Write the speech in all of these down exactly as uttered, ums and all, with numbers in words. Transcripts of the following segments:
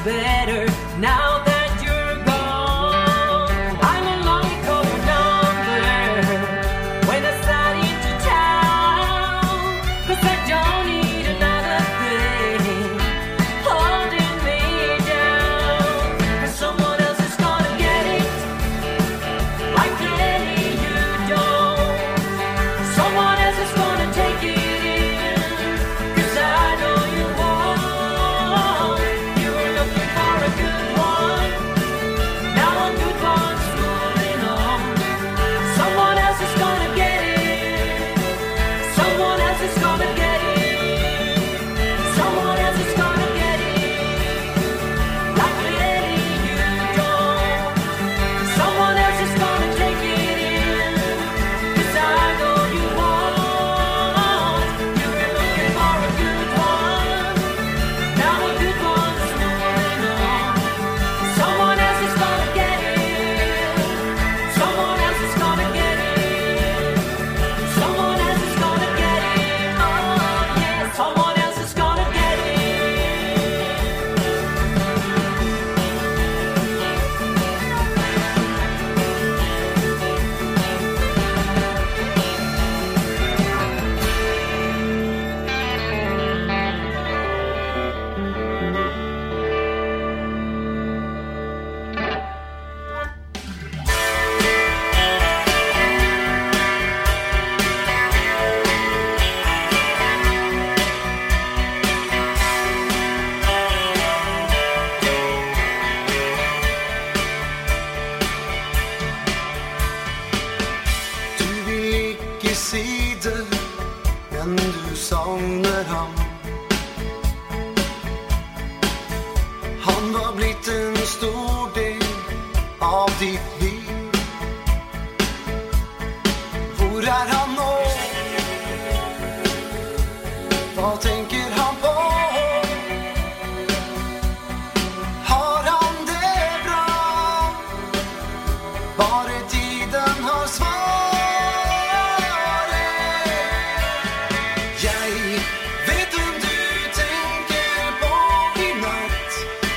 better now that you're gone. I'm a lonely cold number when I slide into town, 'cause I don't need another thing holding me down. 'Cause someone else is gonna get it, like clearly you don't. Someone else is gonna take it in, 'cause I know you won't. You were looking for a good one, now a good one's moving on. Someone else is gonna get it, someone else is gonna get it, someone else is gonna get it, like clearly you don't. Someone else is gonna take it in, 'cause I know you won't. You were looking for a good one, now a good one's moving on. Someone else is gonna get it, someone else is gonna get it, someone else is gonna get it, oh yeah, someone else is gonna get it. Du vil ikke si det, men du savner ham. Han var blitt en stor del av ditt liv. Hvor er han nå? Hva tenker han på? Har han det bra? Bare tiden har svaret. Jeg vet hvem du tenker på i natt.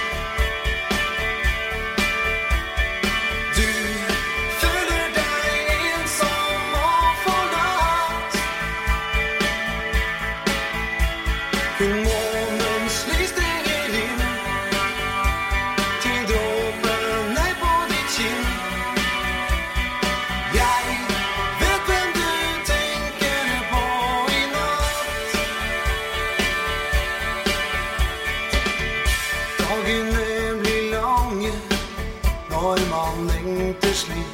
Du føler deg ensom og forlatt. Kun månens lys trenger inn til dråpene på ditt kinn. Jeg vet hvem du tenker på i natt. Dagene blir lange når man lengter slik.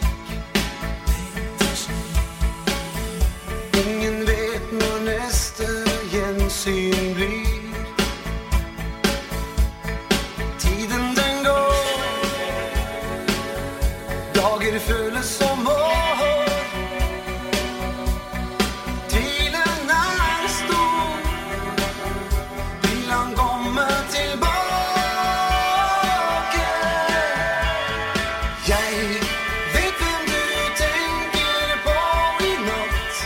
Ingen vet når neste gjensyn blir. Tiden den går, dager føles som år. Tvilen er stor, vil han komme tilbake? Jeg vet hvem du tenker på i natt.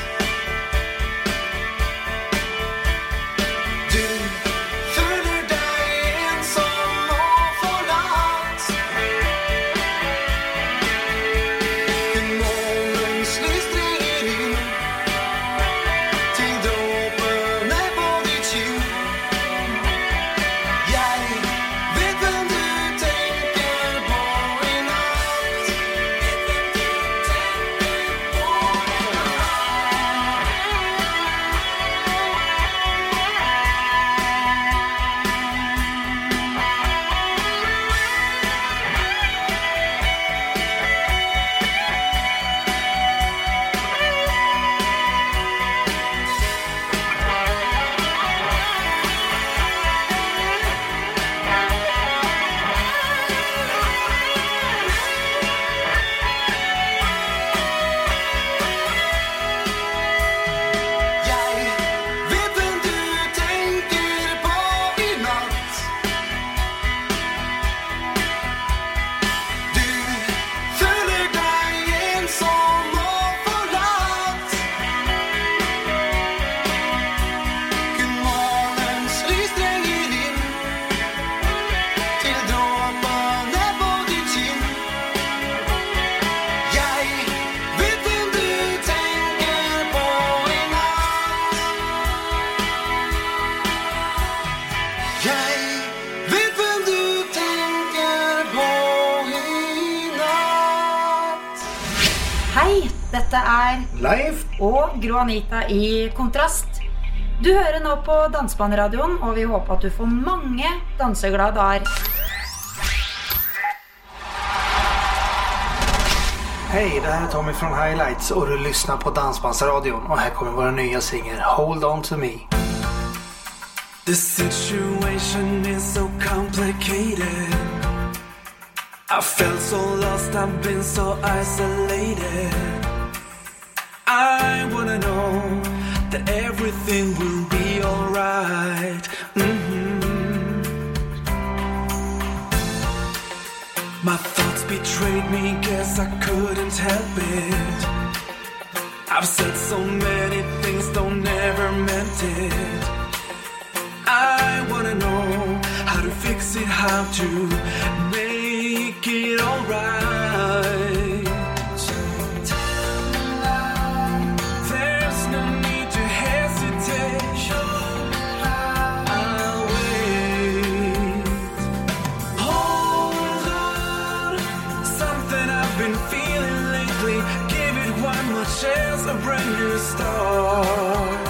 Du føler deg ensom og forlatt. Dette er Leif og Gro Anita i Kontrast. Du hører nå på Dansebandradioen, og vi håper at du får mange danseglade dager. Hej, det här är Tommy från Highlights och du lyssnar på Dansbandsradion och här kommer våra nya singel Hold On To Me. The situation is so complicated. I felt so lost, I've been so isolated. I wanna know that everything will be alright. Mm-hmm. My thoughts betrayed me, guess I couldn't help it. I've said so many things, though never meant it. I wanna know how to fix it, how to make it alright. There's no need to hesitate. I'll wait. Hold on, something I've been feeling lately. Give it one more chance, a brand new start.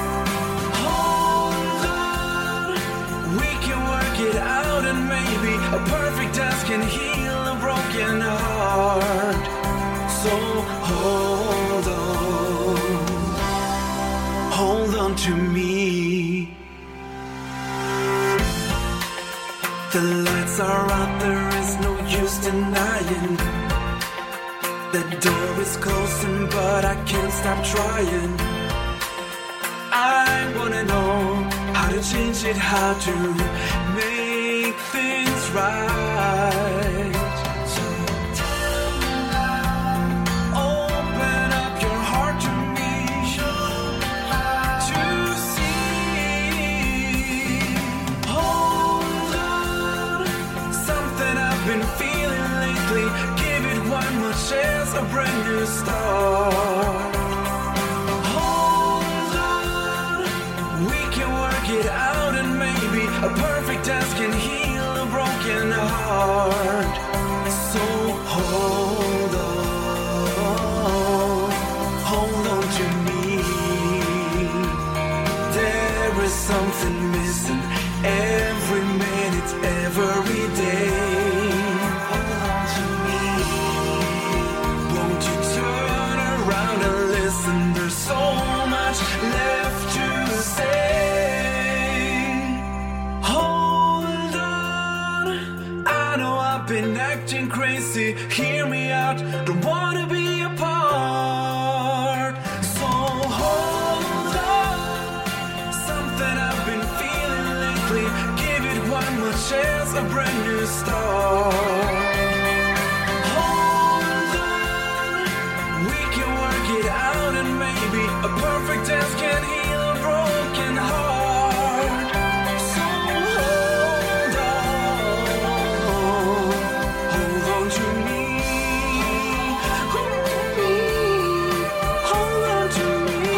Get out and maybe a perfect dance can heal a broken heart. So hold on, hold on to me. The lights are out, there is no use denying. The door is closing, but I can't stop trying. I wanna know how to change it, how to make things right. So tell me now, open up your heart to me, to see. Hold on, something I've been feeling lately. Give it one more chance, a brand new start. Get out and maybe a perfect dance can heal a broken heart. So hold on, hold on to me. There is something missing every minute, every day. Hold on to me. Won't you turn around and listen? There's so much left to say. Been acting crazy, hear me out, don't wanna be apart. So hold on, something I've been feeling lately. Give it one more chance, a brand new start. Hold on, we can work it out and maybe a perfect dance can heal a broken heart. So hold on, hold on to me, hold on to me, hold on to me,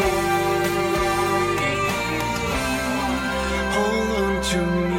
hold on to me.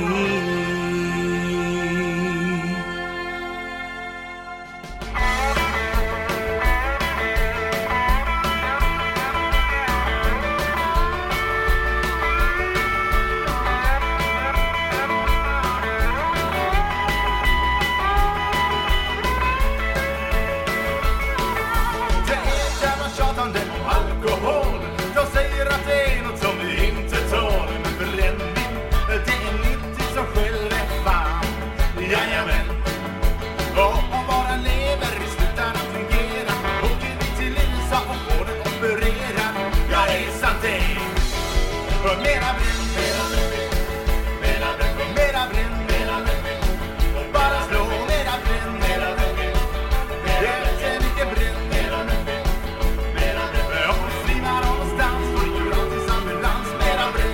Det är ett jävla tjatande om alkohol. Jag säger att det är något som vi inte tål. Men brännvin, det är nyttigt som skäller fan. Jajamän. Och om bara lever i slutar att fungera. Åker vi till Lisa och får den opererad. Ja, det är sant det. För mera bränn, mera bränn, mera bränn, mera bränn, mera bränn. Bara slå mera bränn, mera bränn. Det är inte mycket bränn, mera bränn, mera bränn. Om du svimmar någonstans får du gratis ambulans, mera bränn.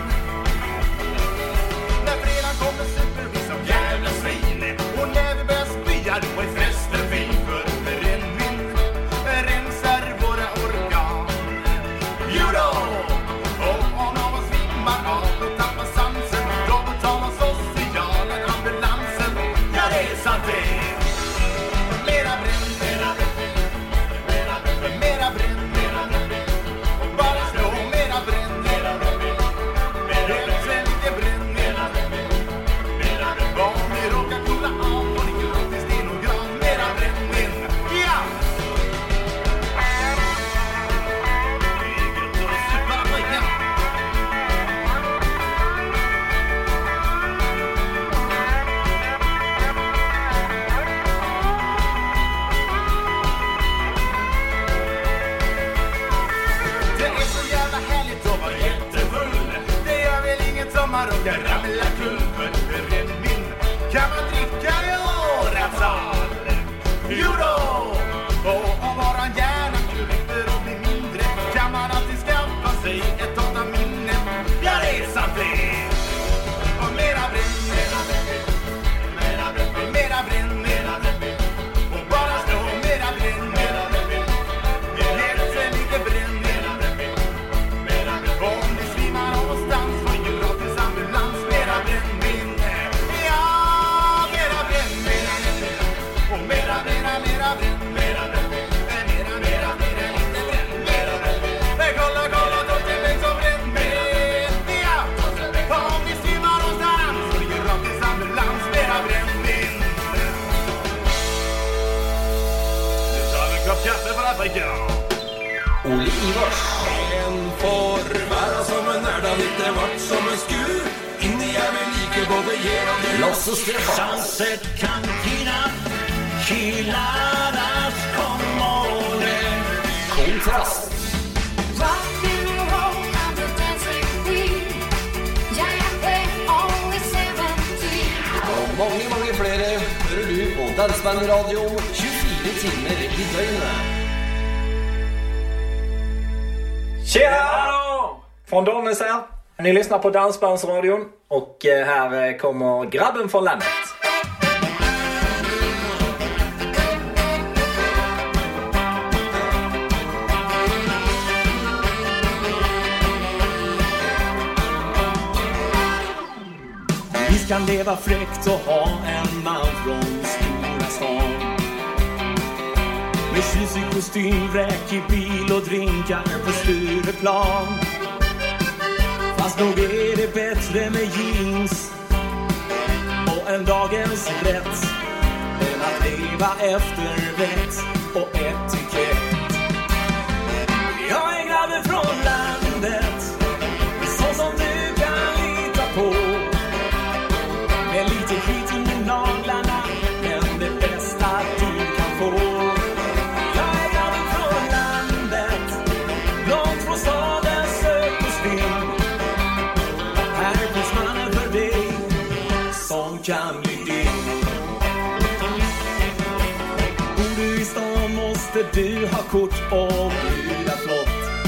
När fredag kommer super vi som jävla svin. Och när vi börjar spya då är festen fin. För brännvin rensar våra organ. Jo då, och om någon svimmar härligt och var jättefull. Det gör väl inget som man råkar ramla kull. För brännvin kan man dricka i åratal. Jo då, och om varan gärna kryper och blir mindre kan man alltid skaffa sig ett dataminne. Ja, det är sant det. Och mera brännvin, mera brännvin, mera brännvin, och bara slå mera brännvin, jättelite brännvin. Om ni svimmar någonstans får ju gratis ambulans. Mera brännvin, ja, mera brännvin, och mera, mera, mera brännvin, mera, mera, mera, mera, lite brännvin. Kolla, kolla, Torsten som brännvin, ja. Om ni svimmar någonstans får ju gratis ambulans. Mera brännvin. Nu tar vi en kopp kaffe för att dricka. Olle Ivars. En formar som en nörda lite vart som en skur. In i är vi lika både genom du. Lasse Stefan. Sunset cantina, kiladas komole. Kontrast. Och många, många fler hører du på Dansbandradion tjugofyra timmar i døgnet. Tjena! Från Donnes här. Ni lyssnar på Dansbandsradion och eh, här eh, kommer grabben från landet. Vi ska leva fräckt och ha en man från stora stan. Med tjusig kostym, räckig bil och drinkar på Stureplan. Fast nog är det bättre med jeans och en dagens rätt än att leva efter vett och etikett. Jag är grabben från landet, så som du kan lita på. Med lite skit under naglarna, men det bästa du kan få. Jag är grabben från landet, långt från stadens sök och spinn. Här finns mannen för dig, som kan bli din. Bor du i stan måste du ha kort och bjuda flott.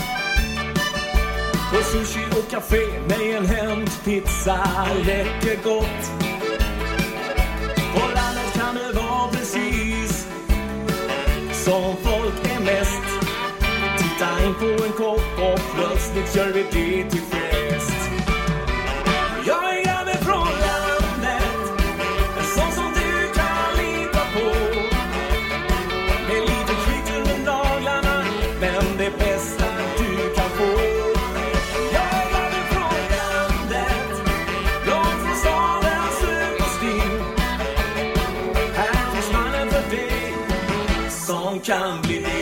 På sushi och café med en hämtpizza räcker gott. På landet kan det vara precis som folk är mest. Titta in på en kopp och plötsligt gör vi det till fest. Jag är grabben från landet, en sån som du kan lita på. Med lite skit under naglarna, men det bästa du kan få. Jag är grabben från landet, långt från stadens sök och stinn. Här finns mannen för dig, som kan bli din.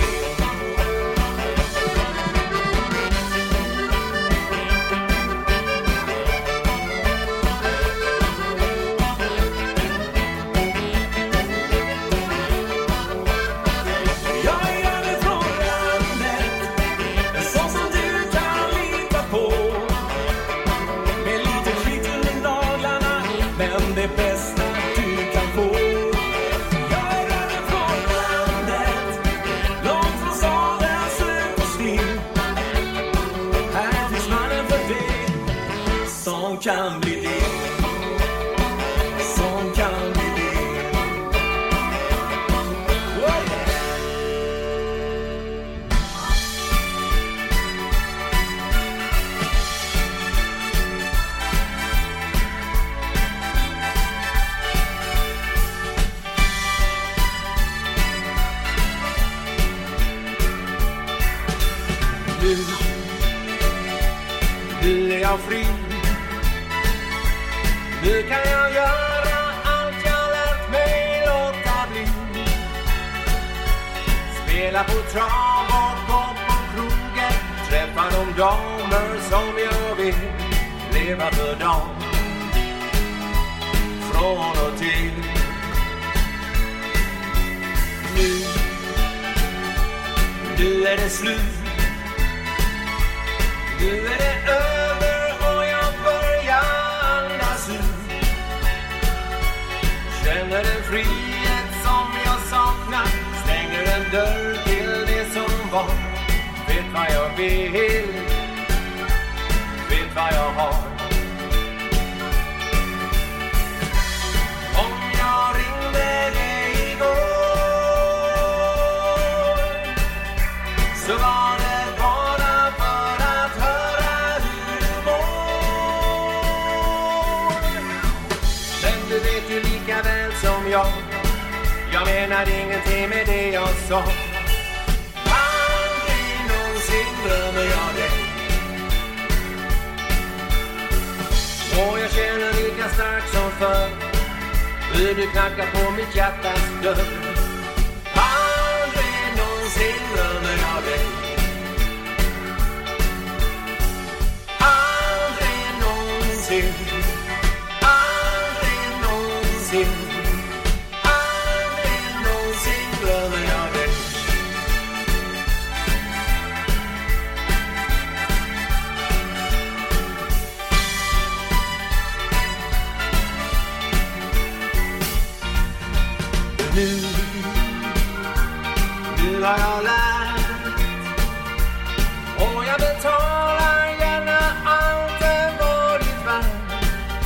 Kan bli det, som kan bli det. Oh yeah. Nu, nu är jag fri. Nu kan jag göra allt jag lärt mig låta bli. Spela på trav och gå på krogen. Träffa de damer som jag vill. Leva för dem. Från och till. Nu, nu är det slut. Nu är det över och jag börjar andas ut. Känner en frihet som jag saknar. Stänger en dörr till det som var. Vet vad jag vill. Vet vad jag har. Om jag ringde dig igår så var det bara för att höra hur du mår. Men du vet ju lika väl som jag, jag menar ingenting med det jag sa. Aldrig någonsin glömmer jag dig. Och jag känner lika starkt som förr hur du knackar på mitt hjärtas dörr. Aldrig någonsin glömmer jag dig. Aldrig någonsin. Aldrig någonsin. Aldrig någonsin glömmer jag dig. Nu, nu har jag lärt och jag betalar gärna allt det varit värt.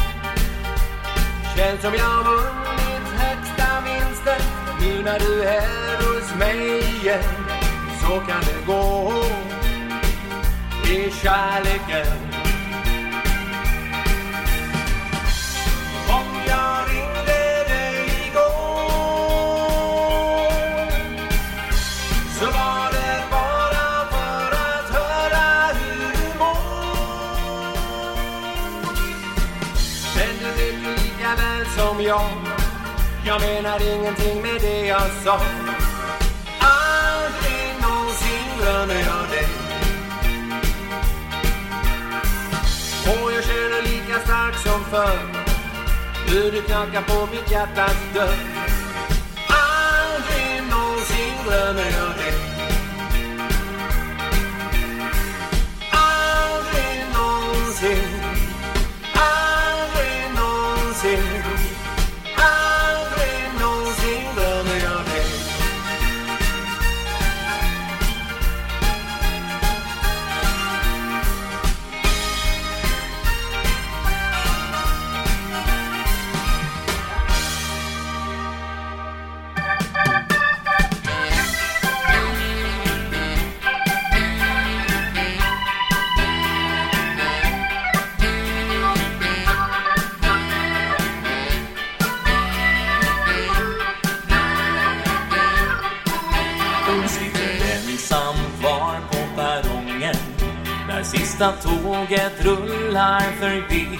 Känns som jag vunnit högsta vinsten nu när du är hos mig igen. Så kan det gå i kärleken. Om jag ringde dig så var det bara för att höra hur du mår. Men du vet ju lika väl som jag, jag menar ingenting med det jag sa. Aldrig någonsin glömmer jag dig. Och jag känner lika starkt som förr hur du knackar på mitt hjärtas dörr. Aldrig någonsin glömmer jag dig. Aldrig någonsin. Aldrig någonsin. Aldrig någonsin glömmer jag dig. Sista tåget rullar förbi.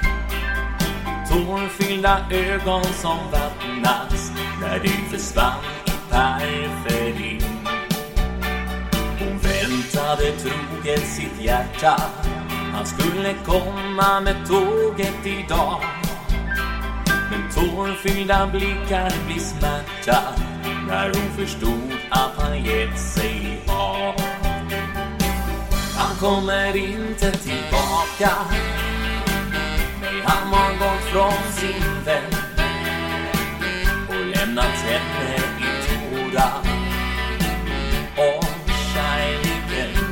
Tårfyllda ögon som vattnas när du försvann i periferin. Hon väntade troget sitt hjärta. Han skulle komma med tåget idag. Men tårfyllda blickar blir smärta när hon förstod att han gett sig av. Han kommer inte tillbaka. Nej, han har gått från sin vän och lämnat henne i tårar och kärleken.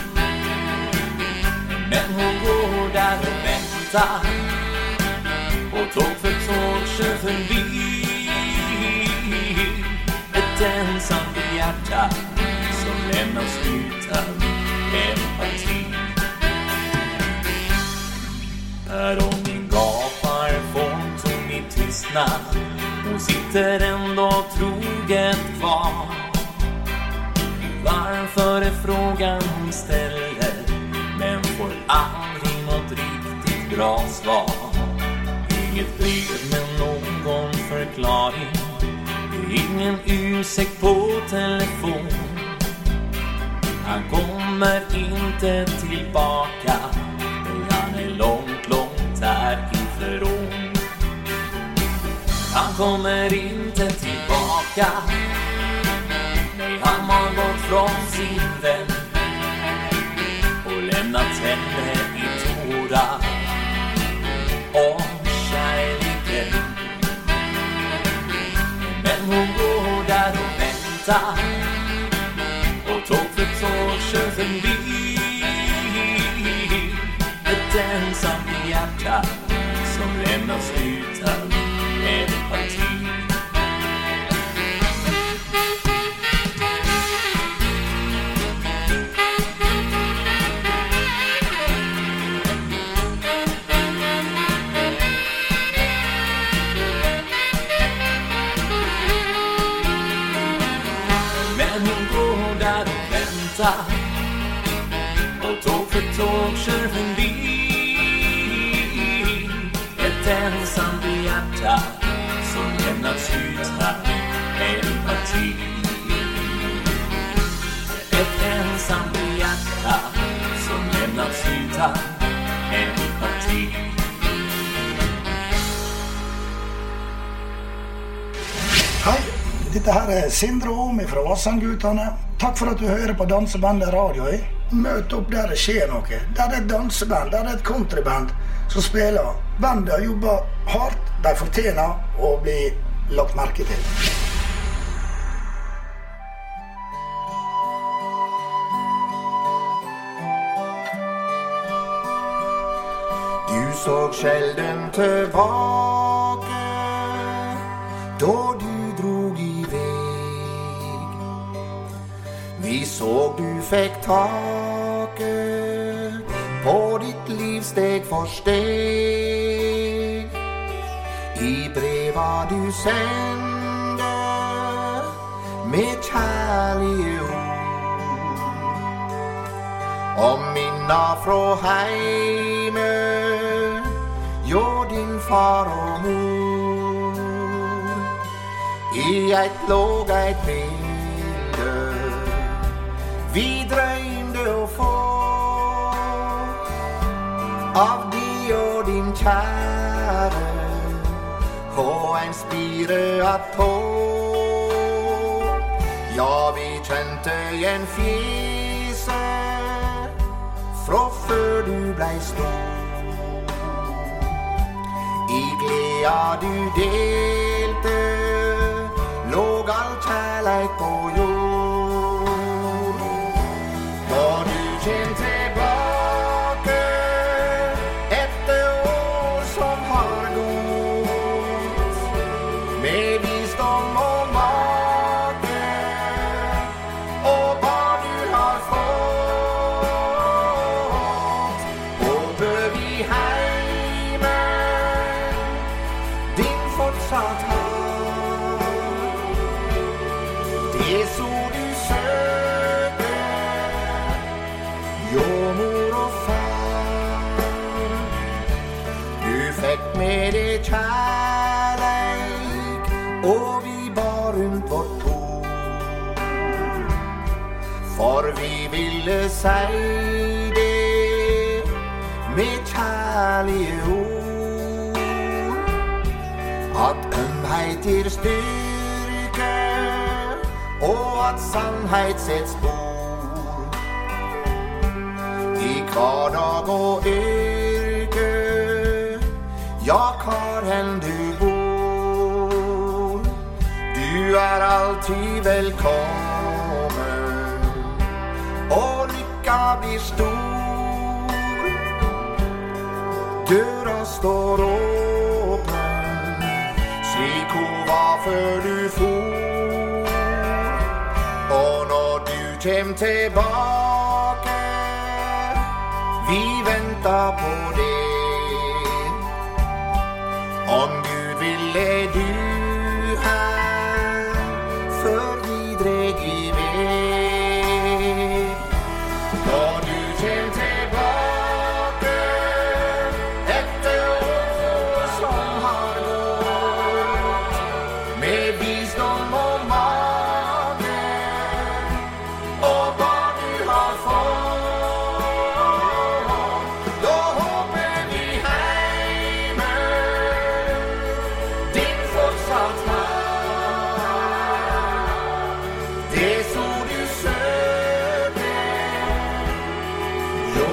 Men hon går där och väntar och tåg för tåg kör förbi. Ett ensamt hjärta som lämnas utan empati. Perrongen gapar, fånton i tystnad. Hon sitter ändå troget kvar. Varför är frågan hon ställer, men får aldrig något riktigt bra svar. Inget brev med någon förklaring, ingen ursäkt på telefon. Han kommer inte tillbaka, men han är långt, långt härifrån. Han kommer inte tillbaka, nej, han har gått från sin vän och lämnat denna tenne i tårar och kärleken. Men hon går där och väntar och tåg för tåg kör förbi. Ett ensamt hjärta som lämnas utan empati. Och tåg för tåg kör förbi. Ett ensamt hjärta som lämnats utan empati. Ett ensamt hjärta som lämnats utan empati. Hei, dette her er Sindre Omi fra Vassandgutane. Takk for at du hører på Dansebandet Radio. Møt opp der det skjer noe. Der det er et danseband, der det er et kontriband som spiller. Bandet har jobbet hardt, de fortjener å bli lagt merke til. Du så sjelden tilbake da du drog i vei. Vi så du fikk taket på ditt liv steg for steg. I breva du sendte med kjærlige ord om minna fra heime, jo din far og mor. I eit låg eit bilde vi drømte å få av de og din kjære, og en spire attå. Ja, vi kjente igjen fjeset fra før du blei stor. I gleda du delte låg all kjærleik på jord. Når du kjem tilbake etter år som har gått, med visdom og mage og barn du har fått, håper vi heime din fortsatt har. Det så du søker, jo mor og far. Du fikk med det kjærleik, og vi bar rundt vårt bord. For vi ville si det med kjærlige ord, at ømheit gir styrke, og at sannheit set spor. I hverdag og yrke, ja, hvor hen du bor. Du er alltid velkommen, og lykka blir stor. Døra står åpen, slik hun var før du for. Og når du kjem tilbake, vi venter på det. Om Gud ville du her, før vi dreg i vei. Når du kjem tilbake etter år som har gått, med visdom og mage og barn du har fått, da håper vi heime din fortsatt har. Det så du søker, jo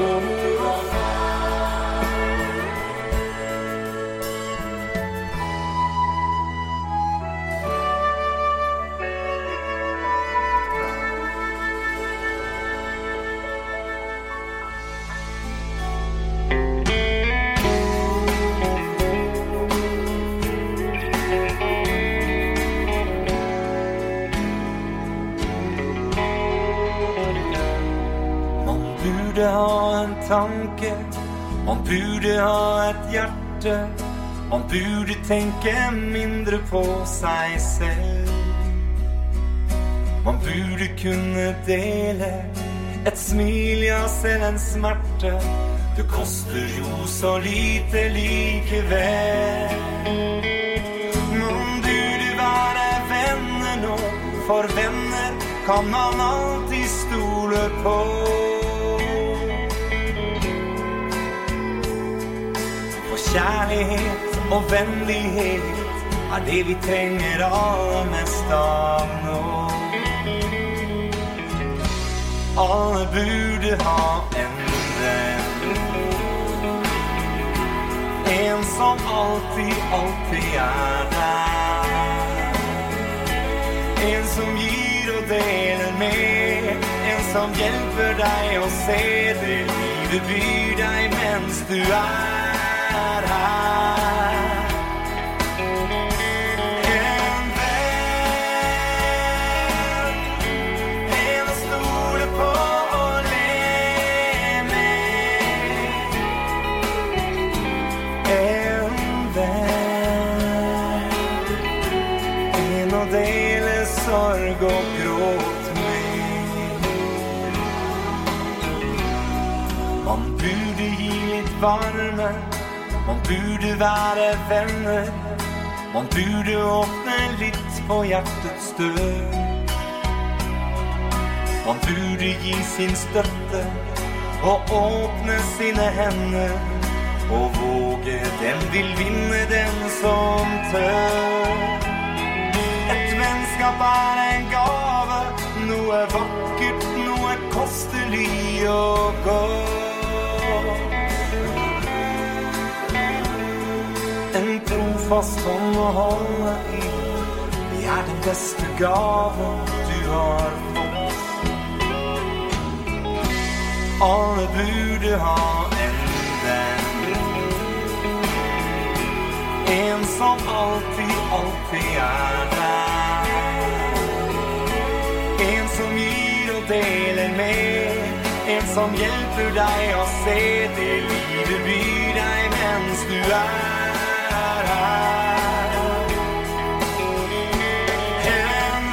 burde ha en tanke, man burde ha et hjerte, man burde tenke mindre på seg selv. Man burde kunne dele et smil, ja selv en smerte. Det koster jo så lite likevel. Man burde være venner nå, for venner kan man alltid stole på. For kjærlighet og vennlighet er det vi trenger aller mest av nå. Alle burde ha en venn, en som alltid, alltid er der. En som gir og deler med, en som hjelper deg å se det livet byr deg mens du er her. En venn, en å stole på og le med. En venn, en å dele sorg og gråt med. Man burde gi litt varme, man burde være venner, man burde åpne litt på hjertets dør. Man burde gi sin støtte og åpne sine hender, og våge den vil vinne den som tør. Et vennskap er en gave, noe vakkert, noe kostelig og godt. En trofast hånd å holde i, det er den beste gave du har fått. Alle burde ha en venn, en som alltid, alltid er der. En som gir og deler med, en som hjelper deg å se det livet byr deg mens du er her. En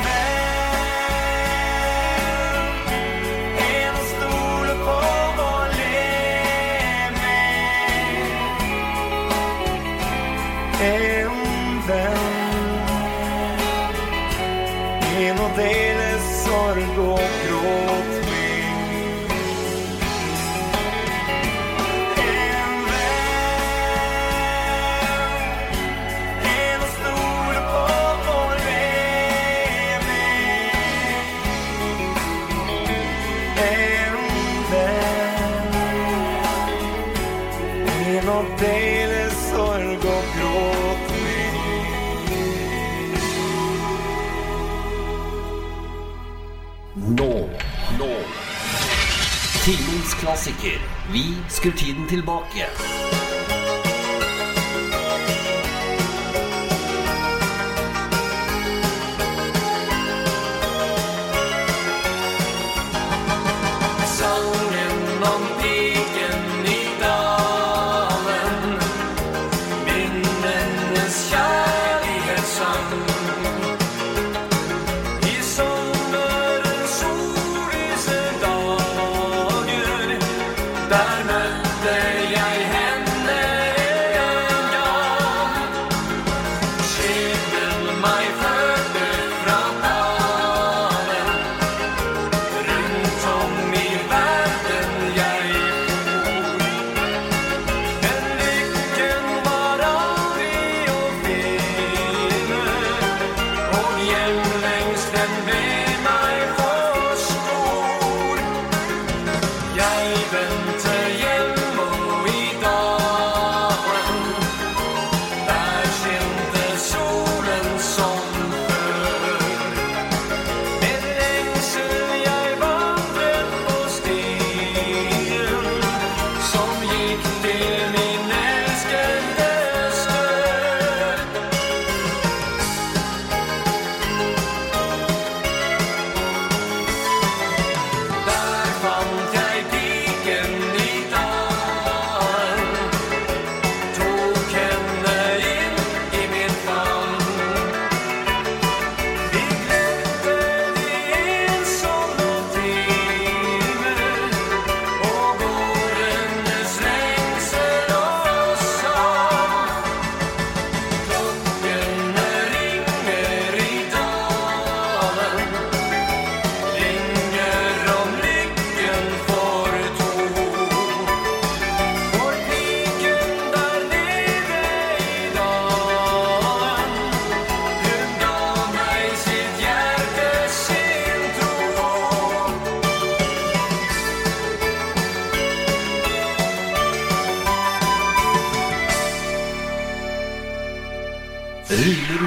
venn, en å stole på og le med. En venn, en å dele sorg og gråt med. En venn, en å stole på og le med. En venn, en å dele sorg og gråt med. Nå, nå. Tidens klassiker. Vi skrur tiden tilbake. Sangen om piken i dalen, minnenes kjærlighetssang. I sommerens sollyse dager, der møtte jeg henne en gang. Skjebnen meg førte fra dalen, rundt om i verden jeg for. Men lykken var aldri å finne, og hjemlengselen ved meg for stor. Jeg vendte hjem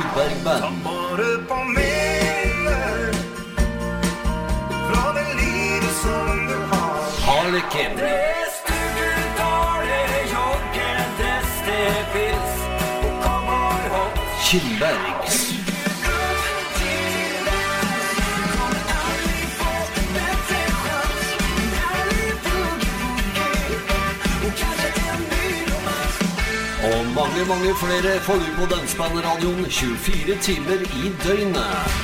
Rudberg Band. Ta bare på minnet fra det livet som du har. Harlekin. Dress du dårlig, jogger, dress det pils, og kommer hot. Kindbergs. Og mange, mange flere får du på Dansbandradioen tjuefire timer i døgnet.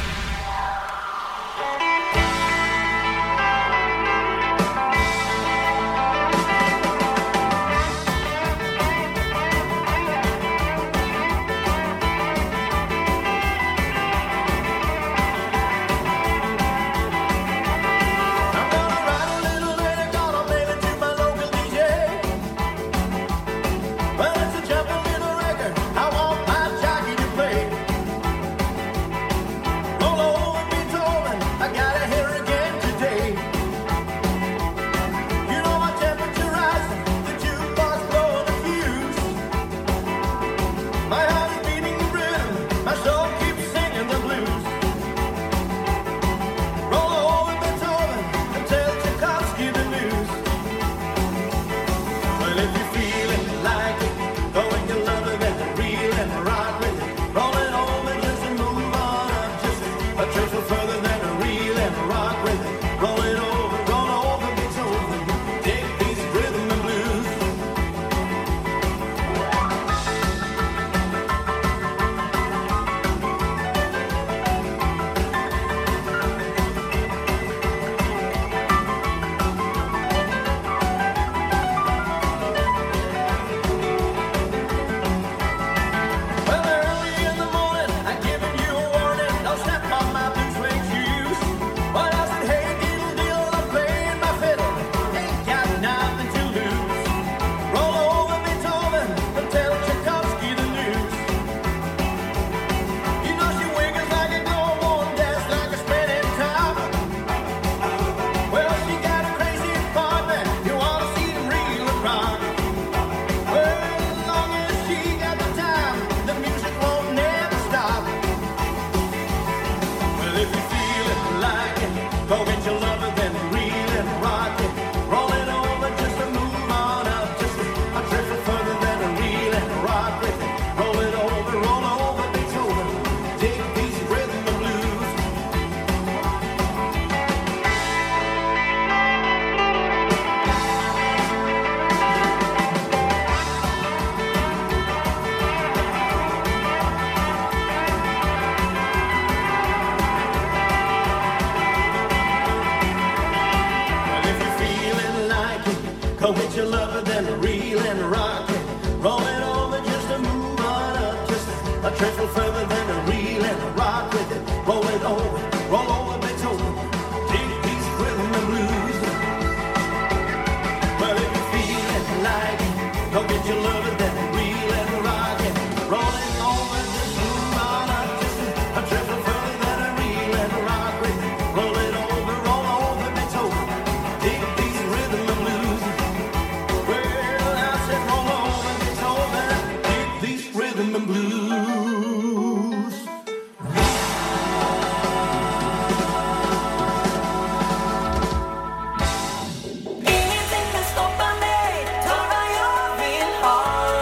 Ingenting kan stoppa mig, ta vad jag vill ha.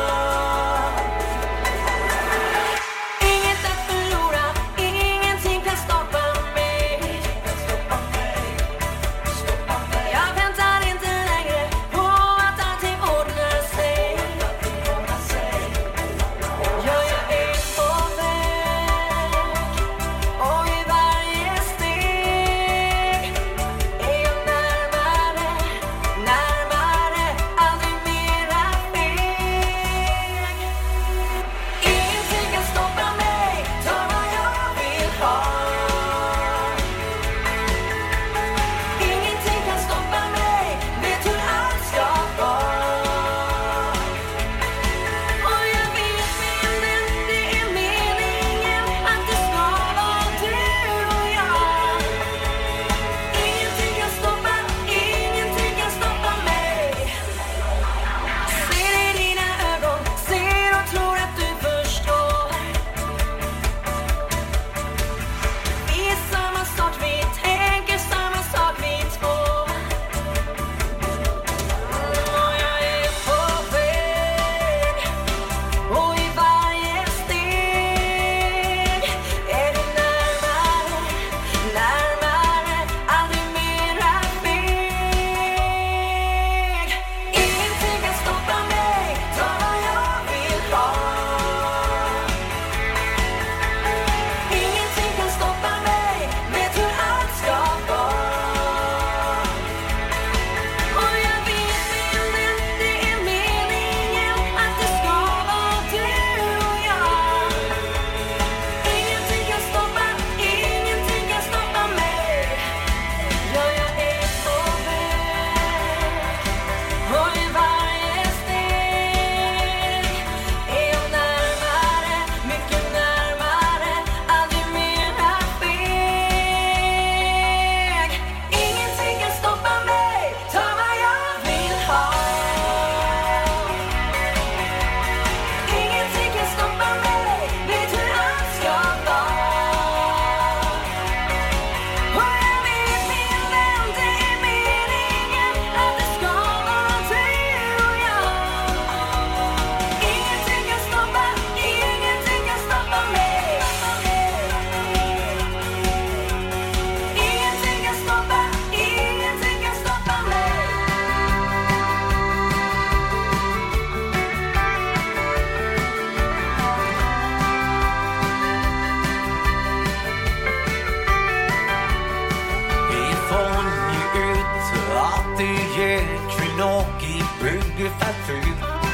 Kvinnoki bygger för fyr.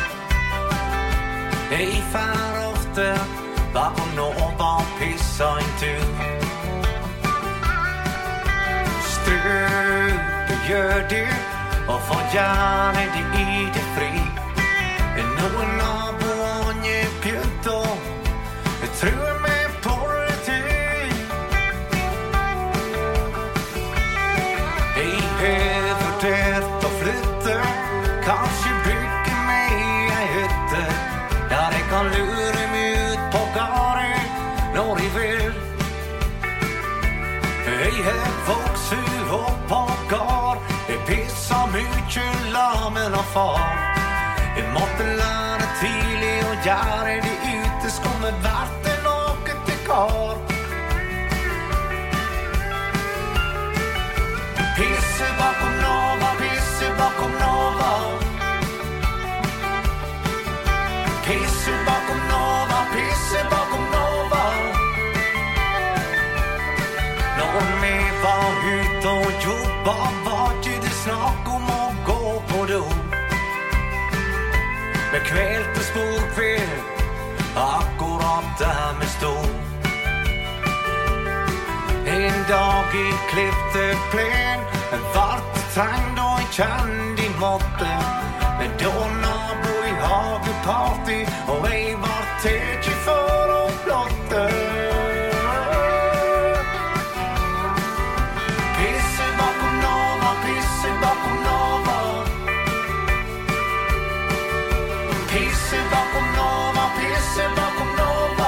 Ej för ofta bakom någon pissa en tur. Strut gör du och får gärna det i det fri. Någon av bånge pjutto tror mig på det till. Ej behöver det och flytta. Kanske bygger mig en hytte. Ja, det kan lura mig ut på garen när de vill. Ej här folks hur och på gar. Det pissar mycket lamen och far. I måtte landa tidlig och göra det ute. Skommer vatten och till kar. Pisse bakom Nova, pisse bakom Nova. Pisse bakom Nova, pisse bakom Nova. Någon med var ute och jobba. Vart är det snack om att gå på då? Med kvält och spårkväll, akkurat där med stå. En dag i klippte plän, en vart trängd och en känd i måtten. Men då nabo i hageparty och ej var tätje för och blotte. Pisse bakom Nova, pisse bakom Nova. Pisse bakom Nova, pisse bakom Nova.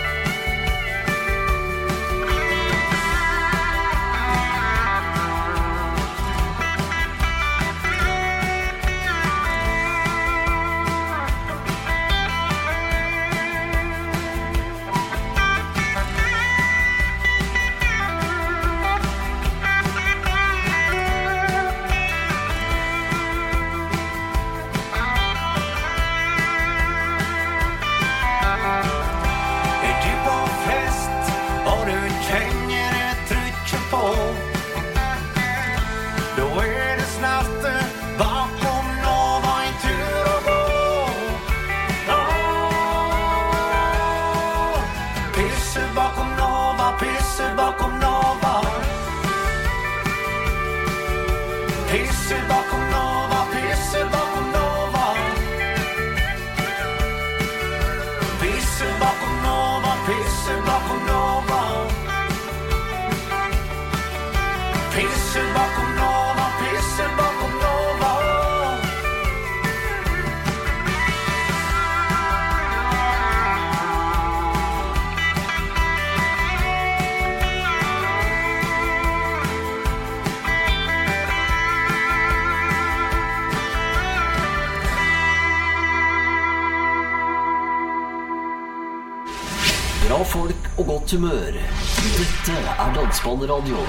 Bra folk och gott humör. Detta är Dansbandsradion.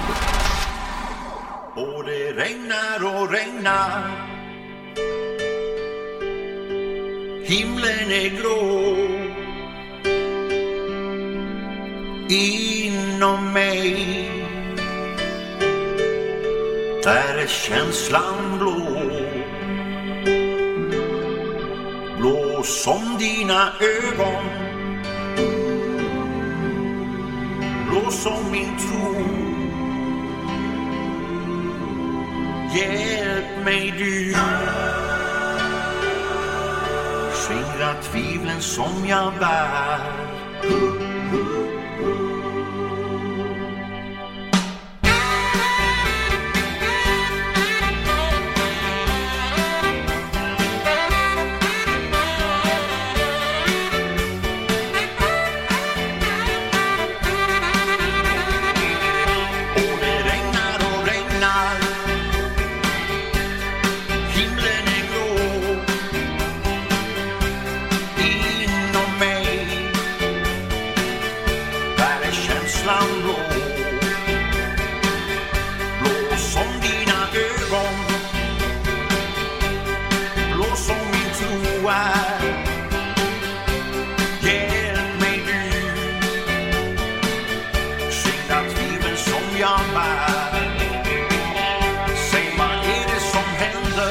Och det regnar och regnar. Himlen är grå. Inom mig där är känslan blå. Blå som dina ögon. Blå som min tro. Hjälp mig du. Skingra tvivlen som jag bär. Säg vad är det som händer?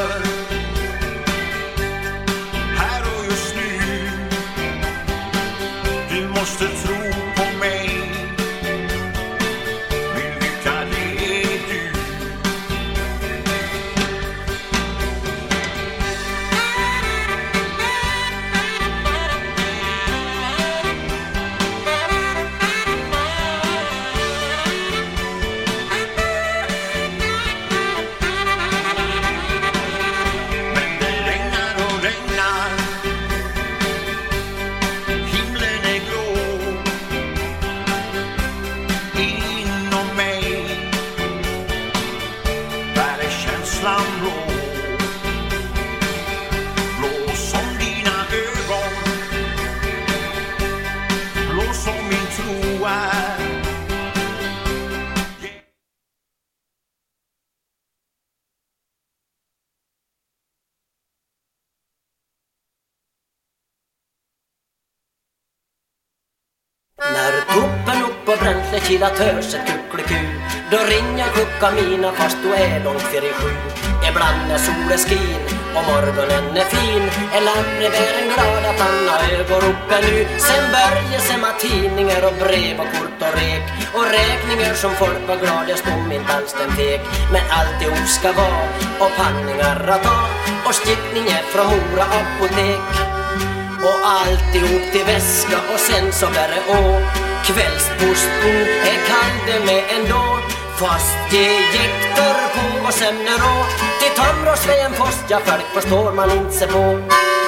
När tuppen upp och bränsle kilat hörs ett kuckeliku, då ringer klockan mina fast då är långt fyra sju. Ibland när solen skin och morgonen är fin, är Lammrebären glad att han har ögon uppe nu. Sen börjar se med tidningar och brev och kort och rek, och räkningar som folk var gladast om inte alls den fek. Men alltihop ska vara och panningar att ta, och stickningar från Mora apotek. Och alltihop till väska och sen så bär å. Kvällsposten är kallde med ändå, fast det jäktar på och sämner å. Till Tamråsvägen först, ja folk förstår man inte sig på.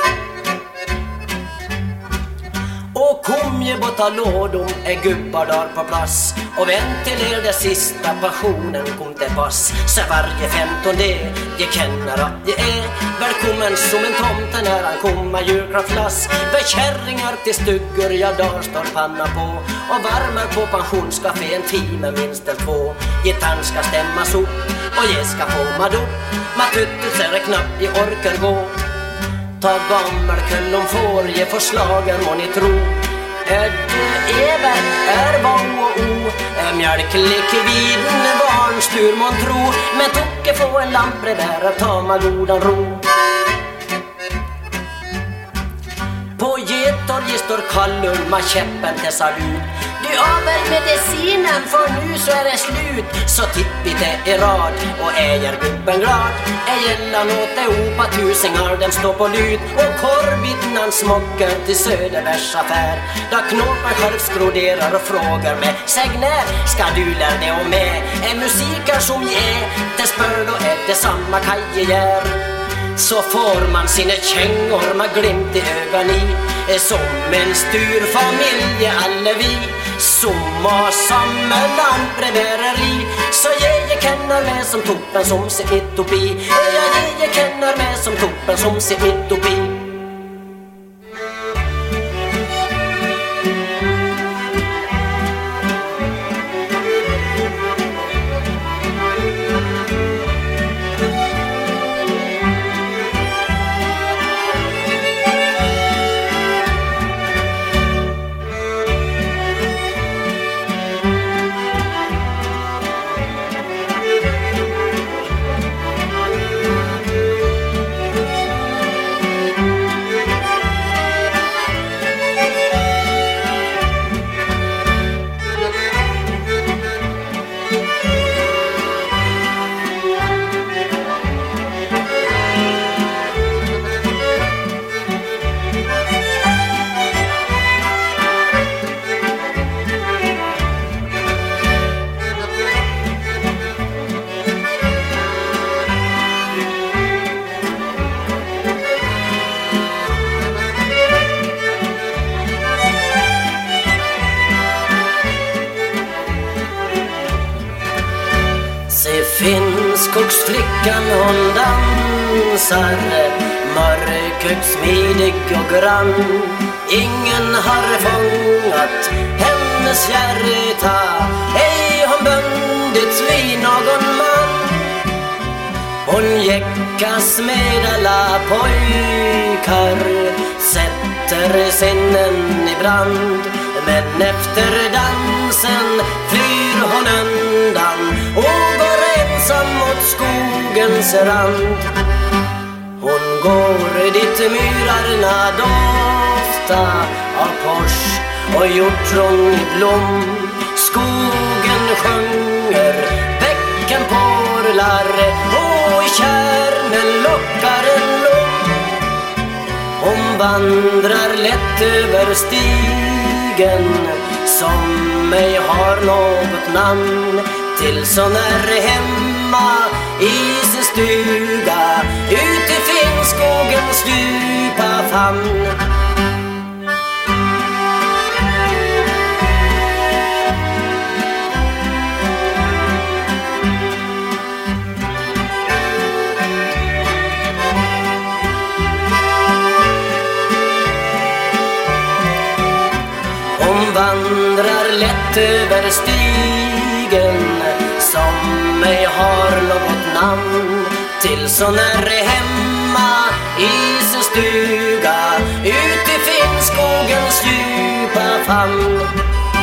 Och kom ju borta lådom är gubbar där på plats, och ventiler det sista passionen kom till pass. Så varje femtonde jag känner att jag är välkommen som en tomte när han kommer julklappslass. Bekärringar till stuggur, ja där står panna på, och värmer på pensionscafé en timme minst eller två. Gitarren ska stämmas upp och jag ska få mad upp, matuttet så är det knappt jag orkar gå. Ta gammelkull om får ge förslagen må ni tro. Ödde Eber är vad och o, mjölklikviden barnstur man tro. Men tocke få en Lammrebär ta man godan ro. På Getorget står Kallur med käppen till salut. Du över medicinen för nu så är det slut. Så tippigt det är rad och äger gubben glad. Ägällan åt Europa tusingar den står på lut. Och korvbitnan smockar till Söderbergs affär. Där knåpar själv skroderar och frågar mig: säg när ska du lära dig om mig? Är musiker som jag är, det spör då är det samma kajegär. Så får man sina kängor med glimt i ögon i, som en stur familj alla vi, som har samma Lammrebäreri. Så jag känner mig som toppen som ser mitt uppe. Jag känner mig som toppen som ser mitt uppe. Finnskogsflickan hon dansar, mörkökt, smidig och grann. Ingen har fångat hennes hjärta, ej hon bundits vid någon man. Hon jäckas med alla pojkar, sätter sinnen i brand. Men efter dansen flyr hon undan och går ensam mot skogens rand. Hon går dit myrarna dofta av pors och hjortron i blom. Skogen sjunger, bäcken porlar och i kärnen lockar en lom. Hon vandrar lätt över stigen som ej har något namn, till så när hemma i sin stuga ut i Finnskogens djupa famn. Hon vandrar lätt över stigen som ej har något namn, till så när hemma i sin stuga ut i Finnskogens djupa famn.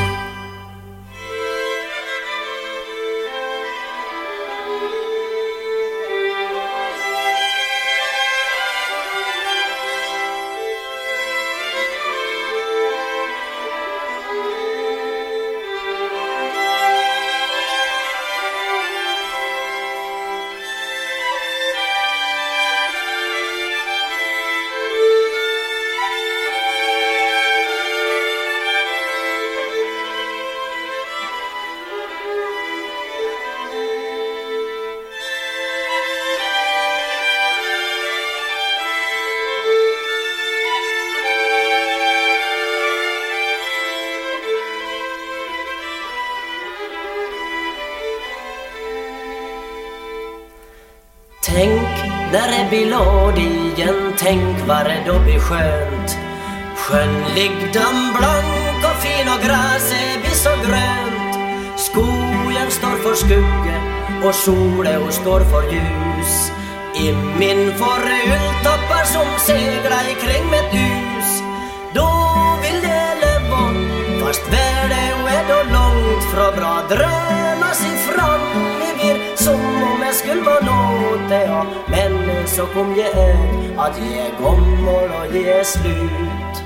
det blir lådigen, tänk vad det då blir skönt. Sjön ligger blank och fin och gräset blir så grönt. Skogen står för skugge och solen står för ljus. I min förultoppar som seglar ikring med hus. Då vill det leva, fast världen är då långt från bra. Drömma sig fram i vir som om jag skulle vara nåt det jag. Men så kom jag att jag kommer och ge slut.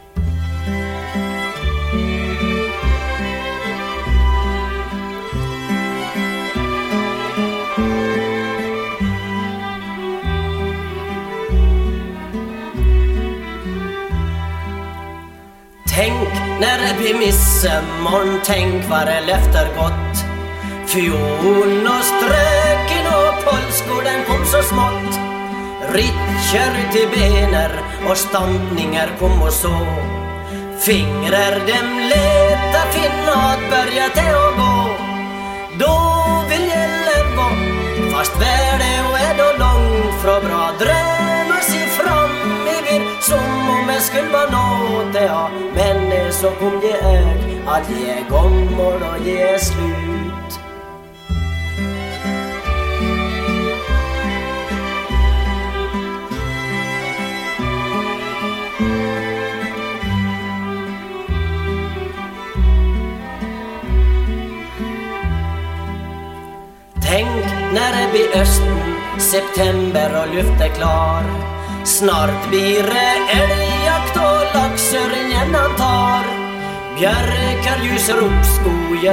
Tänk när det blir midsommar, tänk vad det löfter gott. Fiol och ströken och polskor, den kom så smått. Ritcher till bener och stampningar kom och så. Fingrar dem leta finna att börja till och gå. Då vill jag leva, fast världen är då långt från bra. Drömma sig fram i vir som om jag skulle vara nåt det jag. Men så kom jag att jag kommer och ge slut. Tänk när det blir östen, september och luft är klar. Snart blir det älgjakt och laxöringen han tar. Björkar ljuser upp skogen.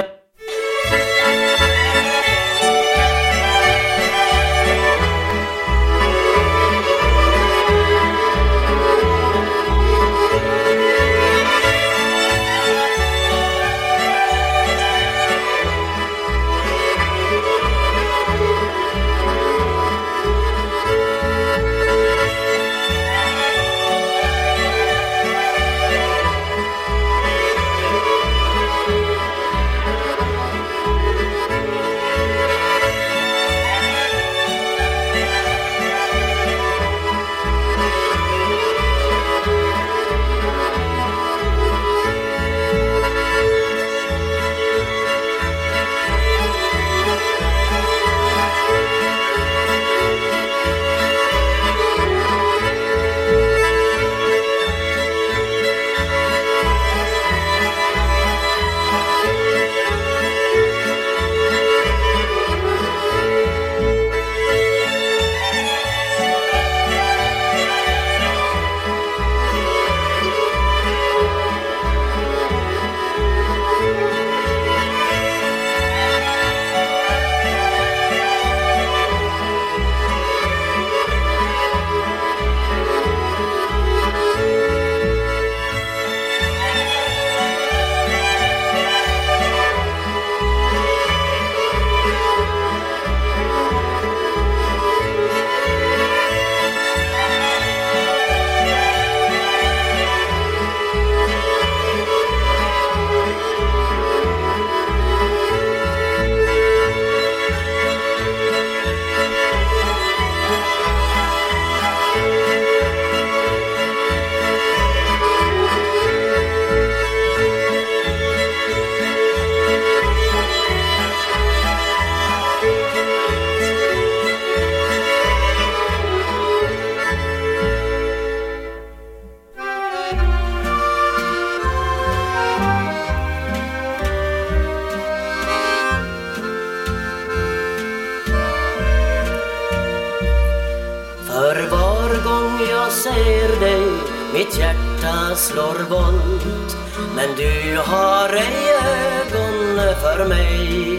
ser dig, mitt hjärta slår volt. Men du har ej ögon för mig.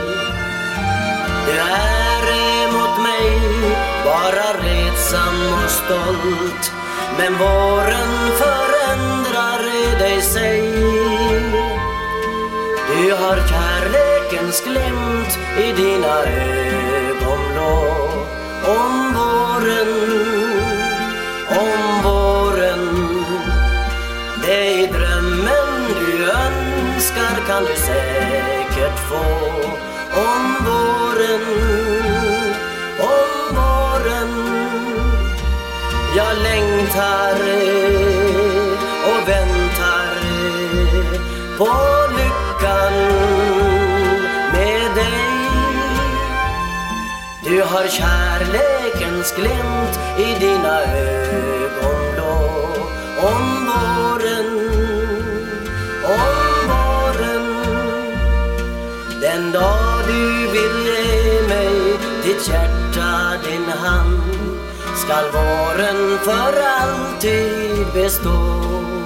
Du är emot mig, bara retsam och stolt. Men våren förändrar dig sig. Du har kärlekens glimt i dina ögonblå. Om våren, om våren, det i drömmen du önskar kan du säkert få. Om våren, om våren, Jag längtar och väntar på lyckan med dig. Du har kärlekens glimt i dina ögonblå. Om våren, om våren, den dag du vill ge mig ditt hjärta, din hand, skall våren för alltid bestå.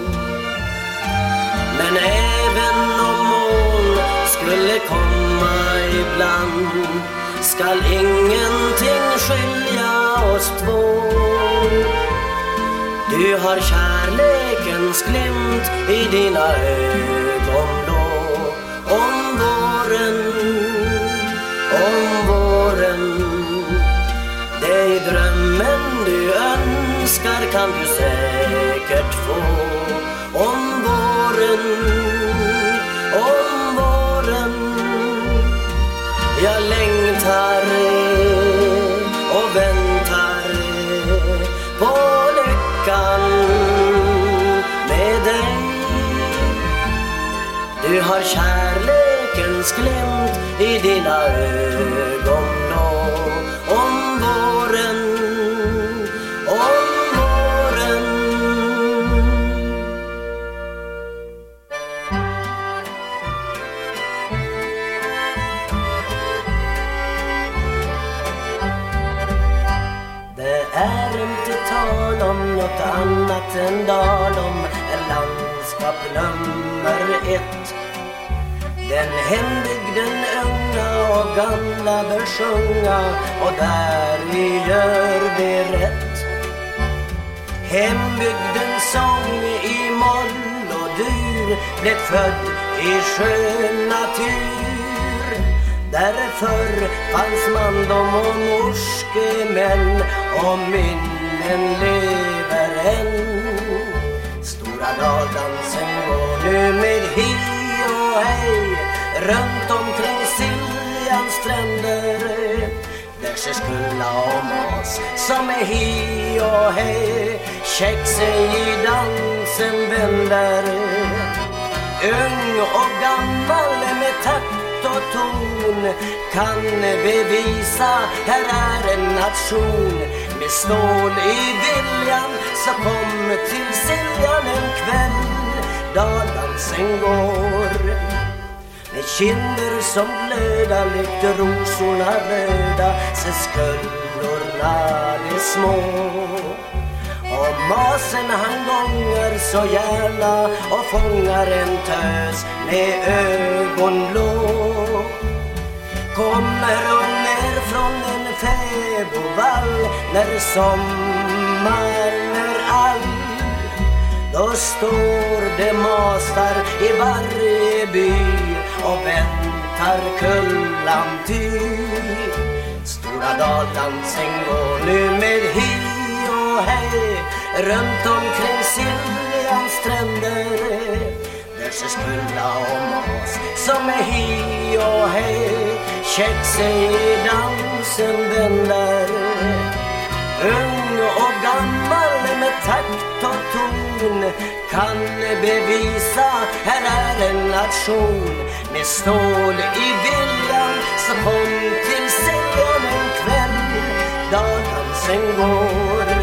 Men även om moln skulle komma ibland, skall ingenting skilja oss två. Du har kärlekens glimt i dina ögon då. Om våren, om våren, det är drömmen du önskar kan du säkert få. Om våren, om våren, jag längtar och väntar på lyckan med dig. Du har kärlekens glimt i dina ögon då. Om våren, om våren. Det är inte tal om något annat än Dalom, en landskap nummer ett. Den hembygden unga och gamla bör sjunga, och där vi gör det rätt. Hembygdens sång i moll och dur blev född i skön natur. Därför fanns man dom och morske män, och minnen lever än. Stora daldansen går nu med hi och hej runt omkring Siljans stränder. Där ser Skulla och Mas som är hi och hej, check sig i dansen vänder. Ung och gammal med takt och ton kan bevisa här är en nation. Med stål i viljan så kom till Siljan en kväll. Daldansen går med kinder som glöda, likt rosorna röda, så skullorna de små. Och masen han gångar så gärna och fångar en tös med ögonblå. Kommer och ner från en fäbodvall när sommar är all. Då står det masar i varje by och väntar kullan ty. Stora daldansen går nu med hi och hej runt omkring Siljans stränder. Där ser Skulla och Mas som är hi och hej, check sig i dansen vänder. Ung och gammal med takt och ton kan bevisa här är en nation. Med stål i viljan så kom till Siljan en kväll. Daldansen går.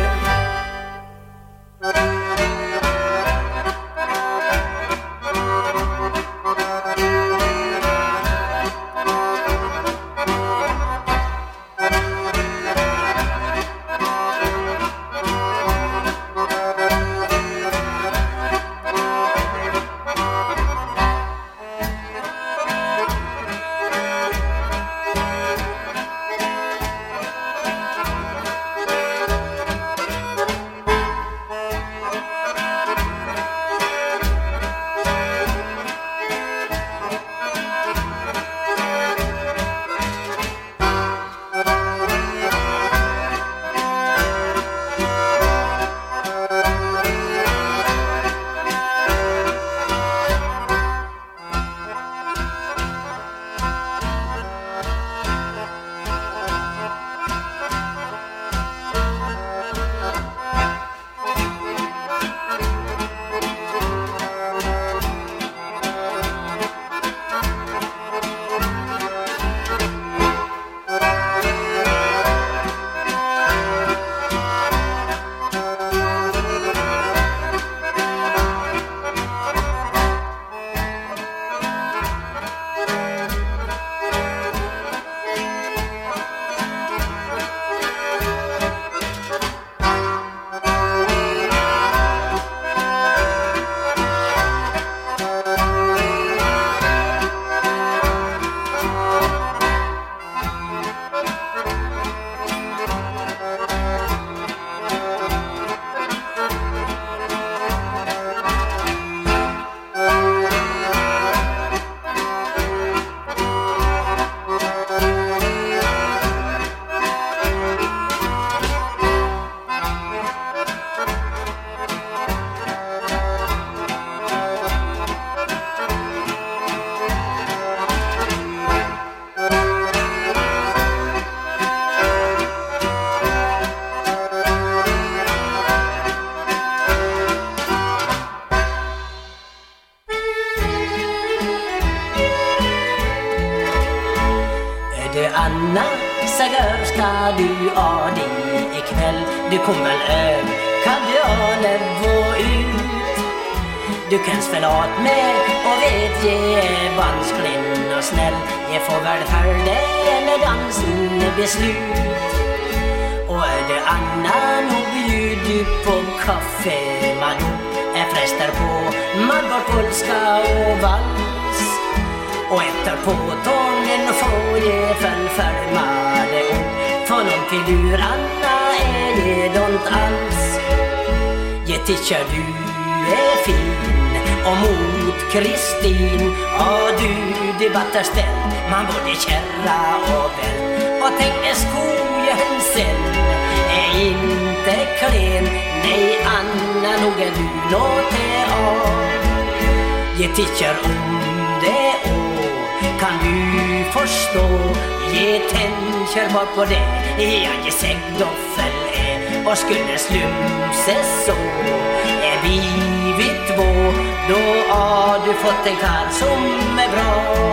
Anna, säger ska du ha dig ikväll. Du kom väl öv, kan du ha levo ut. Du kan spela åt mig och vet jag är vansklig och snäll. Jag får väl följa med dansen beslut. Och är det Anna, nog bjud du på kaffe, Maddo. Jag fräster på Margot, polska och vals. Och efter på tången får jag fölfölmade ord. För någon figur Anna är det don't alls. Jag tycker du är fin och mot Kristin. Och du debattar ställ, man både kärra och väl. Och tänk dig skogen sen är inte klen. Nej Anna, nog är du nåt av. Jag tycker om det och kan du förstå. Jag tänker bara på det, jag är sägd och fäll är. Och skulle slumse så är vi vi två. Då har du fått en karl som är bra.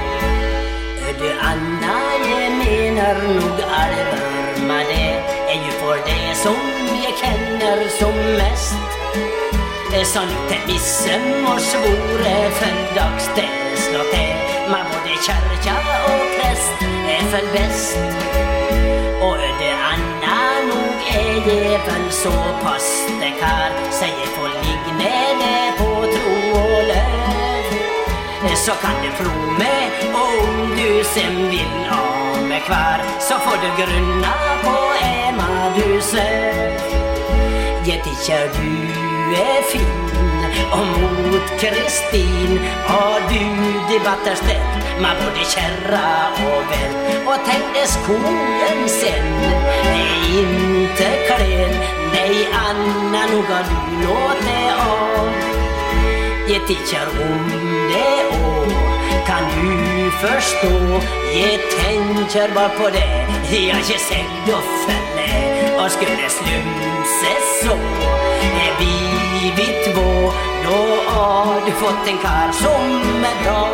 Du Anna, jag menar nog allvar med det. Är ju för det som jag känner som mest. Så lite missen och svore för dagsställslåt det. Man både kärka och präst är för bäst. Och det Anna, nog är det väl så pass det kar. Säger få lignade på tro och löv. Så kan du prova mig om du sen vill ha mig kvar. Så får du grunna på Emma du söv. Jag tycker du är fin och mot Kristin. Och du debattar ställ, man både kärra och väl. Och tänk dig skogen sen är inte klen. Nej Anna, nog har du låtit av. Jag tycker om det och kan du förstå. Jag tänker bara på det, jag är sägd och fälle. Och skulle slumse så är vi vi två. Då har du fått en karl som är bra.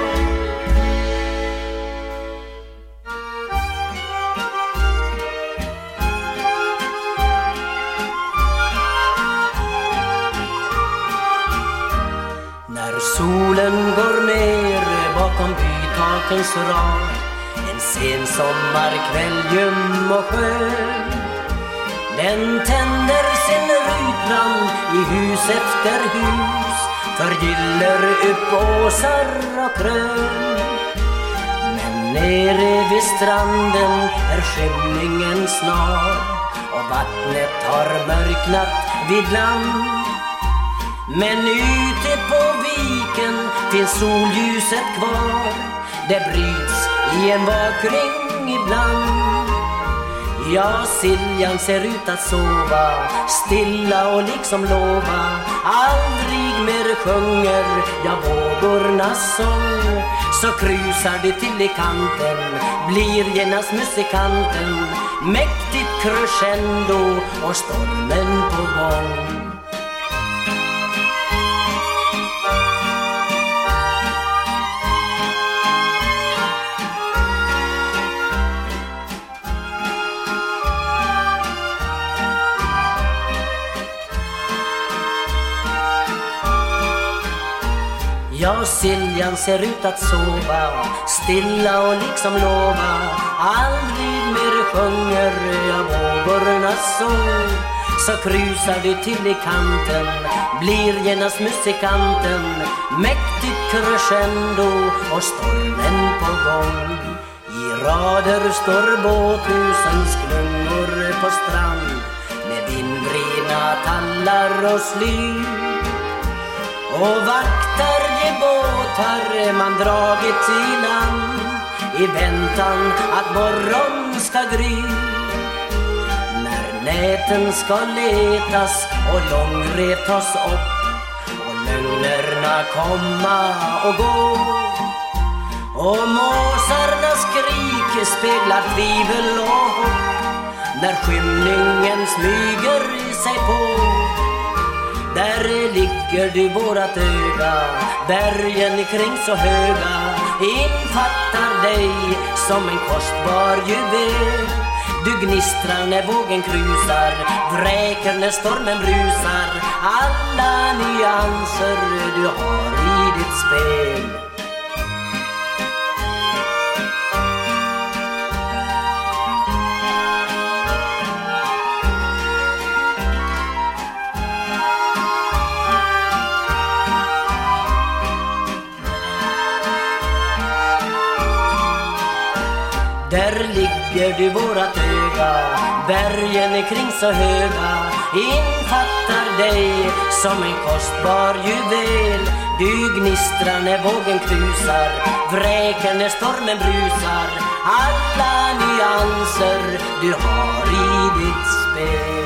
När solen går ner bakom bytakens rad, en sen sommarkväll ljum och skön, den tänder sin rutbrand i hus efter hus, förgyller upp åsar och krön. Men nere vid stranden är skymningen snar och vattnet har mörknat vid land. Men ute på viken finns solljuset kvar, det bryts i en vakring ibland. Ja, Siljan ser ut att sova stilla och liksom lova. Aldrig mer sjunger jag vågornas sång. Så krusar du till i kanten, blir genast musikanten. Mäktigt crescendo och stormen på gång. Ja, Siljan ser ut att sova stilla och liksom lova. Aldrig mer sjunger jag vågornas sång. Så krusar du till i kanten, blir genast musikanten. Mäktigt crescendo och stormen på gång. I rader står båthusens klungor på strand, med vindvrina tallar och sly. Och vaktar de båtar man dragit i land, i väntan att morgon ska gry. När näten ska letas och långrev tas upp, och lögnerna komma och gå, och måsarnas skrik speglar tvivel och hopp, när skymningen smyger sig på. Där ligger ligger du vårat öga, bergen kring så höga infattar dig som en kostbar juvel. Du gnistrar när vågen krusar, vräker när stormen brusar, alla nyanser du har i ditt spel. Där ligger du vårat öga, bergen är kring så höga infattar dig som en kostbar juvel. Du gnistrar när vågen krusar, vräker när stormen brusar, alla nyanser du har i ditt spel.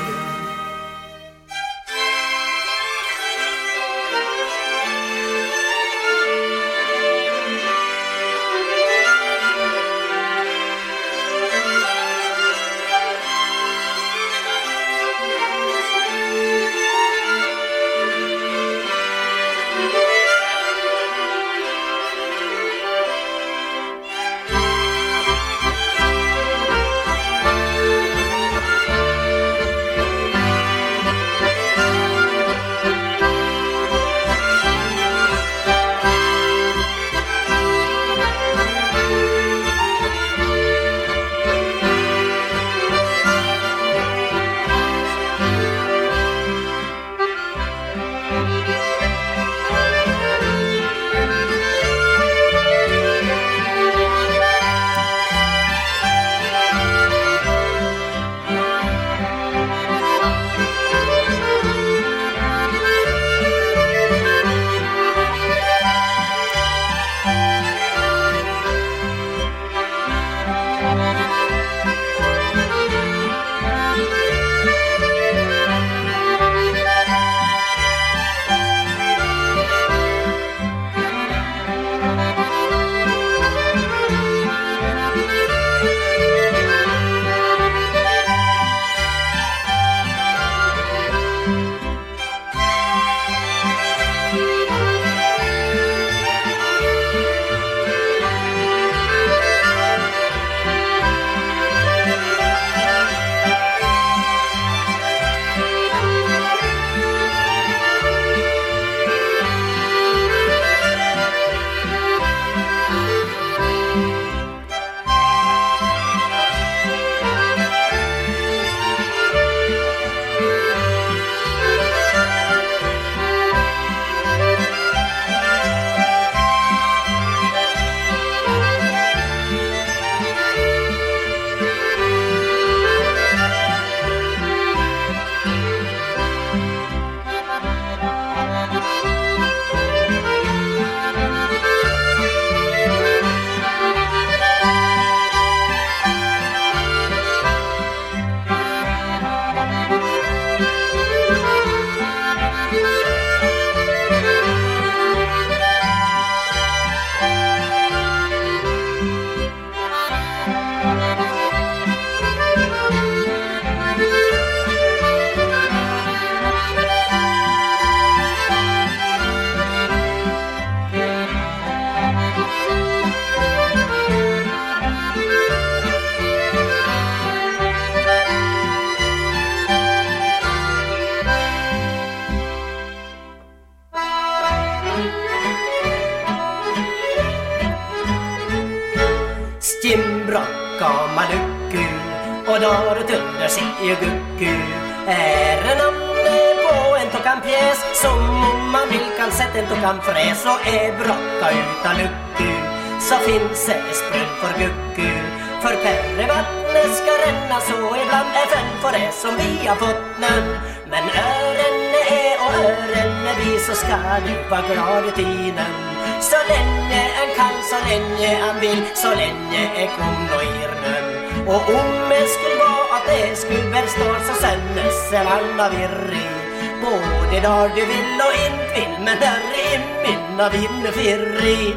Malukku och daret under sig gukku är en namne på en tokan pjäs som om man vill kan sätta en tokan fräs och är brocka utan lukku så finns det sprun för gukku för perre vattnet ska ränna så ibland är fem för det som vi har fått namn men ören är och ören är vi så ska du vara glad i tiden så länge en kan, så länge han vill, så länge är kom och irnen. Och om det skulle vara att det skulle väl stå så sändes en annan virrig. Både där du vill och inte vill, men där är minna vinner firrig.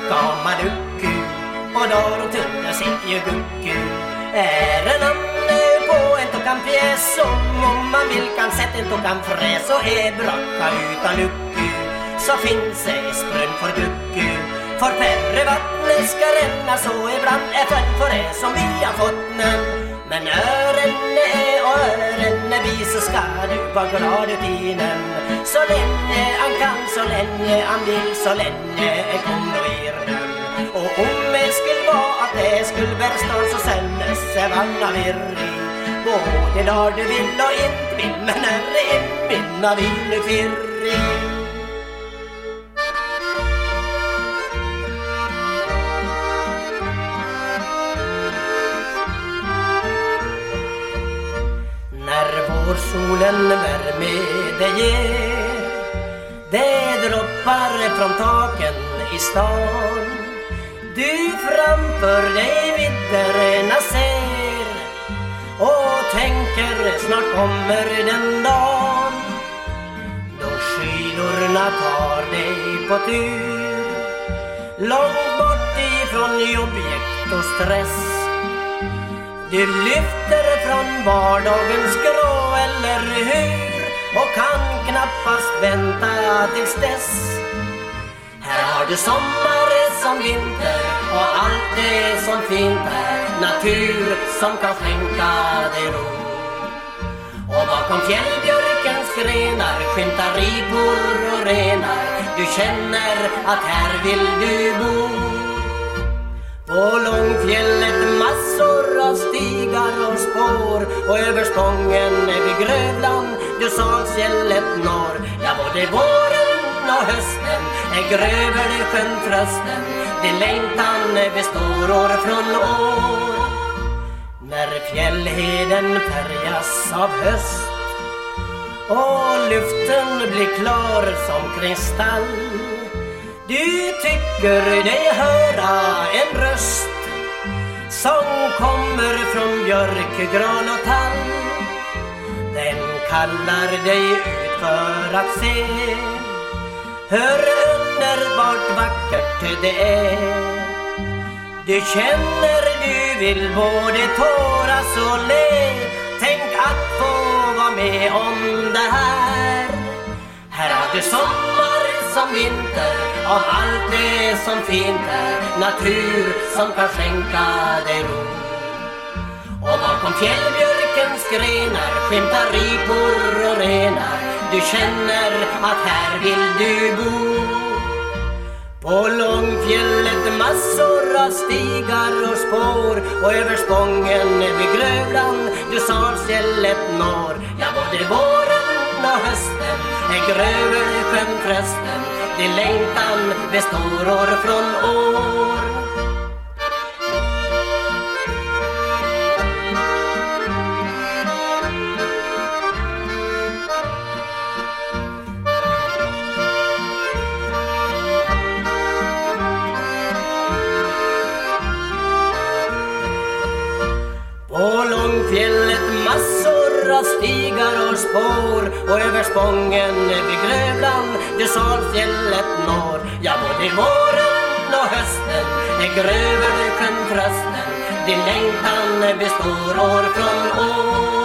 Gammalukku och då tunna sig ju gucku. Är en namne på en tokan pjäs som om man vill kan sätta en tokan fräs och är bracka utan lucku. Så finns det sprön för gucku. För färre vattnet ska ränna så ibland är följd för det som vi har fått nämn. Men örenne är och örenne vi så ska du vara glad ut i den. Så länge han kan, så länge han vill, så länge är kondoirnen. Och om det skulle vara att det skulle bärstå så sändes är vanna virri. Både där du vill och inte vill, men är det en minna vill firri. Solen värme det ger, det droppar från taken i stan. Du framför dig vidderna ser och tänker snart kommer den dagen då skidorna tar dig på tur, långt bort ifrån objekt och stress. Du lyfter från vardagens grå eller hur och kan knappast vänta tills dess. Här har du sommar som vinter och allt det som fint är natur som kan skänka dig ro. Och bakom fjällbjörkens grenar skymtar ripor och renar. Du känner att här vill du bo. På långfjället massor av stigar och spår och över Spången är vid Grövland du Salsfjället norr. Ja, både våren och hösten är gröver sjön trösten. Din längtan består år från år. När fjällheden färgas av höst och luften blir klar som kristall, du tycker dig höra en röst som kommer från björk, gran och tall. Den kallar dig ut för att se hur underbart vackert det är. Du känner du vill både tåras och le. Tänk att få vara med om det här. Här har du sommar som vinter, av allt det som fint är natur som kan skänka dig ro. Och bakom fjällbjörkens grenar skymtar ripor och renar. Du känner att här vill du bo. På långfjället massor av stigar och spår och över Spången vid Grövland du Salsfjället norr. Ja, både våren och hösten är gröver sjön trösten. Din längtan består år från år. På långfjället massor av stigar och spår och över Spången vid Grövland du Salsfjället norr. Ja, både våren och hösten är gröver sjön trösten. Din längtan består år från år.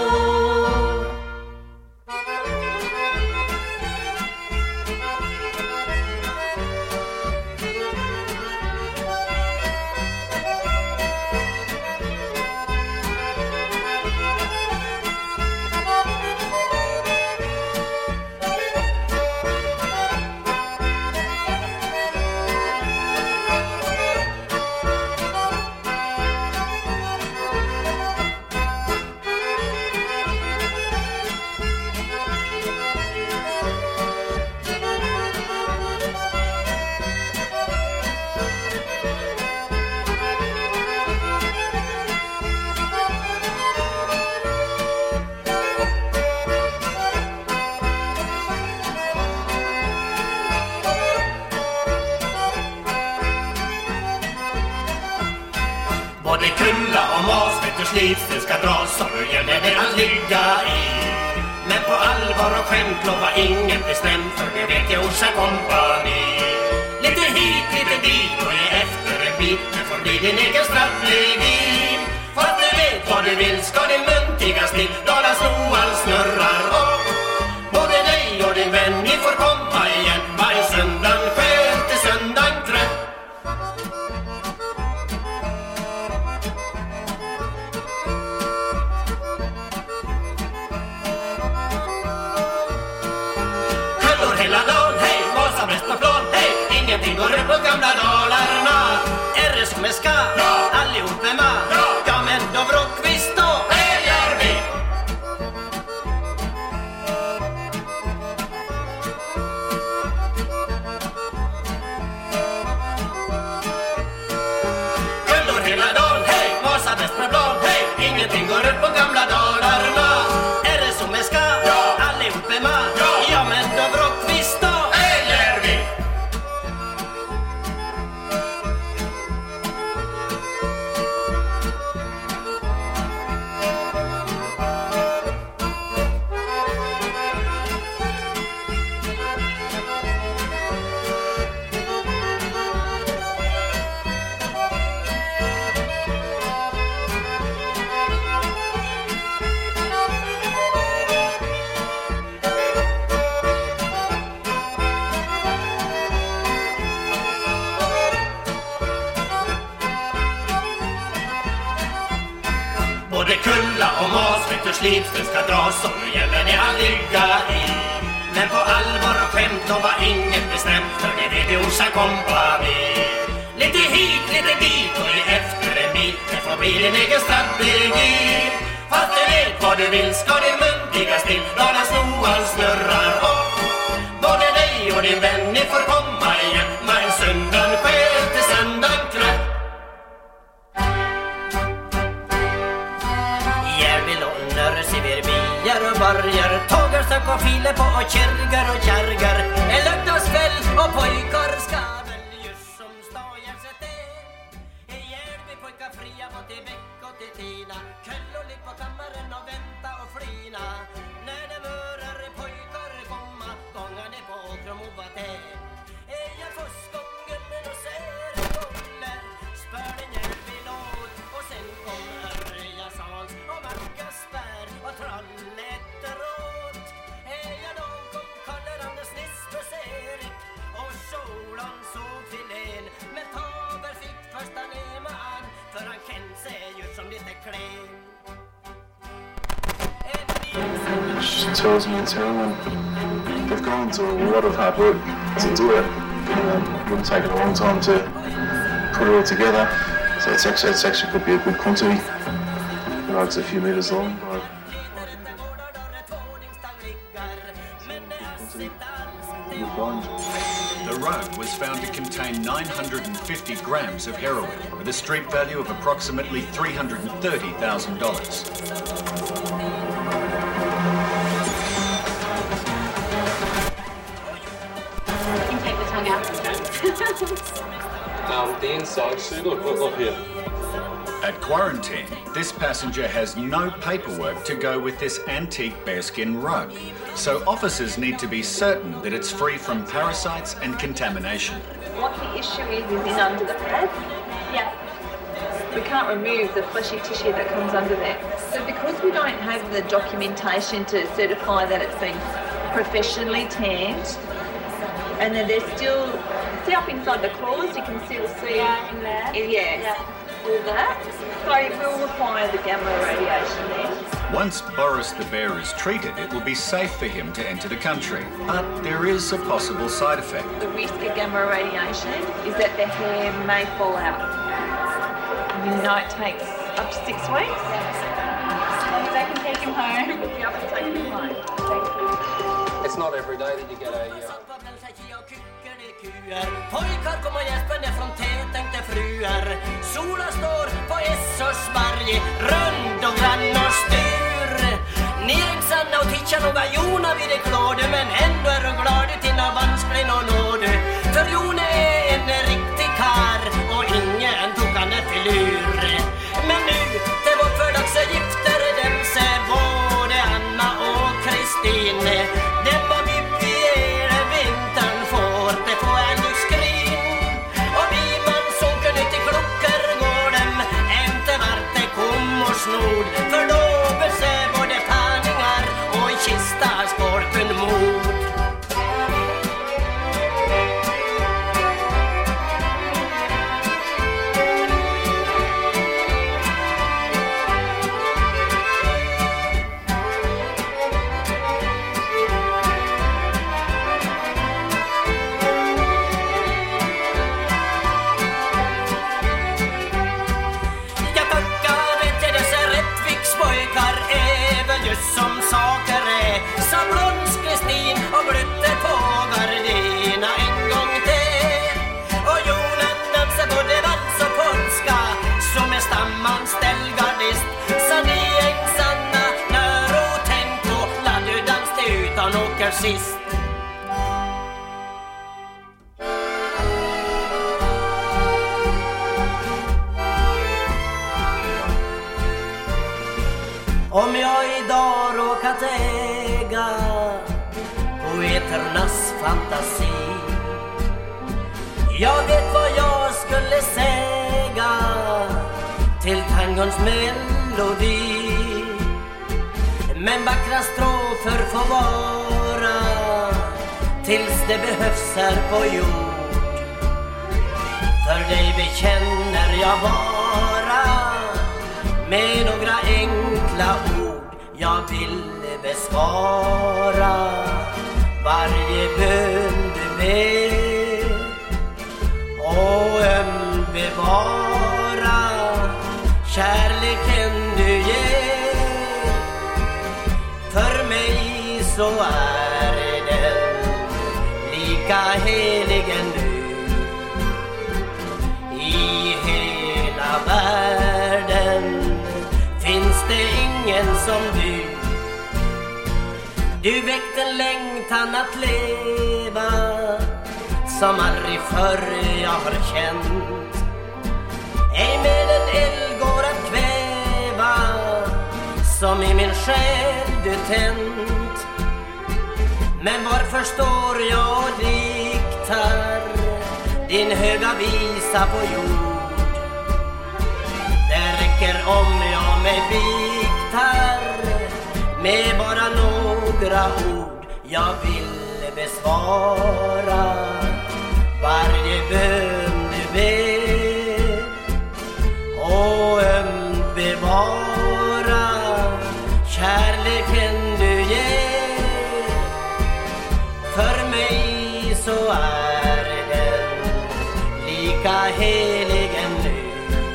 Både kulla och masfett och slits det ska dras och nu gäller det att ligga i. Men på allvar och skämt lovar inget bestämt för det vet jag Orsa kompani. Lite hit, lite dit och det dit, det får bli din egen strategi. Fast du vet vad du vill ska din mun tiggas till, Dalas Noal snurrar upp. Både dig och din vän, ni får komma igen, varje söndag skär till söndagen trött. Kallor hela dagen, hej, Vasa bäst på plan, hej, ingenting går upp på gamla Dalarna. Är det som är ska, ja, allihop är med, ja, ja men då Brockvist då, hej gör vi. Kallor hela dagen, hej, Vasa bäst på plan, hej, ingenting går upp på gamla Dalarna. Är det som är ska, ja, allihop är med, ja, ja men då Brockvist då, hej gör vi. Både Kulla och Masvikt och Slipsten ska dras, så nu gäller det att ligga i. Men på allvar och skämt då var inget bestämt, för det vet det Orsa kompani. Lite hit, lite dit och i efter en bit, det får bli din egen strategi. Fast du vet vad du vill ska din mun tiggas till, Dalas Noal snurrar upp. Både dig och din vän, ni får komma igen, men söndagen sker till söndagen trött. Och bargar, tågar, sök och filer på och kärgar och kärgar. En lördagsfäll och pojkar ska väl just som stajar sig till. En järnby pojkar fria mot i veck och till tina. Köllor ligg på kammaren och vänta och flina. När det mörar pojkar komma, gångar det på åkrom och vatten. Jag fuskången men och ser gånger, spör den järnby låt. Och sen kommer Örja Sans och Macka spär och troll. She tells me it's heroin. They've gone to a lot of hard work to do it. Um, it wouldn't take a long time to put it all together. So it's actually, it's actually could be a good quantity. You know, it's a few meters long. But the rug was found to contain nine hundred fifty grams of heroin with a street value of approximately three hundred thirty thousand dollars. You can take the tongue out. um, the inside suit, look, look, look here. At quarantine, this passenger has no paperwork to go with this antique bearskin rug, so officers need to be certain that it's free from parasites and contamination. What the issue is, is in under the pad. Yeah. We can't remove the fleshy tissue that comes under there. So because we don't have the documentation to certify that it's been professionally tanned, and then there's still, see up inside the claws, you can still see. Yeah, in there. Yeah. yeah. All that. So it will require the gamma radiation there. Once Boris the bear is treated, it will be safe for him to enter the country. But there is a possible side effect. The risk of gamma radiation is that the hair may fall out. You know it takes up to six weeks. So I can take him home. You have to take him home. Thank you. It's not every day that you get a... Uh... Pojkar kom och gäspande från tätänkte fruar. Sola står på Essorsberg, rund och grann och styr. Ni Sanna och Ticha några Jona vid det klåde, men ändå är du glad ut innan vansklig och nåde. För Jona är en riktig kar och ingen tog han ett filur. Men nu, det var för dags gifter dem sig både Anna och Kristine. Det var bippigare vintern får det på en skrin. Och vi man såg ut i klok och glutte på gardina en gång till. Och Jonan dansar både vals och polska som är stamanställd gardist. Så ni ängsanna när och tänk på la du danste utan åker sist. Om jag idag råkat äga poeternas fantasi, jag vet vad jag skulle säga till tangons melodi. Men vackra strofer får vara tills det behövs här på jord. För dig bekänner jag bara med några enkla ord. Jag vill besvara varje bön du ber och öm bevara kärleken du ger. För mig så är den lika helig än du. I hela världen finns det ingen som du. Du väckte en längtan att leva som aldrig förr jag har känt. Ej med en eld går att kväva som i min själ du tänt. Men varför står jag och diktar din höga visa på jord? Det räcker om jag mig biktar med bara några ord. Jag vill besvara varje bön du ber och ömt bevara kärleken du ger. För mig så är den lika helig än du.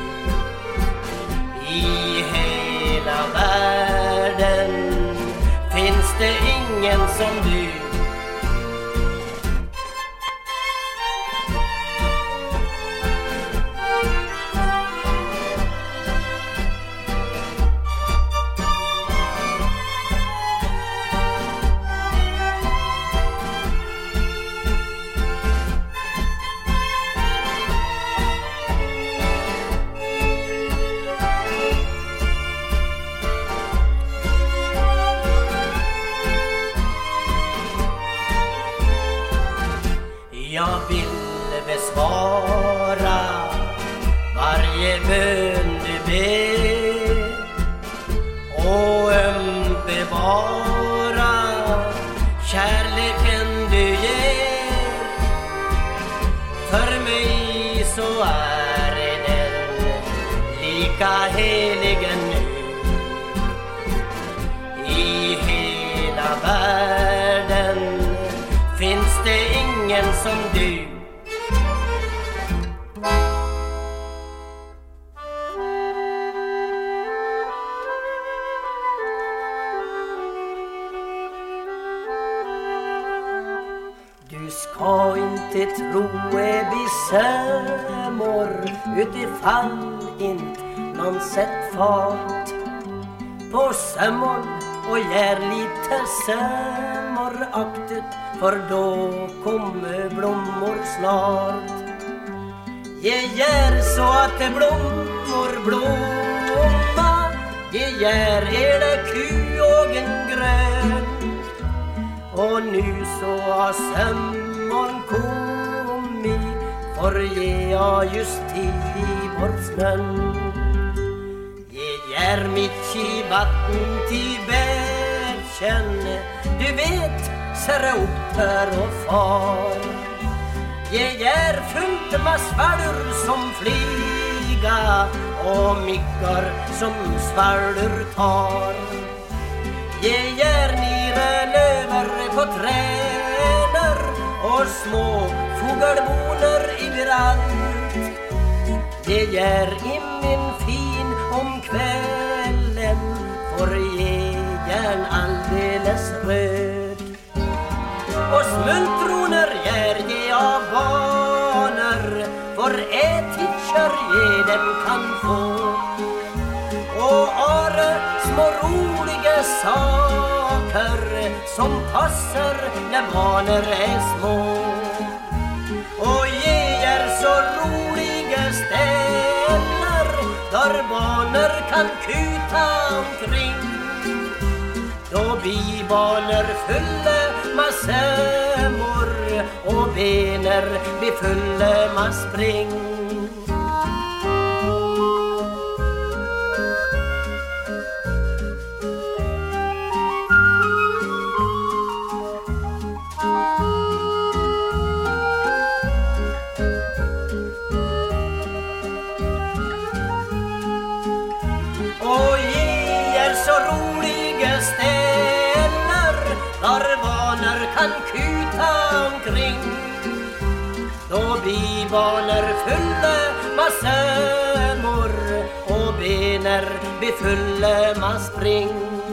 I hela världen finns det ingen som du. Jag vill besvara varje bön du ber och ömt bevara kärleken du ger. För mig så är den lika helig än nu. I hela världen finns det ingen som du. Du ska inte tro är vi sömor utifall inte någon sett fart på sömmor och gör lite sömoraktigt, för då kommer blommor snart. Ge gör så att det blommor blomma, ge gör är det kuågen grön. Och nu så har sömmon kommit, för ge jag just till vårt snön. Ge gör mitt i vatten till bärkänne, du vet serra upp här och far. Ge gör fullt med svalor som flyga och myggar som svalor tar. Ge gör nere löver på träder och små fågelboner i grant. Ge gör i min fin om kvällen, för ge gärn alldeles röd. och smultroner ger ge av barner, för ätitcher ge dem kan få. Och are små roliga saker som passar när barner är små. Och ge er så roliga ställar där barner kan kuta omkring. Då blir barner fulla med sömmor och bener blir fulla med spring. Där barner kan kuta omkring. Då blir barner fulla med sömmor och bener blir fulla med spring.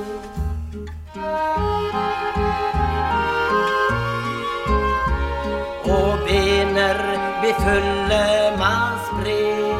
Och bener blir fulla med spring.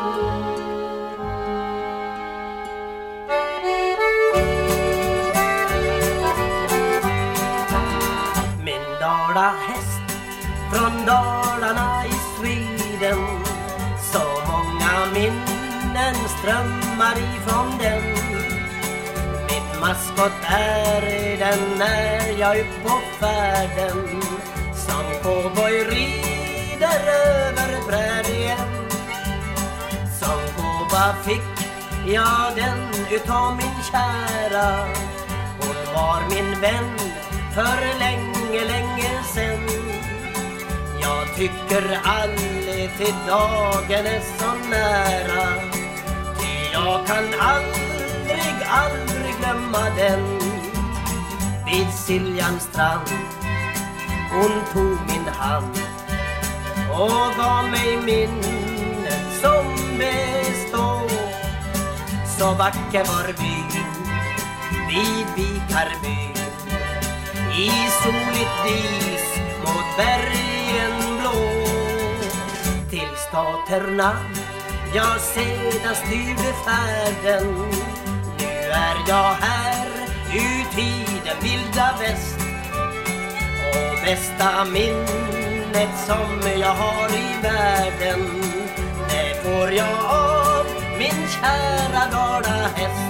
Häst från Dalarna i Sweden, så många minnen strömmar ifrån den. Min maskot är den när jag är på färden, som cowboy rider över prärien. Som gåva fick jag den utav min kära, hon var min vän för länge, länge sen. Jag tycker aldrig till dagen är så nära, ty jag kan aldrig, aldrig glömma den. Vid Siljans strand hon tog min hand och gav mig minnen som består. Så vacker var byn vid Vikarby, i soligt dis mot bergen blå. Till staterna jag sedan styrde färden. Nu är jag här ut i den vilda väst. Och bästa minnet som jag har i världen, det får jag av min kära dalahäst.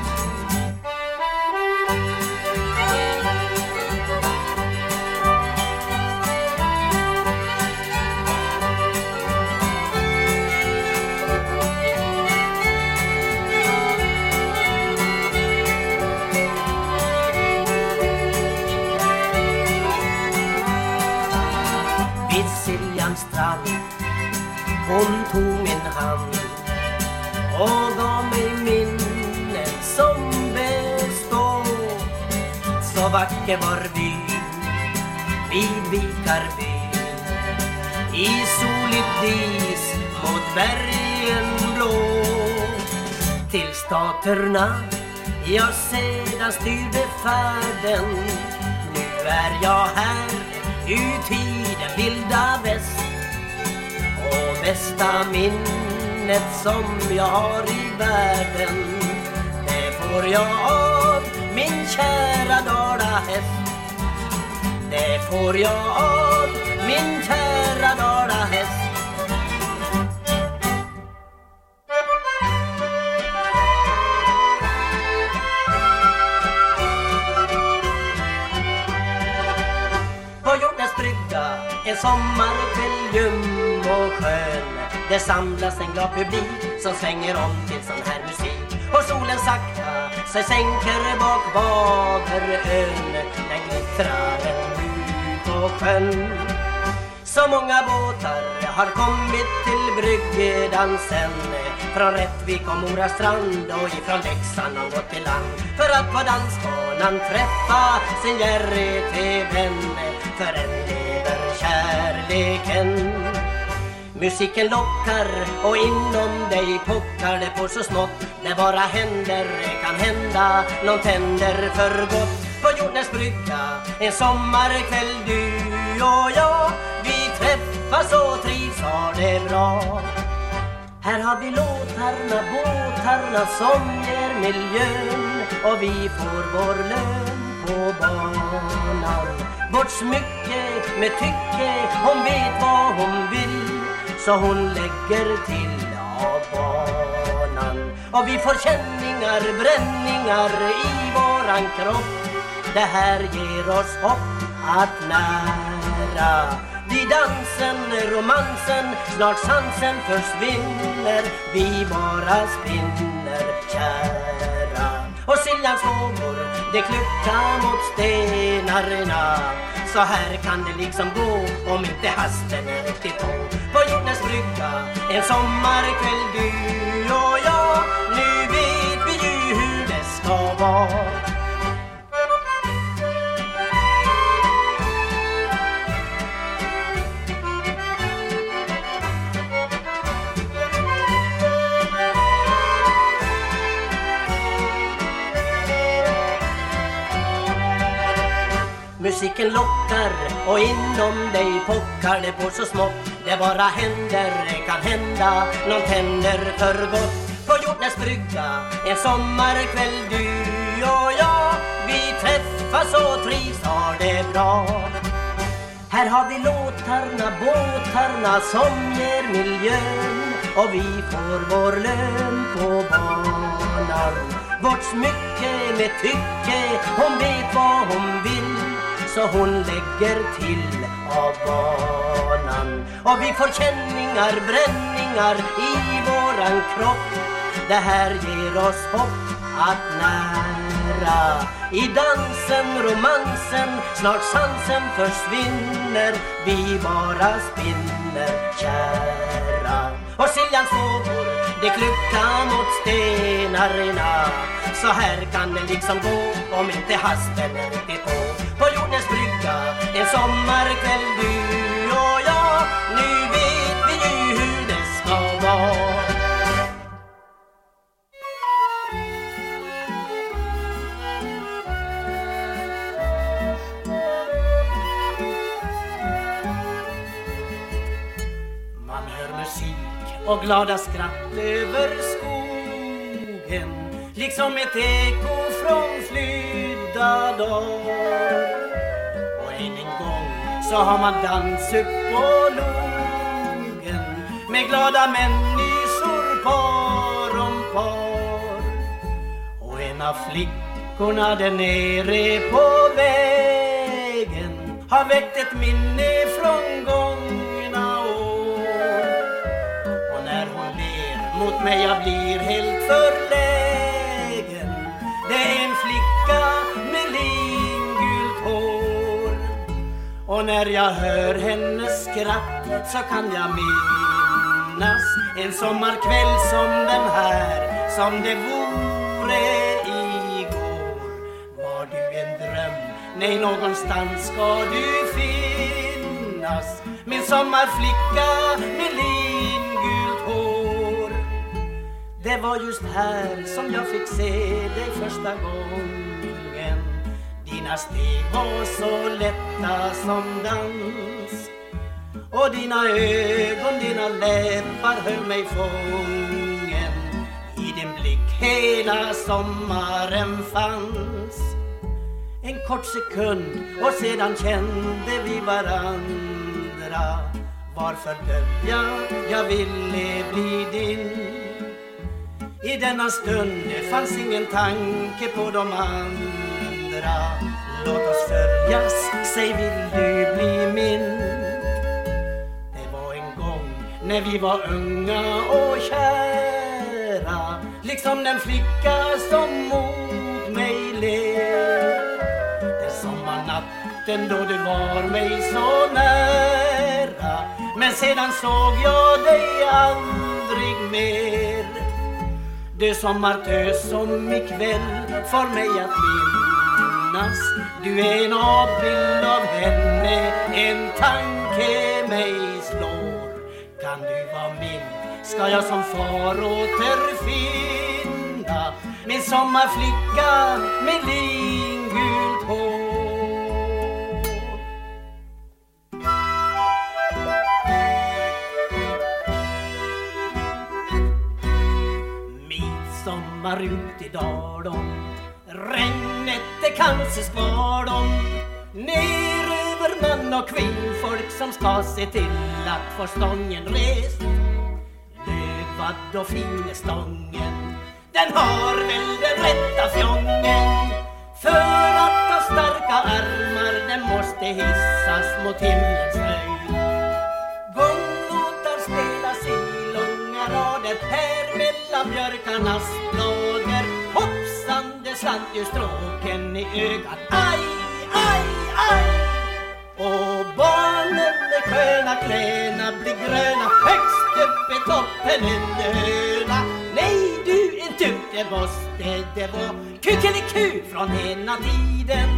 Strand hon tog min hand och gav mig minnen som består. Så vacker var byn vid Vikarby, i soligt dis mot bergen blå. Till staterna jag sedan styrde färden. Nu är jag här ut i den vilda väst. Och bästa minnet som jag har i världen, det får jag av min kära dalahäst. Det får jag av min kära dalahäst. På Hjortnäs brygga en sommarkväll ljum och skön. Det samlas en glad publik som svänger om till sån här musik. Och solen sakta sig sänker bak Baderön. Den glittrar en ut på sjön. Så många båtar har kommit till bryggdansen. Från Rättvik och Mora strand och ifrån Leksand och gått till land. För att på dansbanan träffa sin hjärte vän. För en lever kärleken. Musiken lockar och inom dig pockar det på så smått. Det bara händer, kan hända, någon tänder för gott. På Hjortnäs brygga En sommarkväll du och jag, vi träffas och trivs, har det bra. Här har vi låtarna, båtarna som ger miljön, och vi får vår lön på banan. Vårt smycke med tycke, hon vet vad hon vill, så hon lägger till av banan. Och vi får känningar, bränningar i våran kropp. Det här ger oss hopp att nära. Vid dansen, romansen, snart sansen försvinner. Vi bara spinner kära. Och Siljans vågor, det kluckar mot stenarna. Så här kan det liksom gå om inte hasten är riktigt på. På jordens brygga, en sommarkväll du och jag. Nu vet vi ju hur det ska vara. Musiken lockar och inom dig pockar det på så smått. Det bara händer, kan hända, någon tänder för gott. På jordens brygga, en sommarkväll du och jag. Vi träffas och trivs, har det bra. Här har vi låtarna, båtarna som ger miljön, och vi får vår lön på banan. Vårt smycke med tycke, hon vet vad hon vill, så hon lägger till av banan. Och vi får känningar, bränningar i våran kropp. Det här ger oss hopp att nära. I dansen, romansen, snart sansen försvinner. Vi bara spinner kära. Och Siljans vågor, det kluckar mot stenarna. Så här kan det liksom gå om inte hasten är riktigt på. På jordens brygga, en sommarkväll du och jag. Nu vet vi ju hur det ska vara. Man hör musik och glada skratt över skogen, liksom ett eko från flydda dagar. Och än en gång så har man dans upp på logen, med glada människor par om par. Och en av flickorna där nere på vägen har väckt ett minne från gångna år. Och när hon ler mot mig jag blir helt förlägen. Det är en flicka med lingult hår. Och när jag hör hennes skratt så kan jag minnas en sommarkväll som den här, som det vore igår. Var du en dröm? Nej, någonstans ska du finnas, min sommarflicka med lingult hår. Det var just här som jag fick se dig första gången. Dina steg var så lätta som dans, och dina ögon, dina läppar höll mig fången. I din blick hela sommaren fanns. En kort sekund och sedan kände vi varandra. Varför dölja, jag ville bli din. I denna stund det fanns ingen tanke på de andra. Låt oss följas, säg vill du bli min. Det var en gång när vi var unga och kära, liksom den flicka som mot mig ler. Den sommarnatten då du var mig så nära, men sedan såg jag dig aldrig mer. Det sommartös som ikväll får mig att minnas. Du är en avbild av henne, en tanke mig slår. Kan du vara min, ska jag som far återfinna min sommarflicka med lingult hår. sommar ut i Dalom. Regnet är kanske skvardom. Ner över man och kvinnfolk som ska se till att få stången rest. Lövad och fin är stången, den har väl den rätta fjongen. För att ha starka armar den måste hissas mot himlens höjd. Gånglåtar spelas i långa rader här mellan björkarnas blader. Hoppsande slant ju stråken i ögat. Aj, aj, aj! Och barnen med sköna kläna blir gröna högst upp i toppen en höna. Nej du, en tur det måste det var kukeliku från ena tiden.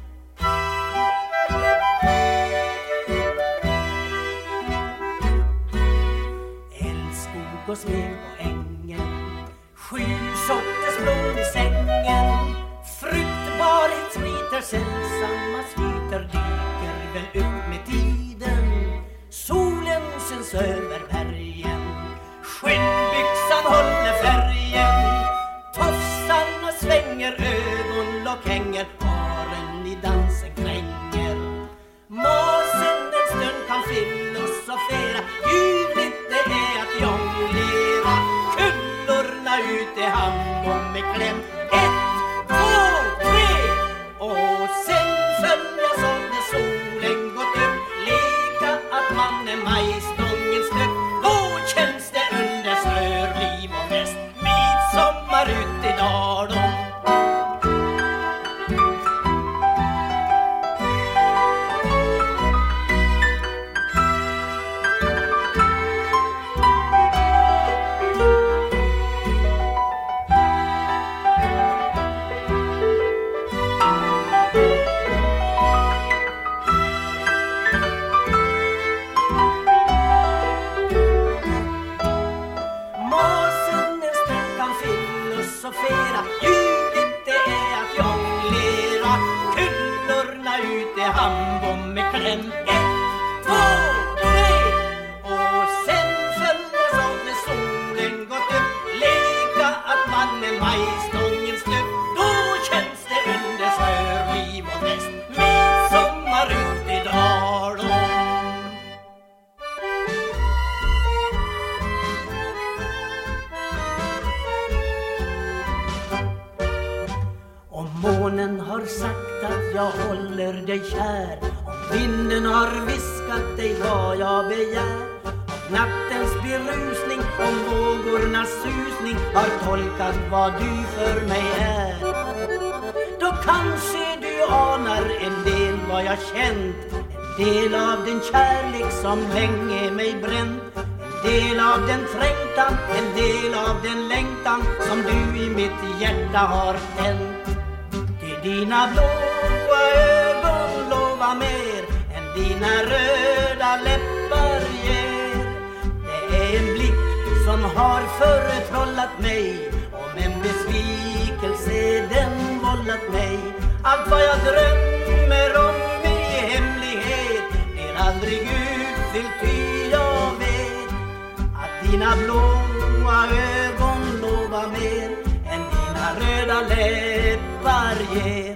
Älskog och smek på ängen, sju sorters blom i sängen. Fruktbarhetsriter sällsamma sviter dyker väl upp med tiden. Solen syns över bergen, skinnbyxan håller färgen. Tofsarna svänger, ögonlock hänger, paren i dansen kränger. Måsen en stund kan filosofera, ljuvligt det är att jonglera. Kullorna ut i hand och med kläm. Ett, två, tre, och sen följa som när solen gått upp. Leka att man är majstången stöpp. Då känns det under snörliv och fest. Midsommar ut i Dalom. Filosofera, ljuvligt det är att jonglera. Kullorna ut i handbom med kläm. Ett, två, tre, och sen följa som när solen gått upp. Leka att man är majstången stöpp. Då känns det under snörliv och fest. Midsommar ut i Dalom. Månen har sagt att jag håller dig kär. Om vinden har viskat dig vad jag begär. Om nattens berusning, om vågornas susning har tolkat vad du för mig är. Då kanske du anar en del vad jag känt. En del av den kärlek som länge mig bränt. En del av den trängtan, en del av den längtan som du i mitt hjärta har tänt. Dina blåa ögon lovar mer än dina röda läppar ger. Det är en blick som har förtrollat mig, om en besvikelse den vållat mig. Allt vad jag drömmer om i hemlighet blir aldrig utfyllt, ty jag vet att dina blåa ögon lovar mer än dina röda läppar ger.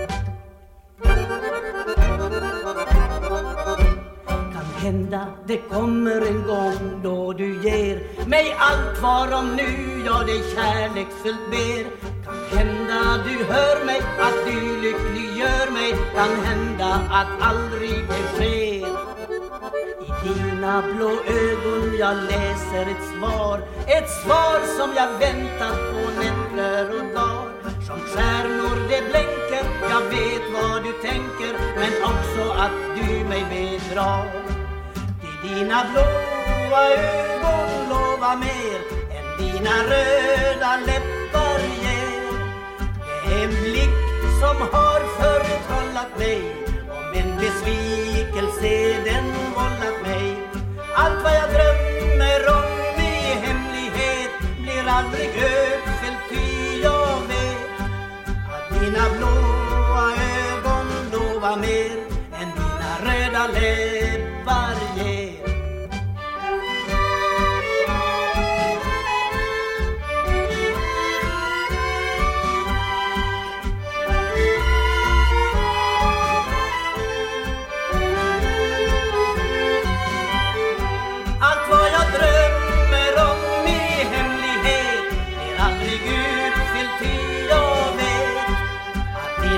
Kan hända det kommer en gång då du ger mig allt varom nu jag dig kärleksfullt ber. Kan hända du hör mig, att du lycklig gör mig. Kan hända att aldrig det sker. I dina blå ögon jag läser ett svar. Ett svar som jag väntat på nätter och dagar. Som stjärnor det blänker, jag vet vad du tänker. Men också att du mig bedrar. Till dina blåa ögon lovar mer än dina röda läppar ger. Det är en blick som har förtrollat mig, om en besvikelse den vållat mig. Allt vad jag drömmer om i hemlighet blir aldrig uppfyllt, ty jag vet att dina blåa ögon lovar mer än dina röda läppar ger.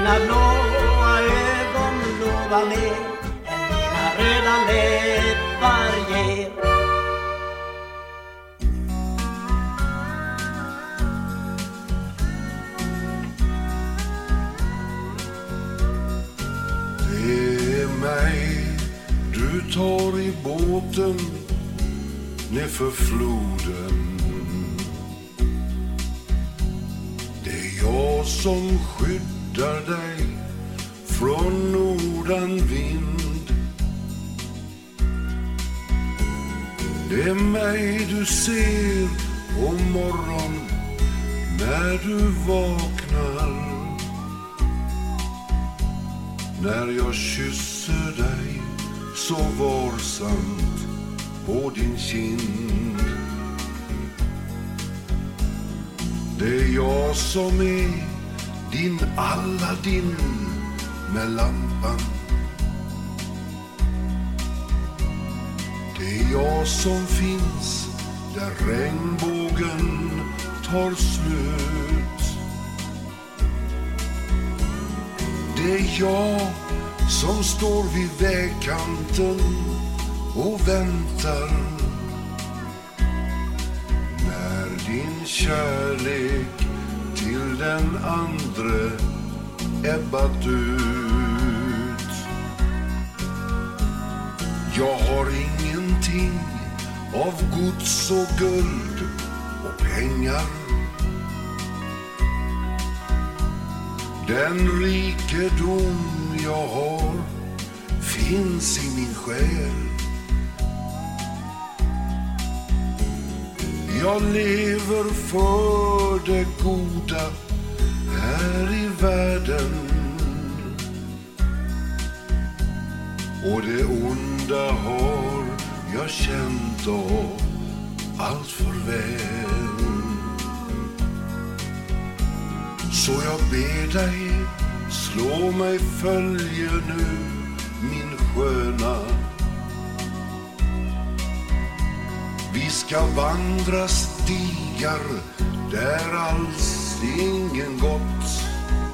dina blåa ögon lovar mer än mina röda läppar ger. Det är mig du tar i båten nerför floden. Det är jag som skyddar dig från nordanvind. Det är mig du ser om morgon när du vaknar. När jag kysser dig så varsamt på din kind. Det är jag som är din Aladdin med lampan. Det är jag som finns där regnbågen tar slut. Det är jag som står vid vägkanten och väntar. När din kärlek till den andre ebbat ut. Jag har ingenting av gods och guld och pengar. Den rikedom jag har finns i min själ. Jag lever för det goda här i världen. Och det onda har jag känt av allt för väl. Så jag ber dig, slå mig följe nu, min sköna. Vi ska vandra stigar där alls ingen gått.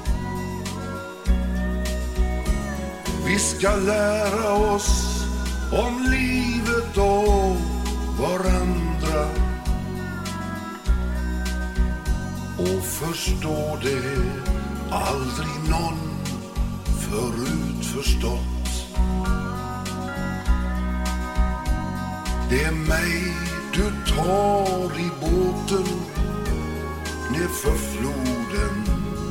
Vi ska lära oss om livet och varandra. Och förstå det aldrig någon förut förstått. Det är mig du tar i båten nerför floden.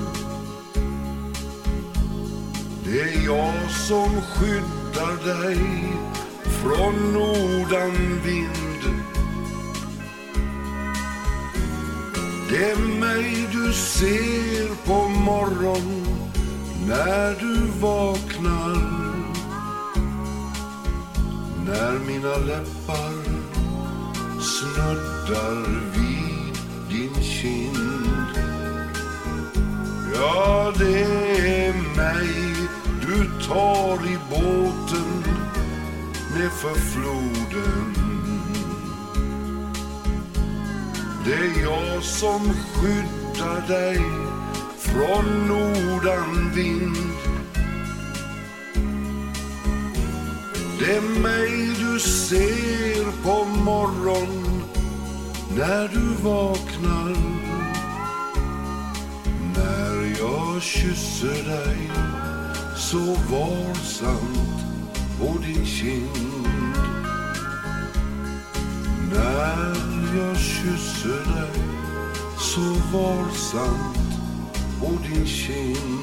Det är jag som skyddar dig från nordanvind. Det är mig du ser på morgon när du vaknar. När mina läppar snuddar vid din kind. Ja, det är mig du tar i båten nerför floden. Det är jag som skyddar dig från nordanvind. Det är mig du ser på morgon när du vaknar. När jag kysser dig så varsamt på din kind. När jag kysser dig så varsamt på din kind.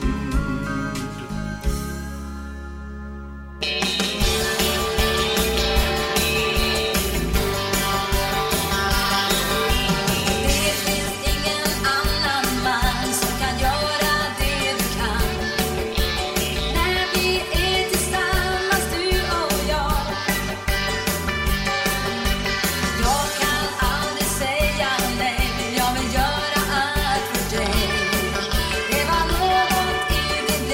Det var något i din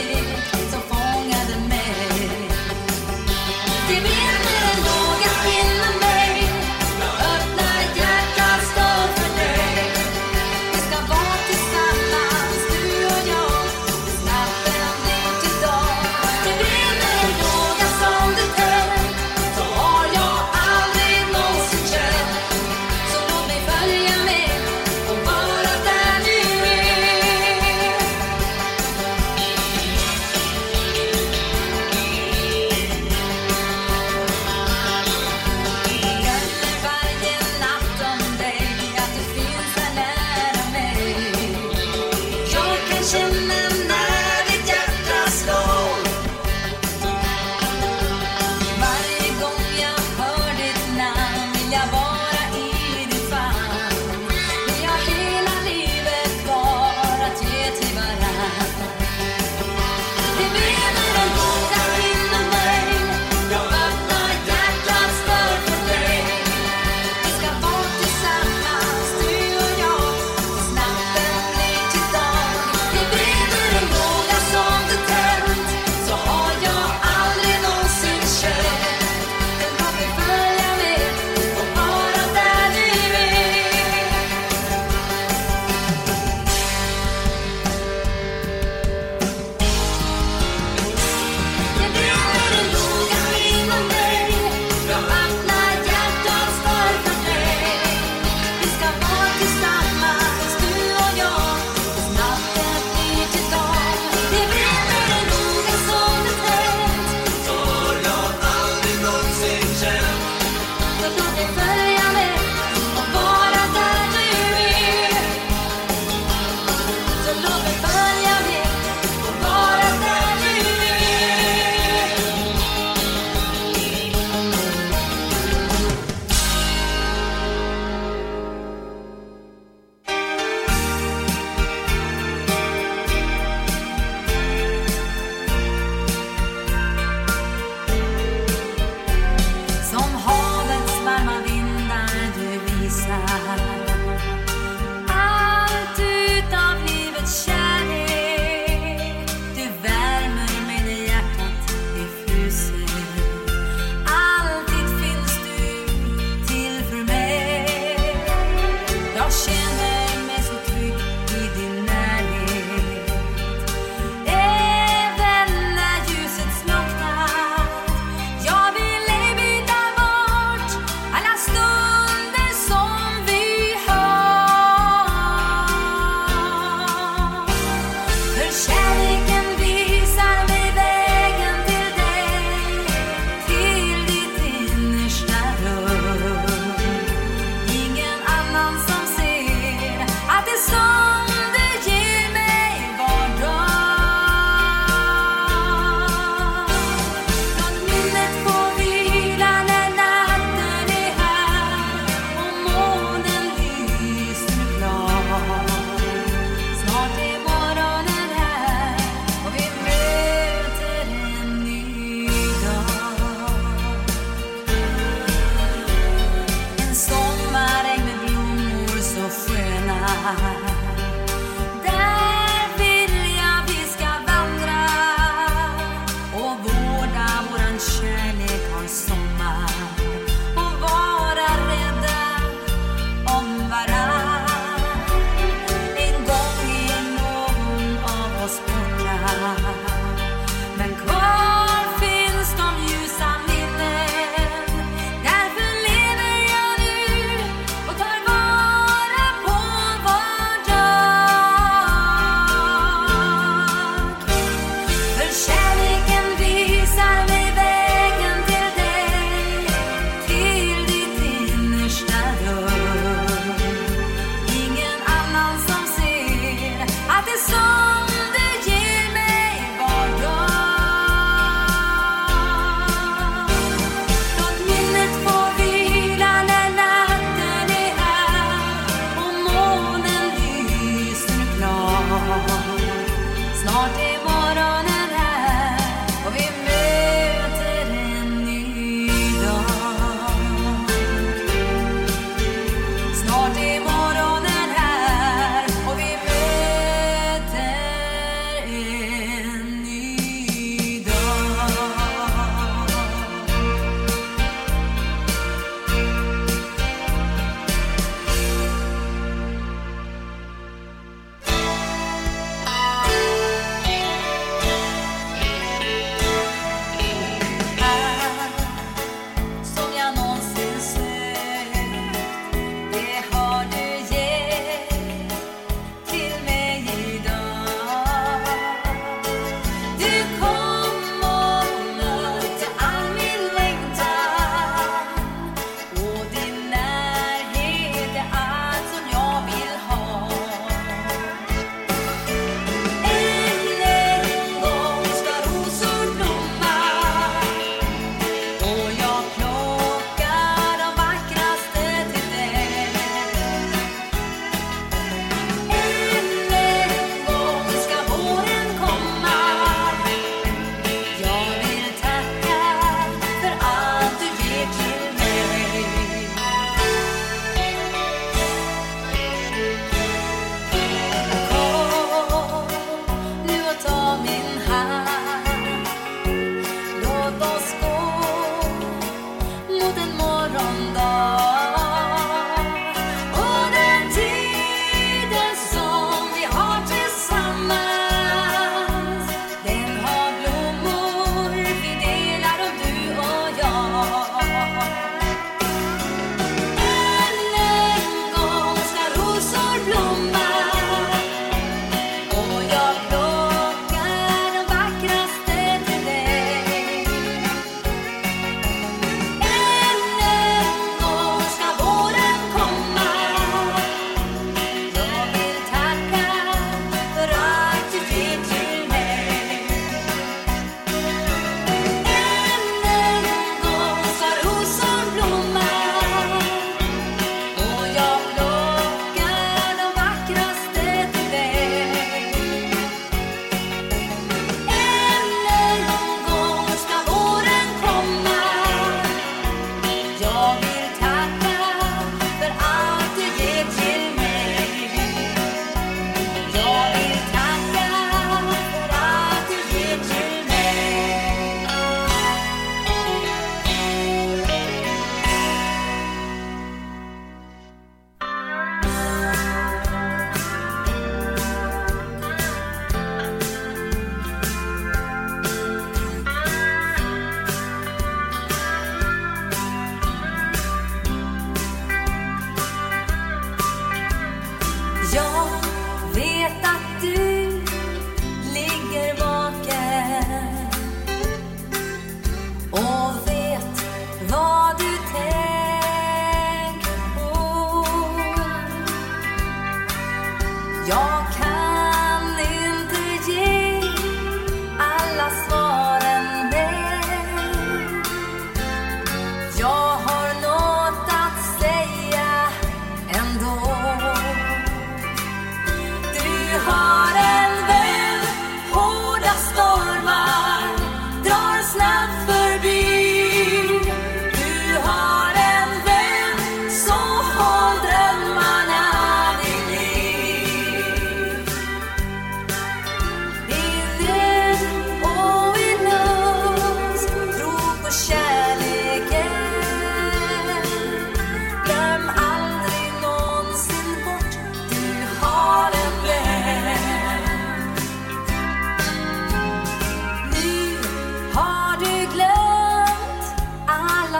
Där vill jag vi ska vandra och vårda våran kärlek har sommar och vara rädda om varann. En gång är någon av oss borta, men kvar finns de ljusa minnen. Därför lever jag nu och tar vara på var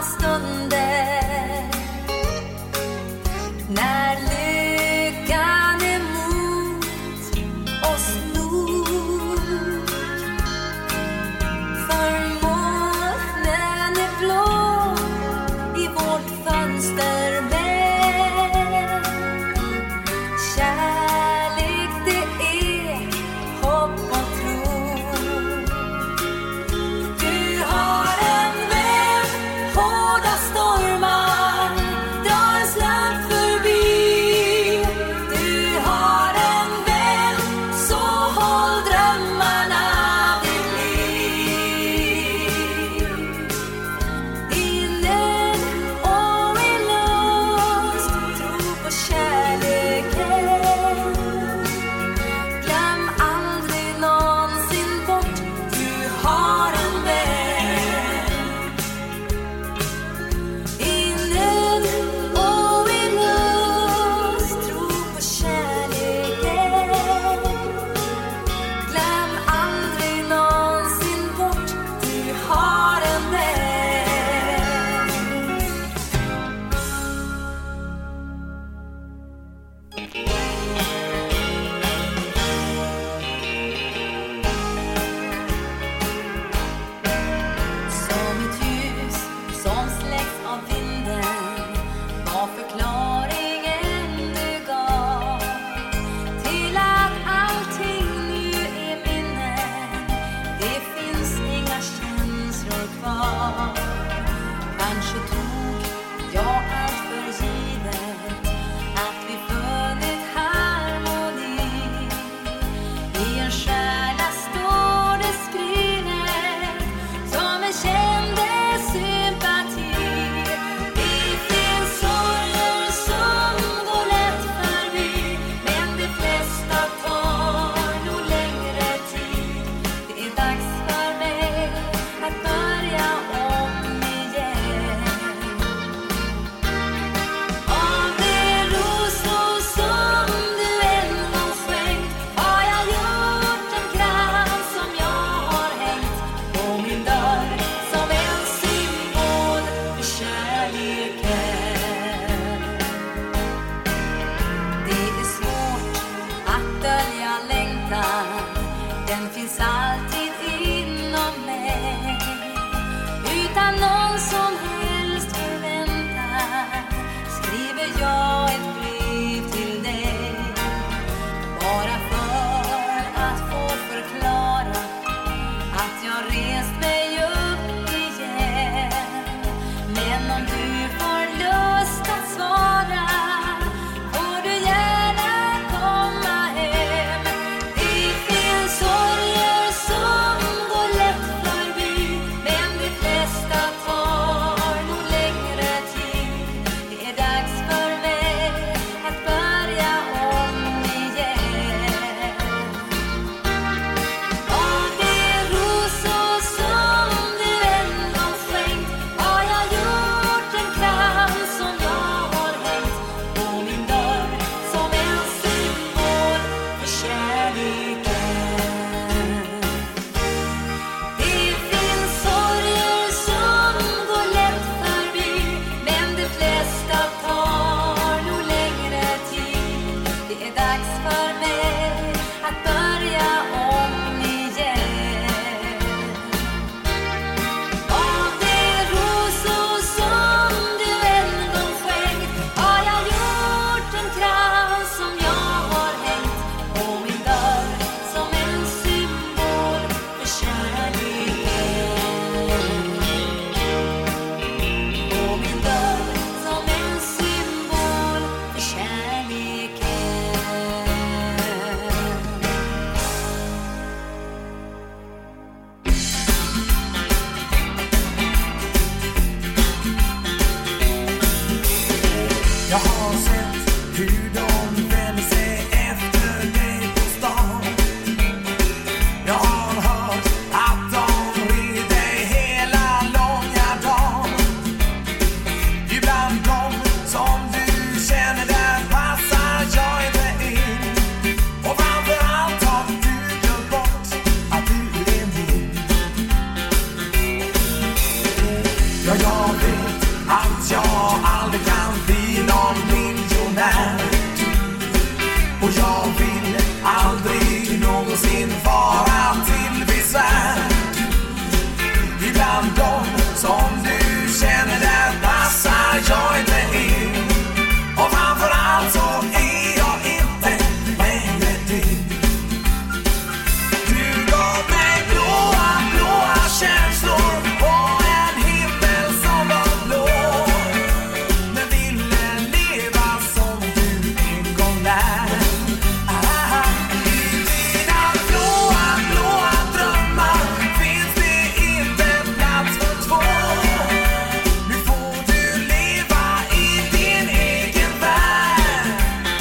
alla stunder. När lyckan är mot oss nog. För molnen är blå i vårt fönster. Men kärlek det är hopp och tro. Du har en vän, hårda stormar drar en slant förbi. Du har en vän, så håll drömmarna vid liv. I nöd och i lust, tro på kärleken. Glöm aldrig någonsin bort, du har en vän. I nöd och i lust, tro på kärleken. Glöm aldrig någonsin bort, du har en vän. Som ett ljus som släcks av vinden var förklaringen du gav till att allting nu är minnen. Det finns inga känslor kvar. Kanske tog jag allt för givet att vi funnit harmoni. I en stjärna står det skrivet som en kände sympati. Det finns sorger som går lätt förbi, men de flesta tar nog längre tid. Det är dags för mig att börja om igen. Av de rosor som du en gång skänkt har jag gjort en krans som jag har hängt på min dörr som en symbol för kärleken. Det är svårt att dölja längtan, den finns alltid inom mig. Utan någon som helst förväntan skriver jag ett brev till dig. Bara för att få förklara att jag rest mig upp igen. Men om du får lust att svara får du gärna komma hem. Det finns sorger som går lätt förbi, men de flesta tar nog längre tid. Det är dags för mig att börja om igen. Av de rosor som du en gång skänkt har jag gjort en krans som jag har hängt på min dörr som en symbol för kärleken. Det finns sorger som går lätt förbi, men de flesta tar nog längre tid. Det är dags för mig att börja om igen. Av de rosor som du en gång skänkt har jag gjort en krans som jag har hängt på min dörr som en symbol för kärleken. På min dörr som en symbol för kärleken. Jag har sett hur de vänder sig efter dig på stan. Jag har hört att de ringer dig hela långa dagen. Du bland dem som du känner där passar jag inte in. Och framför allt har du glömt bort att du är min. Ja, jag vet att jag aldrig kan bli någon miljonär. Och jag vill aldrig någonsin vara till besvär. Ibland de som du känner där passar jag inte in. Och framförallt så är jag inte längre din. Du gav mig blåa, blåa känslor och en himmel som var blå. Men ville leva som du en gång lär. Ah, i dina blåa, blåa drömmar finns det inte plats för två. Nu får du leva i din egen värld.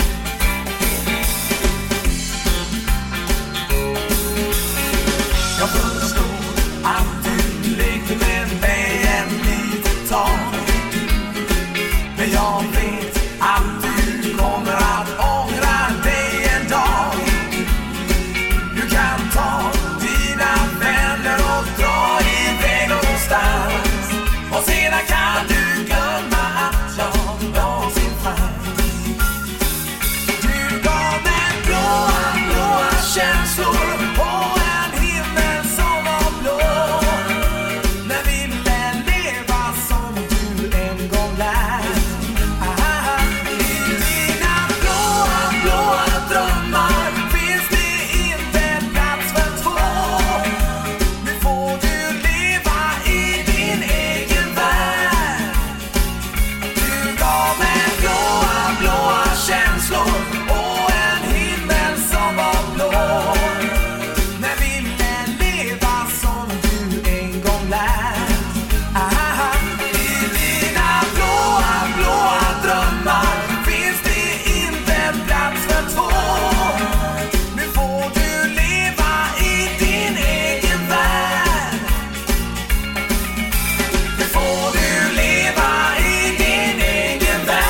Jag förstår att du lekte med mig en litet tag. Men jag vet att du kommer att ångra dig en dag. Du kan ta dina vänner och dra iväg någonstans. Och sedan kan du glömma att jag någonsin fanns. Du gav mig blåa, blåa känslor och en himmel som var blå. Men ville leva som du en gång lärt. Ah, i dina blåa, blåa drömmar finns det inte plats för två. Nu får du leva i din egen värld. Du gav mig blåa, blåa känslor och en himmel som var blå. Men ville leva som du en gång lärt. Ah, i dina blåa, blåa drömmar finns det inte plats för två. Nu får du leva i din egen värld. Nu får du leva i din egen värld.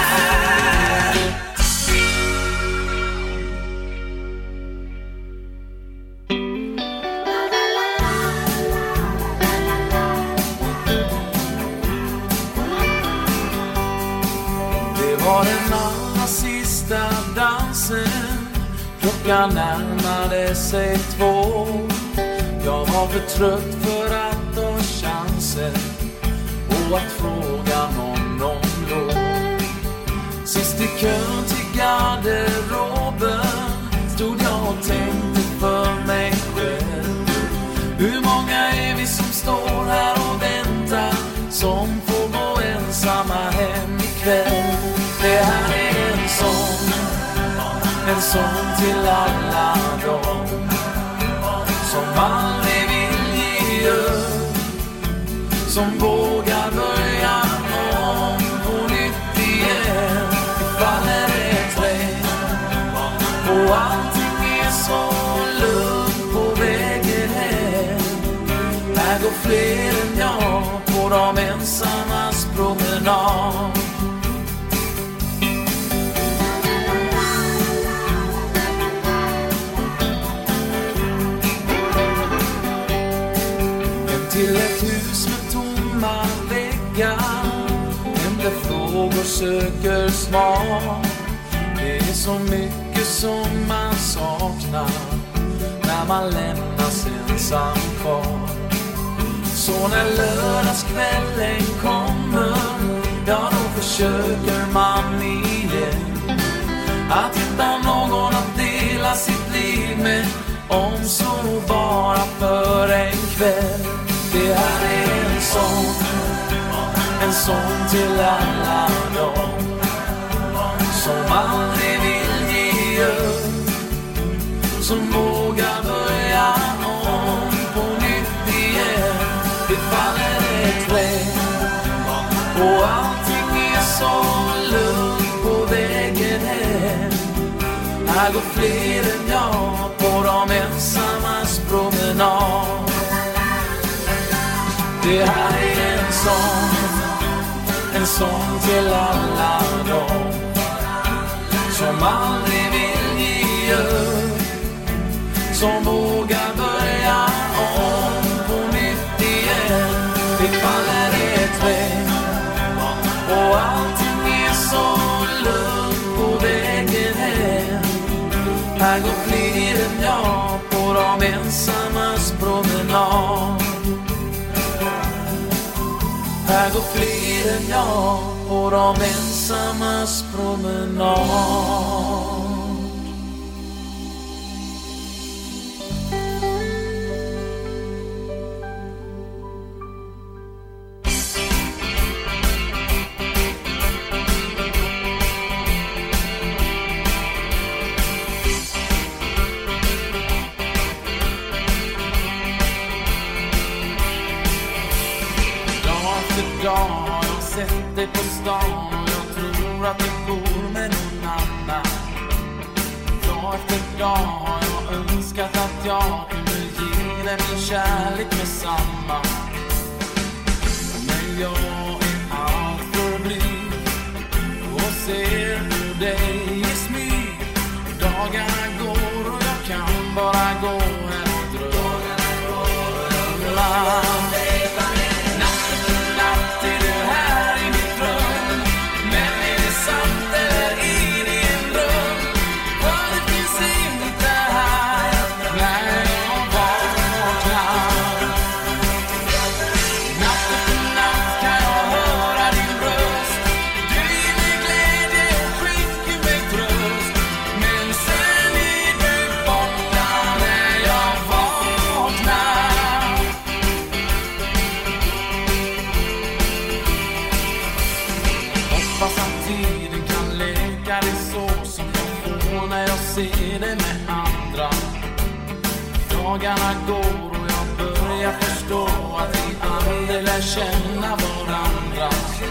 Det var den allra sista dansen. Klockan närmade sig två. Jag var för trött för att ta chansen och att fråga någon om lov. Sist i kön till garderoben stod jag och tänkte för mig själv. Hur många är vi som står här och väntar, som får gå ensamma hem ikväll? Det här är en sång, en sång till alla dem som aldrig vill ge upp, som vågar börja om på nytt igen. Faller ett regn och allting är så lugnt på vägen hem. Här går fler än jag på de ensammas promenad. Till ett hus med tomma väggar, enda frågor söker svar. Det är så mycket som man saknar när man lämnas ensam kvar. Så när lördagskvällen kommer, ja då försöker man igen att hitta någon att dela sitt liv med, om så bara för en kväll. Det här är en sång, en sång till alla dem som aldrig vill ge upp, som vågar börja om på nytt igen. Det faller ett regn och allting är så lugnt på vägen hem. Här går fler än jag på de ensammas promenad. Det här är en sång, en sång till alla dem som aldrig vill ge upp, som vågar börja om på nytt igen. Det faller ett regn och allting är så lugnt på vägen hem. Här går fler än jag på de ensammas promenad. Här går fler än jag på de ensammas promenad. Jag har sett dig på stan och jag tror att du bor med någon annan. Dag efter dag har jag önskat att jag kunde ge dig min kärlek med samma. Men jag är allt för blyg och ser på dig i smyg. Dagarna går och jag kan bara gå här och drömma. Se det med andra. Dagarna går och jag börjar förstå att vi aldrig lär känna varandra.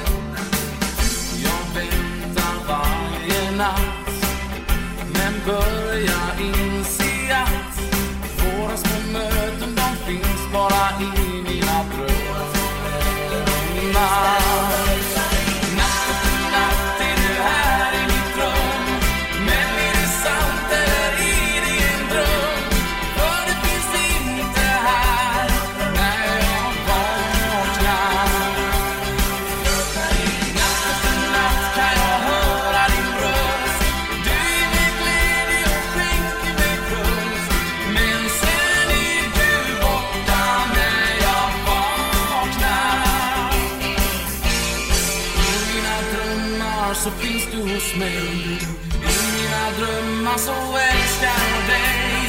Jag väntar varje natt, men börjar inse att våra små möten, de finns bara i mina drömmar. Så finns du hos mig. I mina drömmar så älskar jag dig.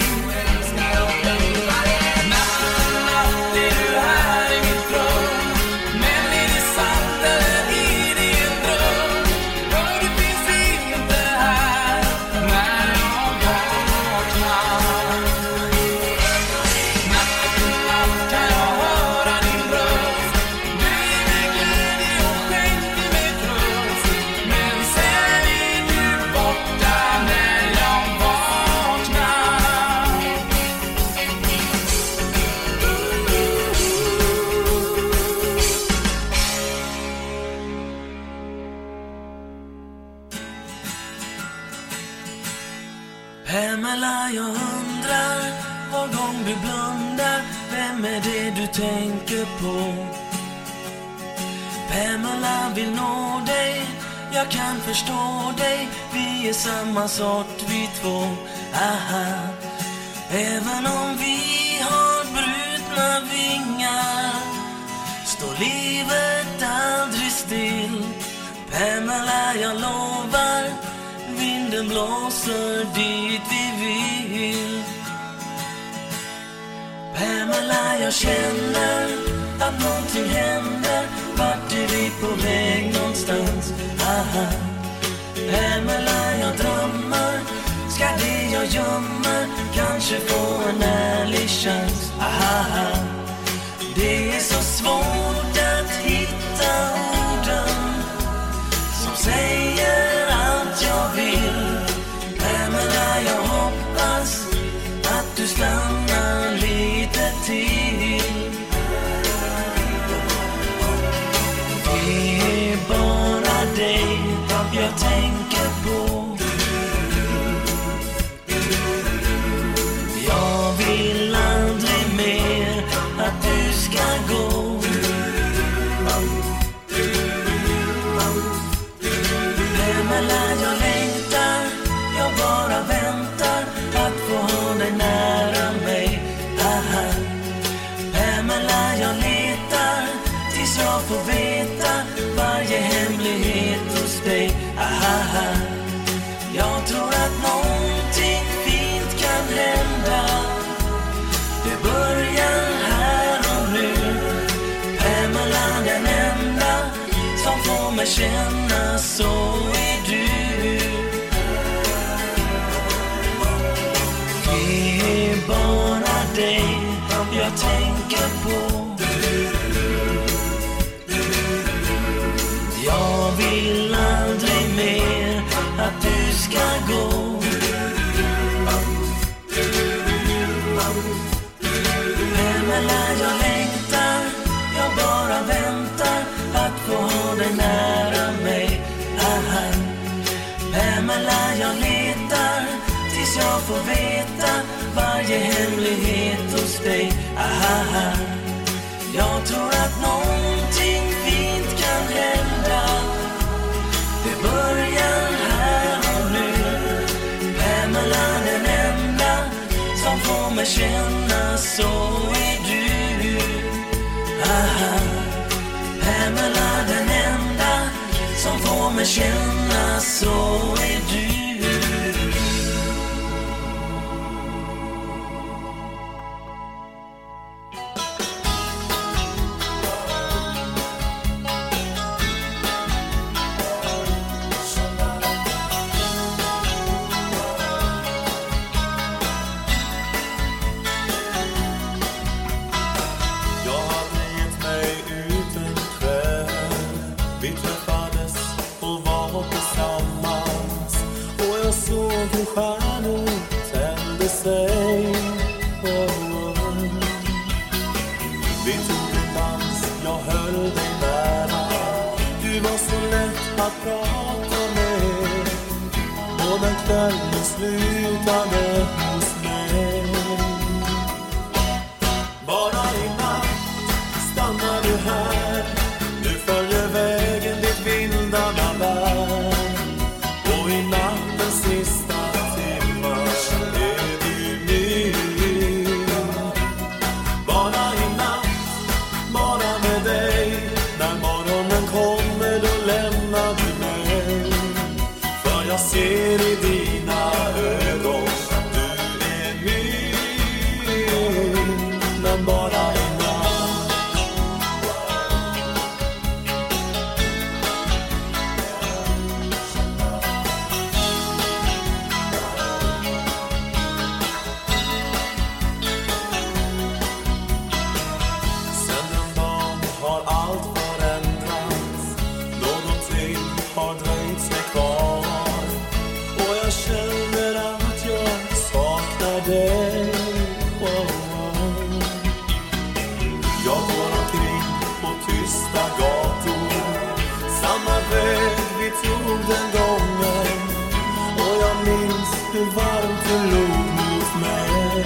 Natt, natt är du här i mitt rum. Men är det sant eller är det en dröm? För du finns inte här när jag vaknar. Natt, natt kan jag höra din röst. Du ger mig glädje och skänker mig tröst. Men sen är du borta när jag vaknar. Pamela, jag undrar var gång du blundar, vem är det du tänker på? Pamela vill nå dig, jag kan förstå dig, vi är samma sort vi två, aha. Även om vi har brutna vingar står livet aldrig still. Pamela, jag lovar, vinden blåser dit vi vill. Pamela, jag känner att någonting händer. Vart är vi på väg någonstans? Aha. Pamela, jag drömmer. Ska det jag gömmer kanske få en ärlig chans? Aha. Det är så svårt att hitta orden som säger allt jag vill. Pamela, jag hoppas att du stannar lite till. Det är bara dig jag tänker på. Jag vill aldrig mer att du ska gå. känna, så är du. Det är bara dig jag tänker på. Jag vill aldrig mer att du ska gå. Pamela, jag längtar, jag bara väntar att få ha dig nära mig. Aha. Pamela, jag letar tills jag får veta varje hemlighet hos dig. Aha. Jag tror att någonting fint kan hända. Det börjar här och nu. Pamela, den enda som får mig känna, så är du. Aha. Pamela, den enda som får mig känna, så är du. Stjärnor tände sig. Oh, oh. Vi tog en dans, jag höll dig nära. Du var så lätt att prata med. Och när kvällen slutade hos mig, bara i natt stannar du här. Du följer vägen dit vindarna bär. Och i nattens sista jag ser i dina ögon att du är min, men bara en natt. Sen den dagen har allt förändrats. Någonting har dröjt sig kvar. Jag känner att jag saknar dig. Oh, oh. Jag går omkring på tysta gator, samma väg vi tog den gången. Och jag minns hur varmt du låg mot mig.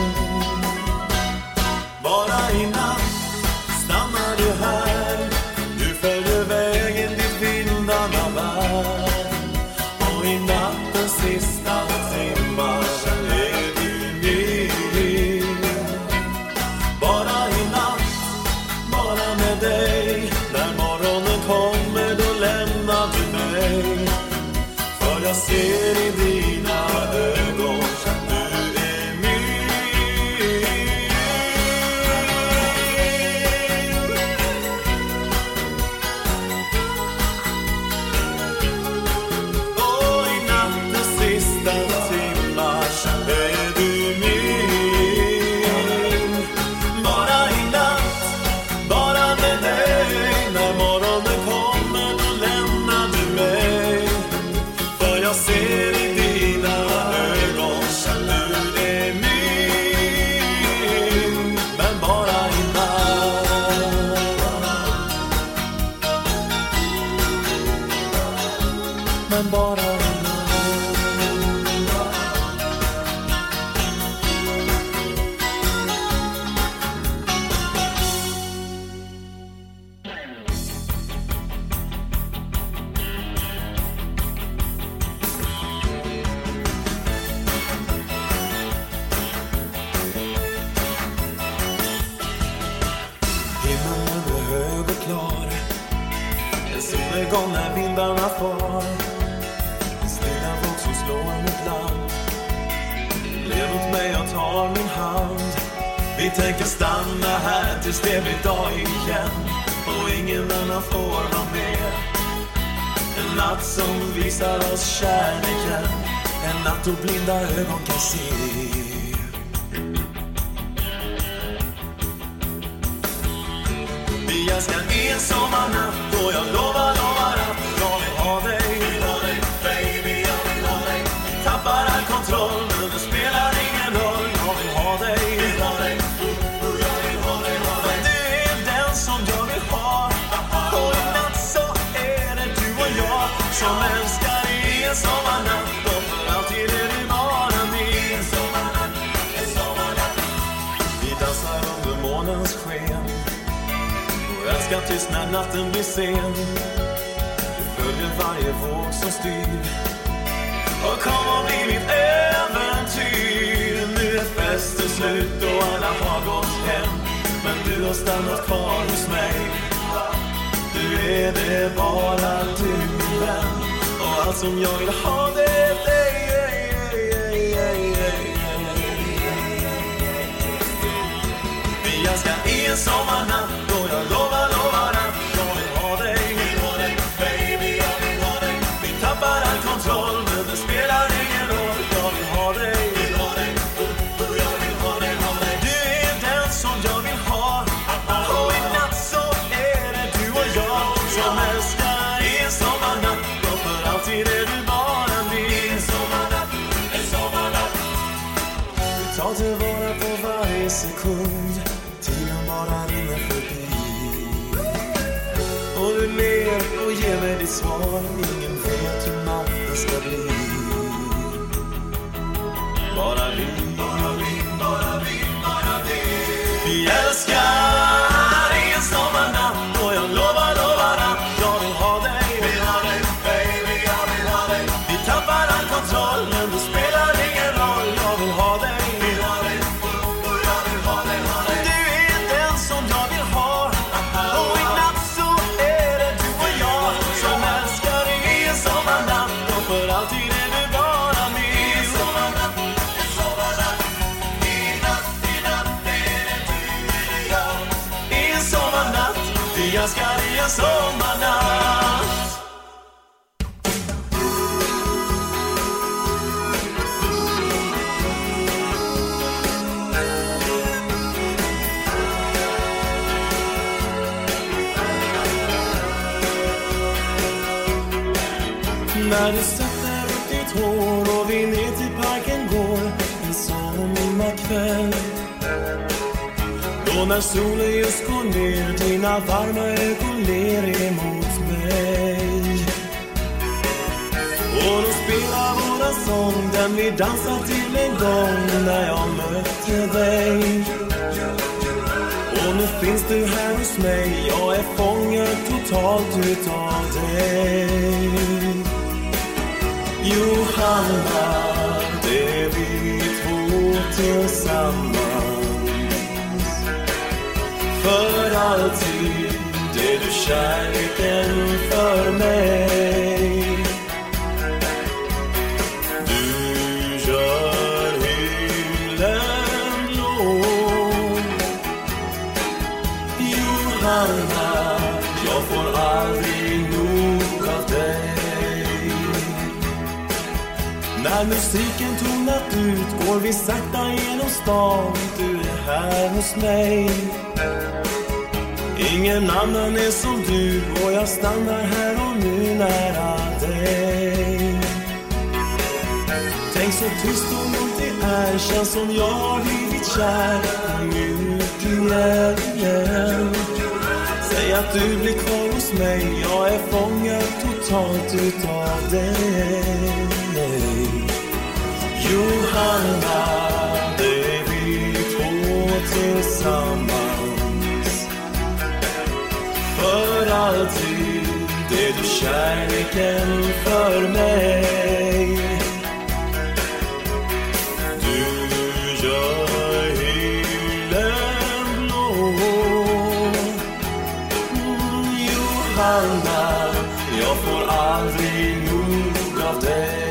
Bara i natt stannar du här. Du följer vägen dit vindarna bär. Och i nattens sista timmar är du min. Bara i natt, bara med dig. När morgonen kommer då lämnar du mig. För jag ser i dina ögon att du är min. Men bara himmelen är hög och klar. En solnedgång när vindarna far. Stilla våg som slår mot land. Lev åt mig och tar min hand. Vi tänker stanna här tills det blir dag igen. Och ingen annan får vara med. natt som visar oss kärleken. En natt då blinda ögon kan se. Vi älskar en sommarnatt och jag lovar, lovar att jag vill ha dig. Vill ha dig, baby, jag vill ha dig. Tappar all kontroll, men det spelar ingen roll. Jag vill ha dig. Vill ha dig, uh, uh, jag vill ha dig, ha dig. Du är den som jag vill ha. Och i natt så är det du och jag som älskar en sommarnatt. Och för alltid är du bara min. En sommarnatt, en sommarnatt. Vi dansar under månens sken. Jag älskar tyst när natten blir sen. Du följer varje våg som styr. Och kom och bli mitt äventyr. Nu är festen slut och alla har gått hem. Men du har stannat kvar hos mig. Du är det bara du min vän. Och allt som jag vill ha det är dig. Vi älskar en sommarnatt. Och jag lovar, lovar att jag vill ha dig. Vill ha dig, baby, jag vill ha dig. Vi tappar all kontroll, men det spelar ingen roll. Jag vill ha dig. Vill ha dig, uh, uh, jag vill ha dig, ha dig. Du är den som jag vill ha. Och i natt så är det du och jag som älskar en sommarnatt. Och för alltid är du bara min. En sommarnatt, en sommarnatt. Vi tar tillvara på varje sekund. Tiden bara rinner förbi. Och du ler och ger mig ditt svar. Ingen vet hur natten ska bli. Bara vi, bara vi, bara vi, bara vi. Vi älskar en sommarnatt. Och jag lovar, lovar att jag vill ha dig. Vill ha dig, baby, jag vill ha dig. Vi tappar all kontroll, men det spelar ingen roll. Jag vill ha dig. Vill ha dig, och jag vill ha dig, ha dig. Du är den som jag vill ha. Och i natt så är det du och jag som älskar en sommarnatt. Och för alltid är du bara min. En sommarnatt, en sommarnatt. I natt, i natt är det du och jag. En sommarnatt, vi älskar en sommarnatt. När du sätter upp ditt hår och vi ner till parken går en sommarkväll. Då när solen just går ner, dina varma ögon ler emot mig. Och då spelar våra sång, den vi dansar till en gång när jag mötte dig. Och nu finns du här hos mig, jag är fångad totalt utav dig. Johanna, det är vi två tillsammans. För alltid är du kärleken för mig. Du gör himlen blå. Johanna, jag får aldrig nog av dig. När musiken tonat ut går vi sakta genom stan. Du är här hos mig. Ingen annan är som du och jag stannar här och nu nära dig. Tänk så tyst och lugnt det är, känns som jag har blivit kär. Nu igen, igen. Säg att du blir kvar hos mig, jag är fångad totalt utav dig. Johanna, det är vi två tillsammans. För alltid är du kärleken för mig. Du gör himlen blå. Mm, Johanna, jag får aldrig nog av dig.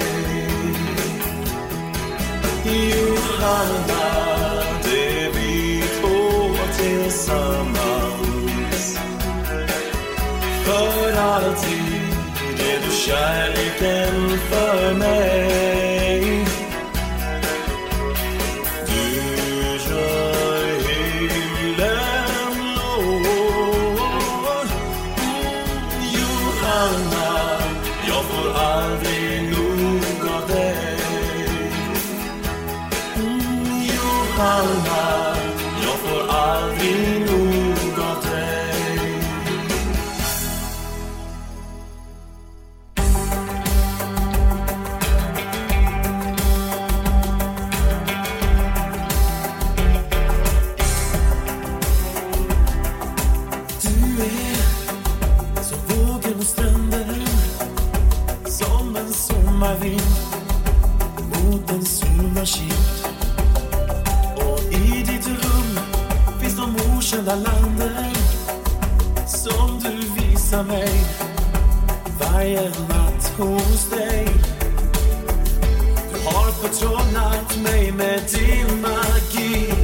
Johanna, det är vi två tillsammans. För alltid är du kärleken för mig. Du gör himlen låg. Johanna, jag får aldrig nog av dig. Johanna, jag får aldrig nog av dig. Du är som vågen och stränder, som en sommarvind mot en sommarkind. I ditt rum finns de okända landen som du visar mig varje natt hos dig. Du har förtrollat mig med din magi.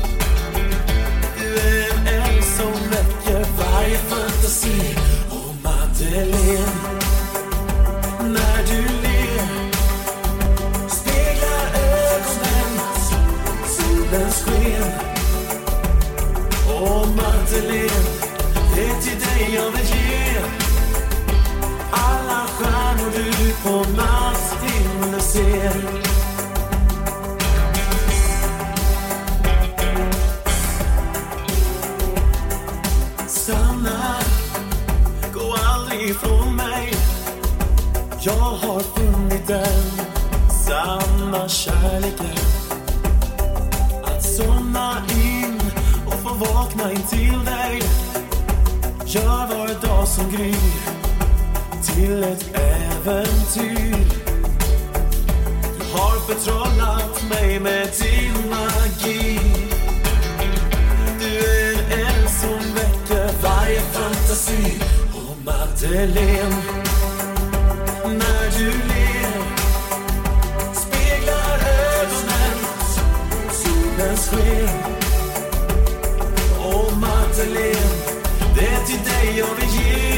Du är en eld som väcker varje fantasi. Och Madeleine, när du ler speglar ögonen solens sken. Åh Madeleine, det är till dig jag vill ge alla stjärnor du på natthimlen ser. Stanna, gå aldrig ifrån mig. Jag har funnit den sanna kärleken. Somna in och få vakna in till dig. Gör var dag som gryr till ett äventyr. Du har förtrollat mig med din magi. Du är en eld som väcker varje fantasi. Och Madeleine, när du ler speglar ögonen solens sken. Åh Madeleine, det är till dig jag vill ge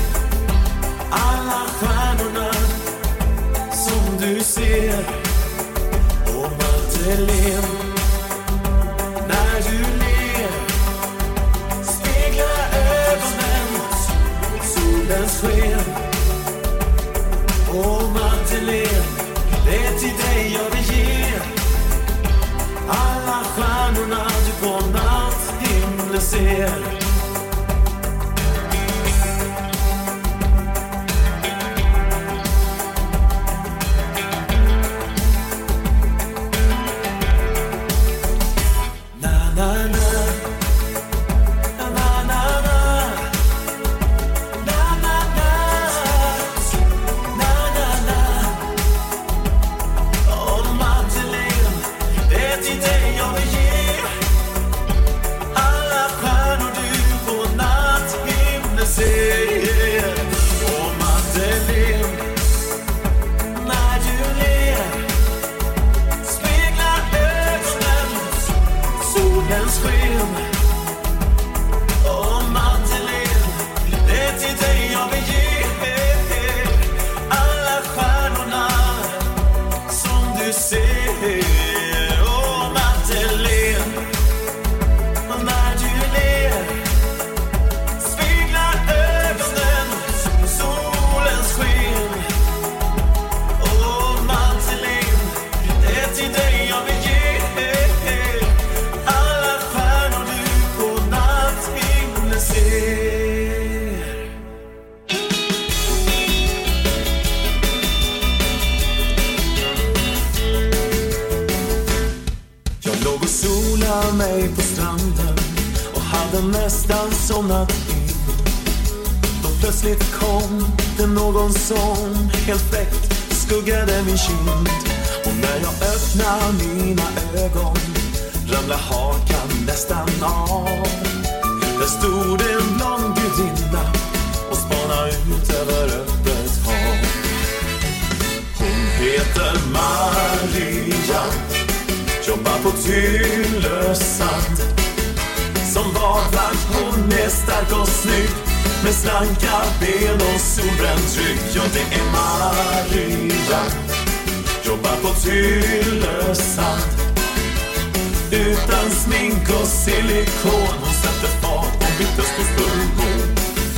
alla stjärnorna som du ser. Åh Madeleine, när du ler speglar ögonen solens sken. Åh Madeleine, det är till dig jag vill ge alla stjärnorna du på natthimlen ser. Na na na, na na na, na na na, na na na. Åh Madeleine, det är till dig jag vill ge alla stjärnor du på natthimlen ser. Åh Madeleine, när du ler speglar ögonen solens sken. Åh Madeleine, det är till dig jag vill ge alla stjärnorna som du ser. Åh Madeleine, när du ler speglar ögonen solens sken. Åh Madeleine, det är till dig jag vill ge alla stjärnor du på natthimlen ser. Jag låg och solade mig på stranden och hade nästan somnat in. Då plötsligt kom det någon som helt fräckt skuggade min kind. Och när jag öppnade mina ögon ramlade hakan nästan av. Där stod en blond gudinna och spanade ut över öppet hav. Hon heter Maria, jobbar på Tylösand. Som badvakt, hon är stark och snygg, med slanka ben och solbränd rygg. Ja, det är Maria, jobbar på Tylösand. Utan smink och silikon, hon sätter fart på mitt testosteron.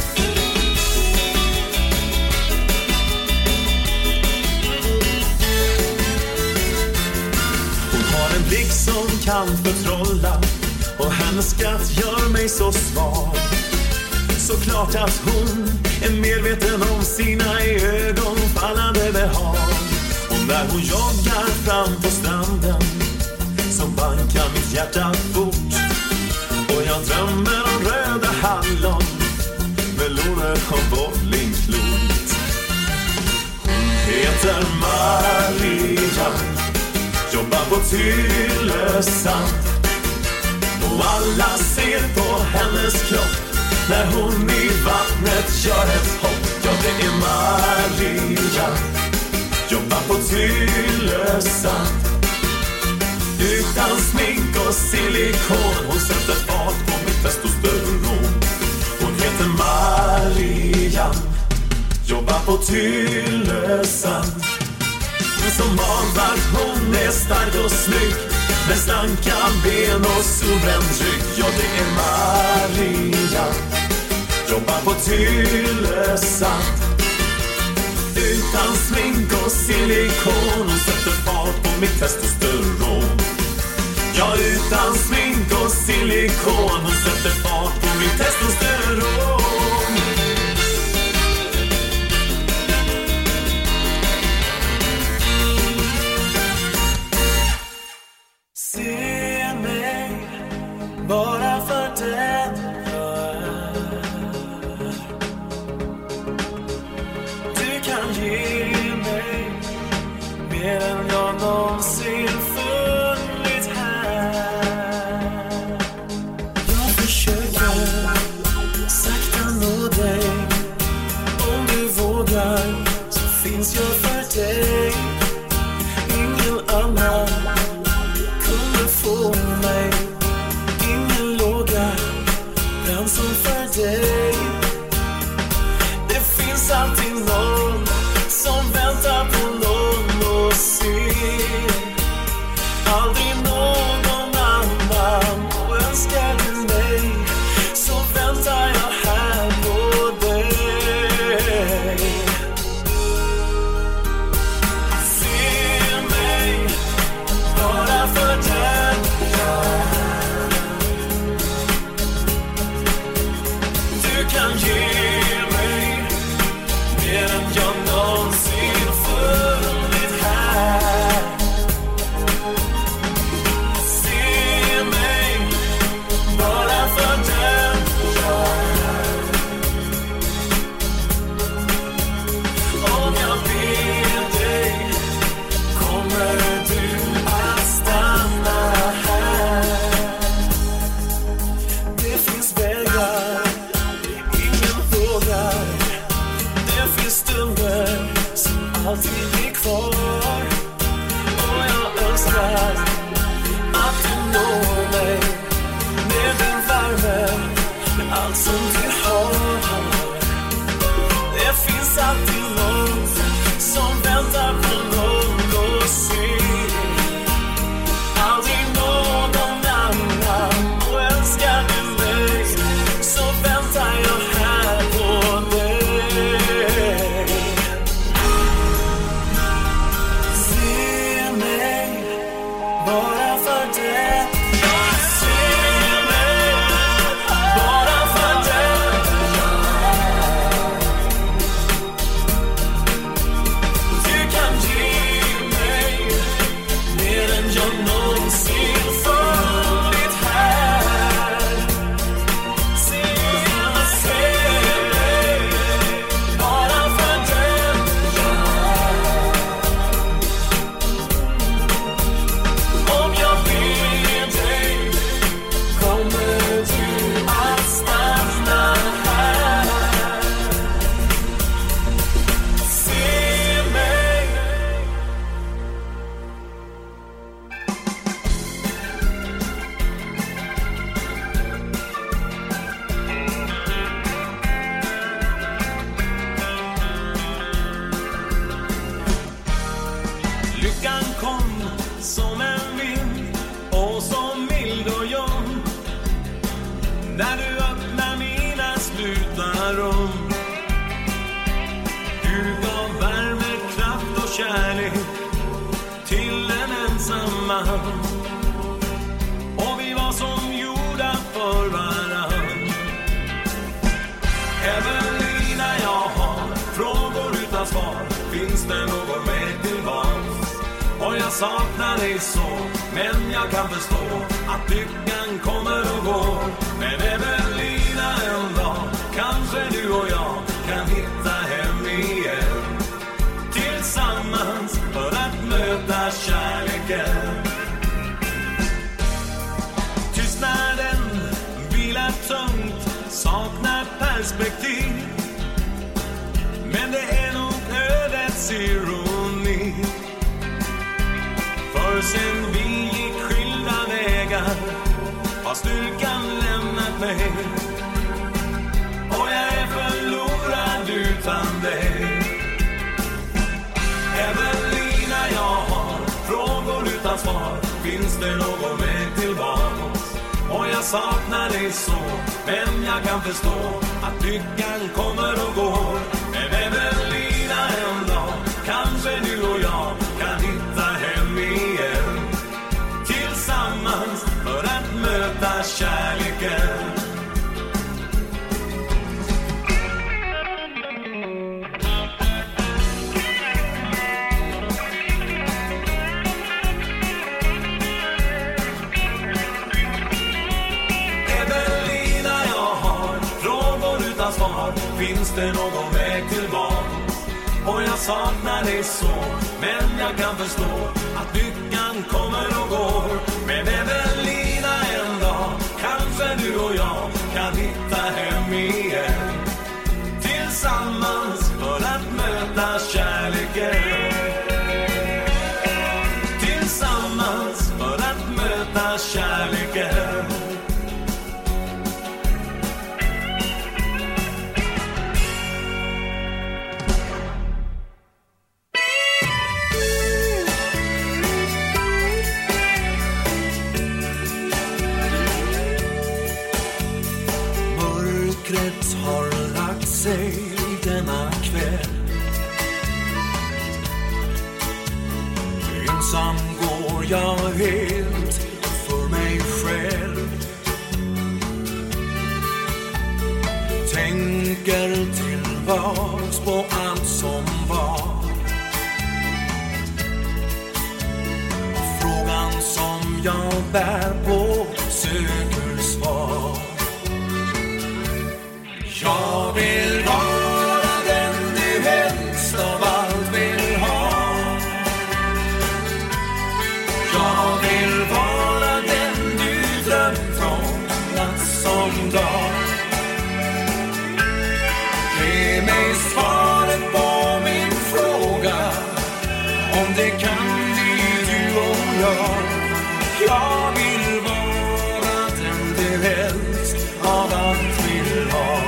Hon har en blick som kan förtrolla, och hennes skratt gör mig så svag. Såklart att hon är medveten om sina i ögon fallande behag. Och när hon joggar fram på stranden så bankar mitt hjärta fort. Och jag drömmer om röda hallon, meloner och bowlingklot. Hon heter Maria, jobbar på Tylösand. Och alla ser på hennes kropp när hon i vattnet gör ett hopp. Ja, det är Maria, jobbar på Tylösand. Utan smink och silikon, hon sätter fart på mitt testosteron. Hon heter Maria, jobbar på Tylösand. Som vanligt hon är stark och snygg, med slanka ben och solbränd rygg. Ja, det är Maria, jobbar på Tylösand. Utan smink och silikon, hon sätter fart på mitt testosteron. Ja, utan smink och silikon, hon sätter fart på mitt testosteron. Se mig bara för den jag är. Du kan ge mig mer än jag någonsin funnit här. Jag försöker sakta nå dig. Om du vågar så finns jag för dig. Ingen annan kunde få mig. Ingen låga brann som för dig. Det finns alltid någon som väntar på någon och ser. Aldrig någon annan. Och önskar du mig så väntar jag här på dig. Se mig bara för den jag är. Du kan ge mig mer än jag någonsin funnit här. Se mig bara för den jag är. Om jag ber dig, kommer du att stanna här. Det finns vägar ingen vågar. Det finns stunder som alltid blir kvar. Och jag önskar att du når mig med din värme, med allt som du har. Det finns alltid någon som väntar på någon och ser. Aldrig någon annan. Och önskar du mig så väntar jag här på dig. Se mig bara för det. Se mig bara för det. Du gav värme, kraft och kärlek till en ensam man. Och vi var som gjorda för varann. Evelina, jag har frågor utan svar. Finns det någon väg tillbaks? Och jag saknar dig så, men jag kan förstå att lyckan kommer och går. Men Evelina, en dag kanske du och jag kan hitta hem igen. Tillsammans för att möta kärleken. Tystnaden vilar tungt, saknar perspektiv. Men det är nog ödets ironi. För sen vi gick skilda vägar har styrkan lämnat mig. Och jag är förlorad utan dig. Evelina, jag har frågor utan svar. Finns det någon väg tillbaks? Och jag saknar dig så, men jag kan förstå att lyckan kommer och går. Men Evelina, en dag kanske du och jag kan hitta hem igen. Tillsammans för att möta kärleken. Finns det någon väg tillbaks? Och jag saknar dig så, men jag kan förstå att lyckan kommer och går. Men Evelina, en dag kanske du och jag kan hitta hem igen. Tillsammans för att möta kärleken. Tillsammans för att möta kärleken. Har lagt sig denna kväll. Ensam går jag helt för mig själv. Tänker tillbaks på allt som var. Frågan som jag bär på söker svar. Jag vill vara den du helst av allt vill ha. Jag vill vara den du drömt om natt som dag. Ge mig svaret på min fråga, om det kan bli du och jag. Jag vill vara den du helst av allt vill ha.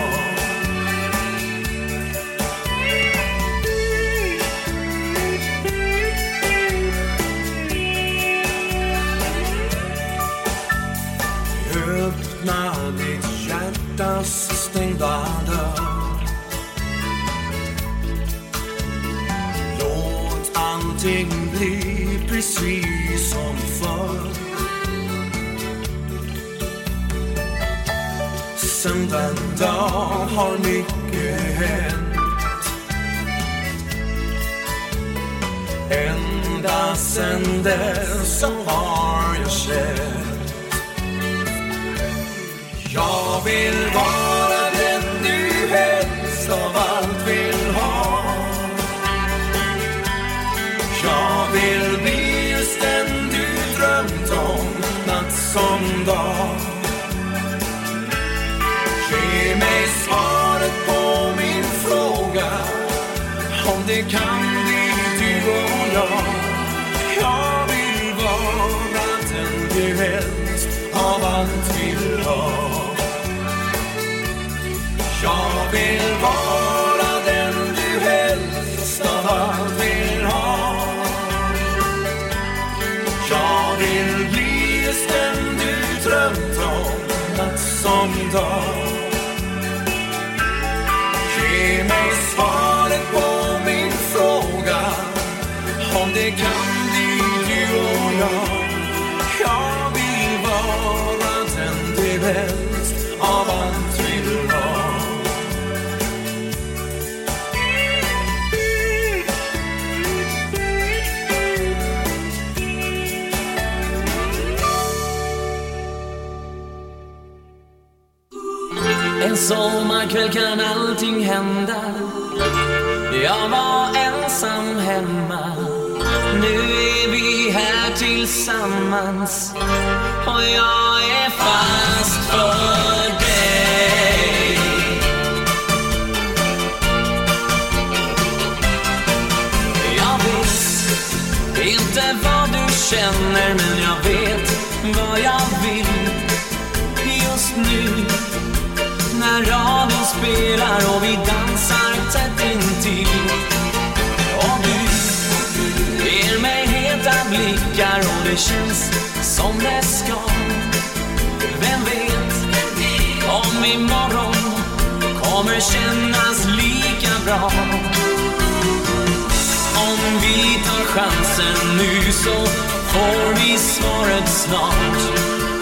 Öppna ditt hjärtas stängda dörr. Låt allting bli precis som förr. Sen den dag har mycket hänt. Ända sen dess så har jag känt. Jag vill vara den du helst av allt vill ha. Jag vill bli just den du drömt om natt som dag. Ge mig svaret på min fråga, om det kan bli du och jag. Jag vill vara den du helst av allt vill ha. Jag vill vara den du helst av allt vill ha. Jag vill bli just den du drömt om natt som dag. Ge mig svaret på sommarkväll kan allting hända. Jag var ensam hemma. Nu är vi här tillsammans. Och jag är fast för dig. Jag vet inte vad du känner, men jag vet vad jag vill just nu. När radion spelar och vi dansar tätt intill. Och du ger mig heta blickar och det känns som det ska. Vem vet om imorgon kommer kännas lika bra. Om vi tar chansen nu så får vi svaret snart.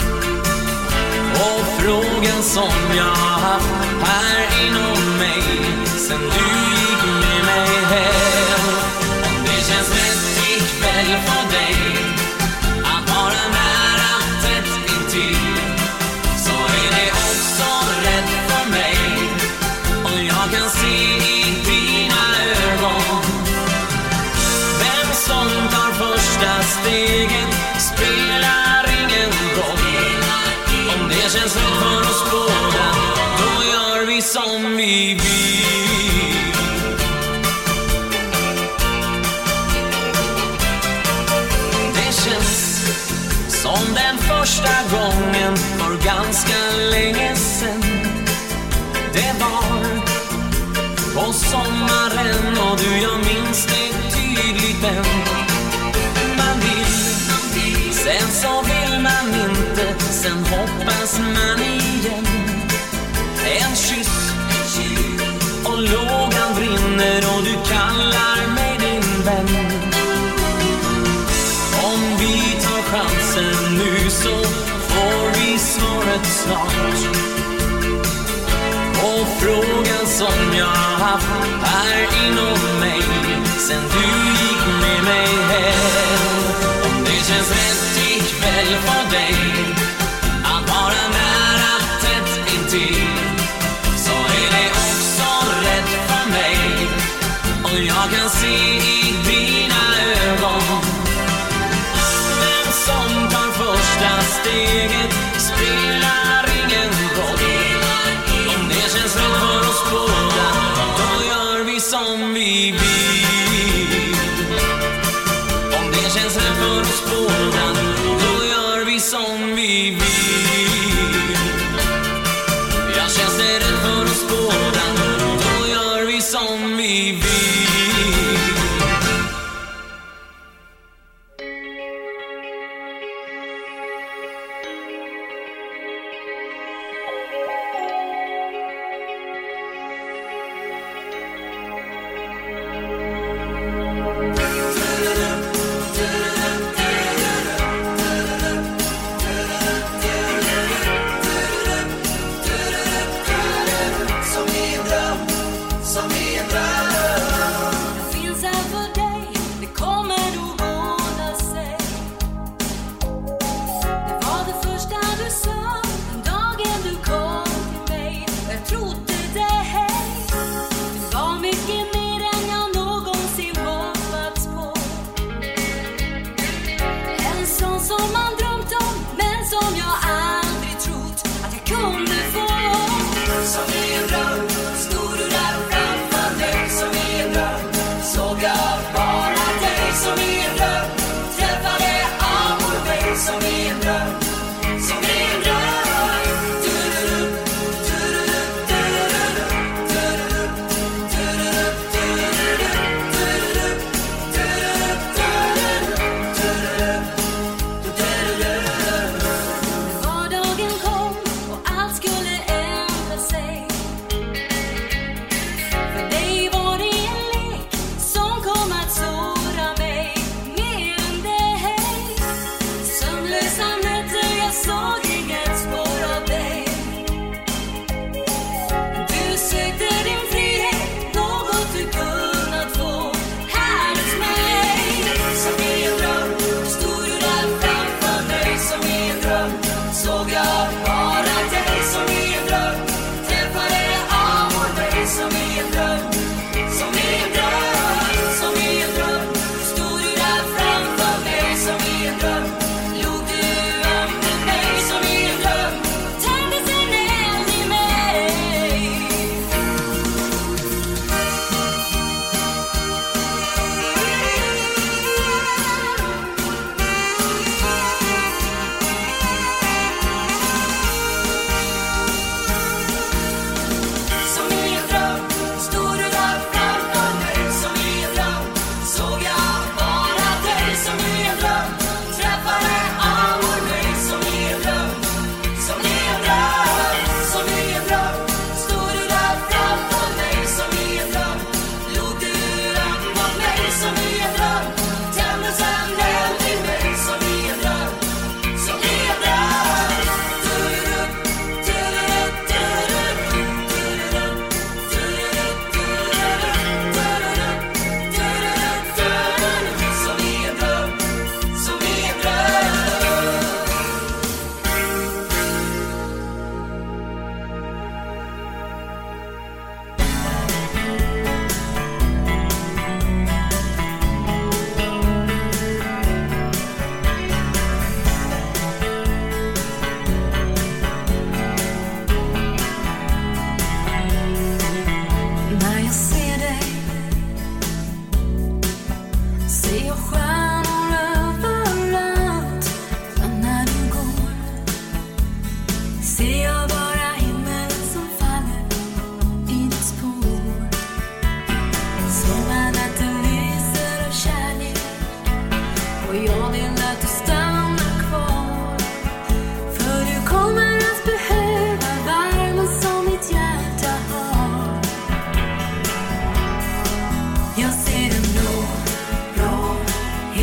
Och frågan som jag haft här inom mig sen du gick med mig hem. Om det känns rätt ikväll för dig att vara nära tätt intill, så är det också rätt för mig. Och jag kan se i dina ögon. Vem som tar första steget spelar ingen roll. Om det känns rätt för oss båda, då gör vi som vi vill. Det känns som den första gången för ganska länge sen. Det var på sommaren och du, jag minns det tydligt än. Man vill, sen så vill man inte, sen hoppas man igen. En kyss och lågan brinner och du kallar mig din vän. Om vi tar chansen nu så får vi svaret snart. Och frågan som jag haft här inom mig sen du gick med mig hem. Om det känns rätt ikväll för dig att vara nära tätt intill, så är det också rätt för mig. Och jag kan se i dina ögon. Vem som tar första steget spelar ingen roll. Om det känns rätt för oss båda, då gör vi som vi vill. Om det känns rätt för oss båda, då gör vi som vi vill. Ja, känns det rätt för oss båda, då gör vi som vi vill. Sömnlösa ser jag stjärnor överallt. Men när du går ser jag bara himmel som faller i ditt spår. Sommarnatten lyser av kärlek och jag vill att du stannar kvar. För du kommer att behöva värmen som mitt hjärta har. Jag ser en blå, blå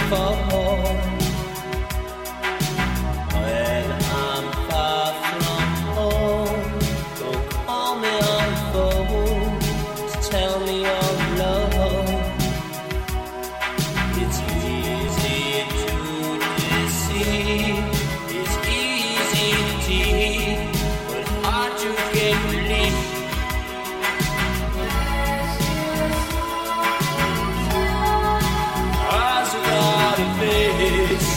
before. When I'm far from home, don't call me on the phone to tell me of love. It's easy to deceive, it's easy to tease, but hard to get relief. Eyes without a face,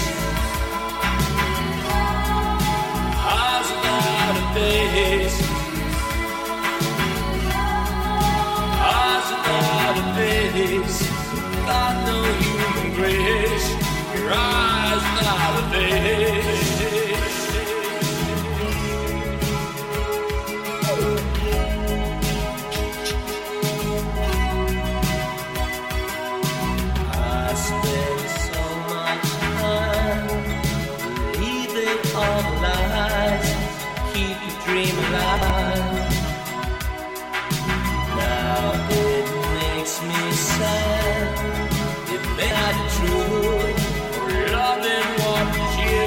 eyes without a face, eyes without a face. Got no human grace. Your eyes without a face. I spend so much time believing all the lies, keep the dream alive. Now it makes me sad. If they had the truth, for loving what was you.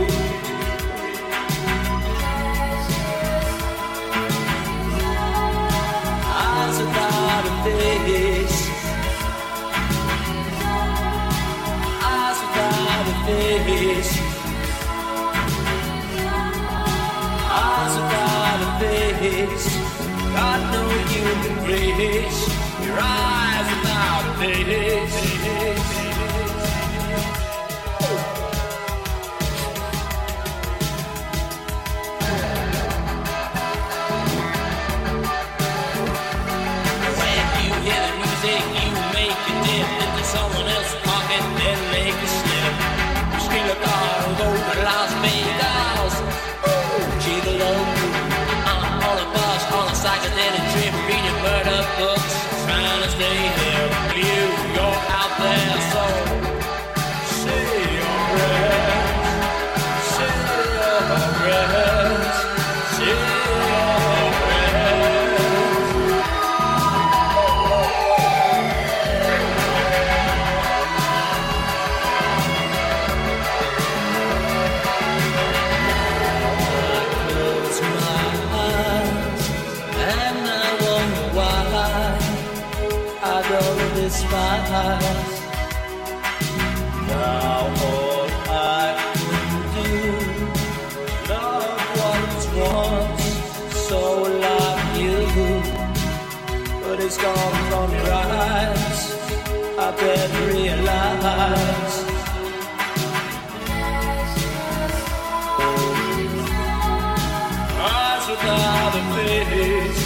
Eyes without a face, eyes without a face, eyes without a face. Got no human grace. Your eyes without a face. When you hear the music, you make a dip into someone else's pocket, then make a slip. Scream a car, go to Las Vegas. Gigolo, I'm on a bus, on a psychedelic trip, reading murder books, trying to stay here. You, you're out there, so say your prayers, say your prayers, say your prayers. I close my eyes and I wonder why I don't despise. Now all I can do, love what once so like you, but it's gone from your eyes. I better realize. Eyes without a face,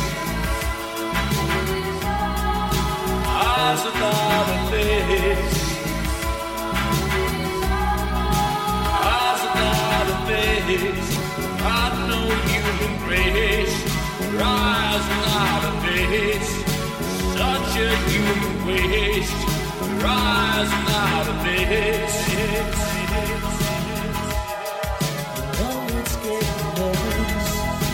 eyes without a face, eyes without a face. Got no human grace. Your eyes without a face, such a human waste. Your eyes without a face. Oh, it's getting worse.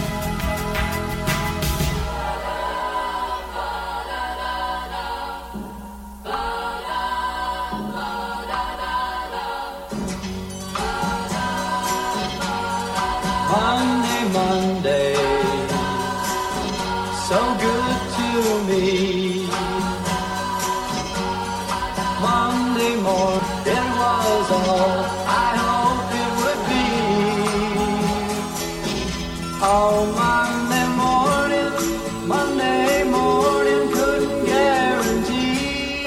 Monday, Monday, so good to me. Monday morning, it was all I hoped it would be. Oh, Monday morning, Monday morning, couldn't guarantee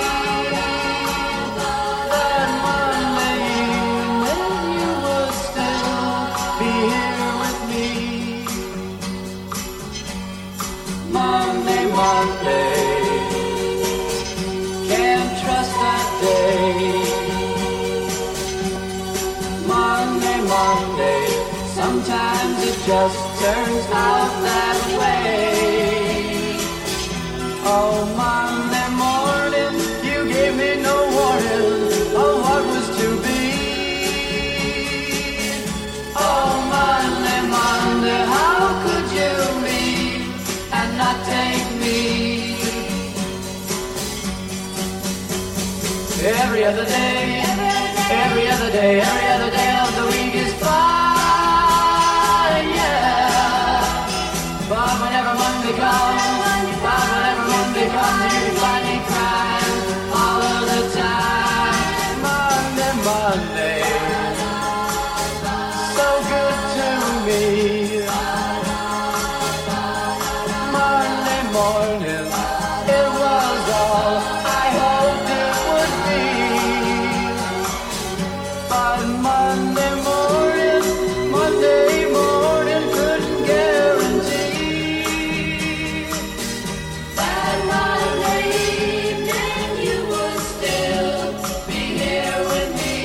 that Monday evening you would still be here with me. Monday, Monday, can't trust that day. Monday, Monday, sometimes it just turns out that way. Oh, Monday morning, you gave me no warning of what was to be. Oh, Monday, Monday, how could you leave and not take me? Every other day, Monday, every other day of the week is fine, yeah. But whenever Monday comes, but whenever Monday comes, you find me crying all of the time. Monday, Monday, so good to me. Monday morning, it was all I hoped it would be. But Monday morning, Monday morning couldn't guarantee that Monday evening you would still be here with me.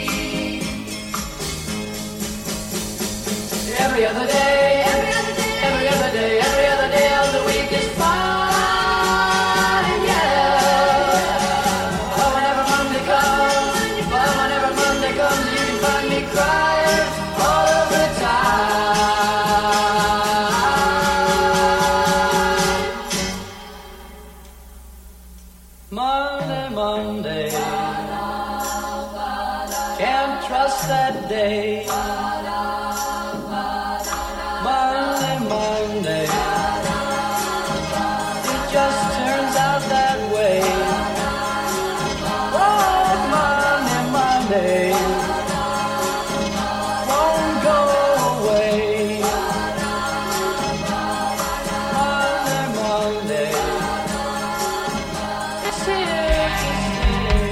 Every other day, every other day, every other day, every other day of the week is fine, yeah. But whenever Monday comes, but whenever Monday comes, you can find me crying all of the time. Monday, Monday, can't trust that day. Monday, Monday, it just turns out that way. Oh, Monday, Monday, won't go away. Monday, Monday, it's here to stay.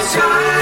shine.